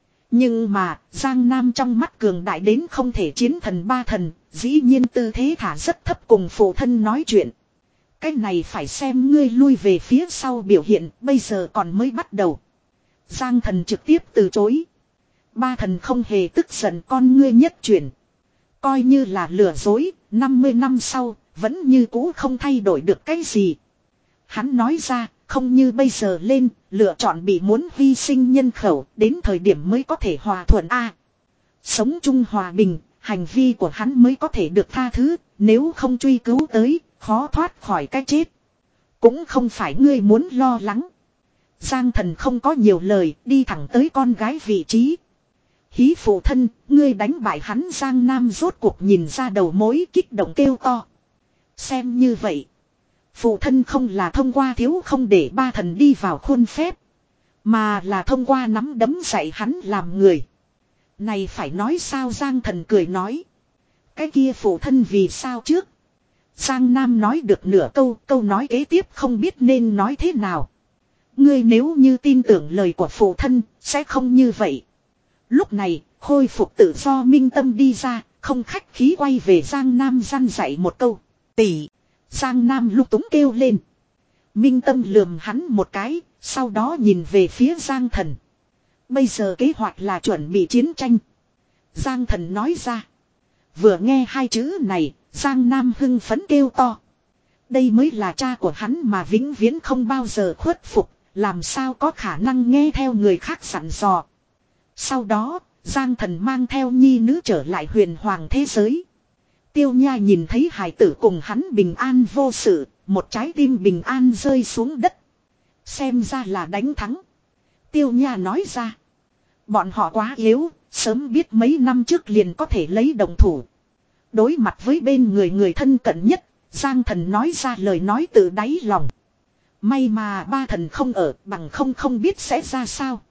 Nhưng mà, Giang Nam trong mắt cường đại đến không thể chiến thần ba thần, dĩ nhiên tư thế thả rất thấp cùng phụ thân nói chuyện. Cái này phải xem ngươi lui về phía sau biểu hiện, bây giờ còn mới bắt đầu. Giang thần trực tiếp từ chối. Ba thần không hề tức giận, con ngươi nhất chuyển. Coi như là lừa dối, năm mươi năm sau, vẫn như cũ không thay đổi được cái gì. Hắn nói ra, không như bây giờ lên, lựa chọn bị muốn hy sinh nhân khẩu, đến thời điểm mới có thể hòa thuận a. Sống chung hòa bình, hành vi của hắn mới có thể được tha thứ, nếu không truy cứu tới, khó thoát khỏi cái chết. Cũng không phải ngươi muốn lo lắng. Giang thần không có nhiều lời, đi thẳng tới con gái vị trí. Hí phụ thân, ngươi đánh bại hắn. Giang Nam rốt cuộc nhìn ra đầu mối, kích động kêu to. Xem như vậy, phụ thân không là thông qua thiếu không để ba thần đi vào khuôn phép, mà là thông qua nắm đấm dạy hắn làm người. Này phải nói sao? Giang thần cười nói. Cái kia phụ thân vì sao trước? Giang Nam nói được nửa câu, câu nói kế tiếp không biết nên nói thế nào. Ngươi nếu như tin tưởng lời của phụ thân, sẽ không như vậy. Lúc này, khôi phục tự do Minh Tâm đi ra, không khách khí quay về Giang Nam răn dạy một câu. Tỷ. Giang Nam lúc túng kêu lên. Minh Tâm lườm hắn một cái, sau đó nhìn về phía Giang Thần. Bây giờ kế hoạch là chuẩn bị chiến tranh. Giang Thần nói ra. Vừa nghe hai chữ này, Giang Nam hưng phấn kêu to. Đây mới là cha của hắn mà vĩnh viễn không bao giờ khuất phục, làm sao có khả năng nghe theo người khác sẵn dò. Sau đó, Giang Thần mang theo nhi nữ trở lại huyền hoàng thế giới. Tiêu Nha nhìn thấy hải tử cùng hắn bình an vô sự, một trái tim bình an rơi xuống đất. Xem ra là đánh thắng. Tiêu Nha nói ra. Bọn họ quá yếu, sớm biết mấy năm trước liền có thể lấy đồng thủ. Đối mặt với bên người người thân cận nhất, Giang Thần nói ra lời nói từ đáy lòng. May mà ba thần không ở, bằng không không biết sẽ ra sao.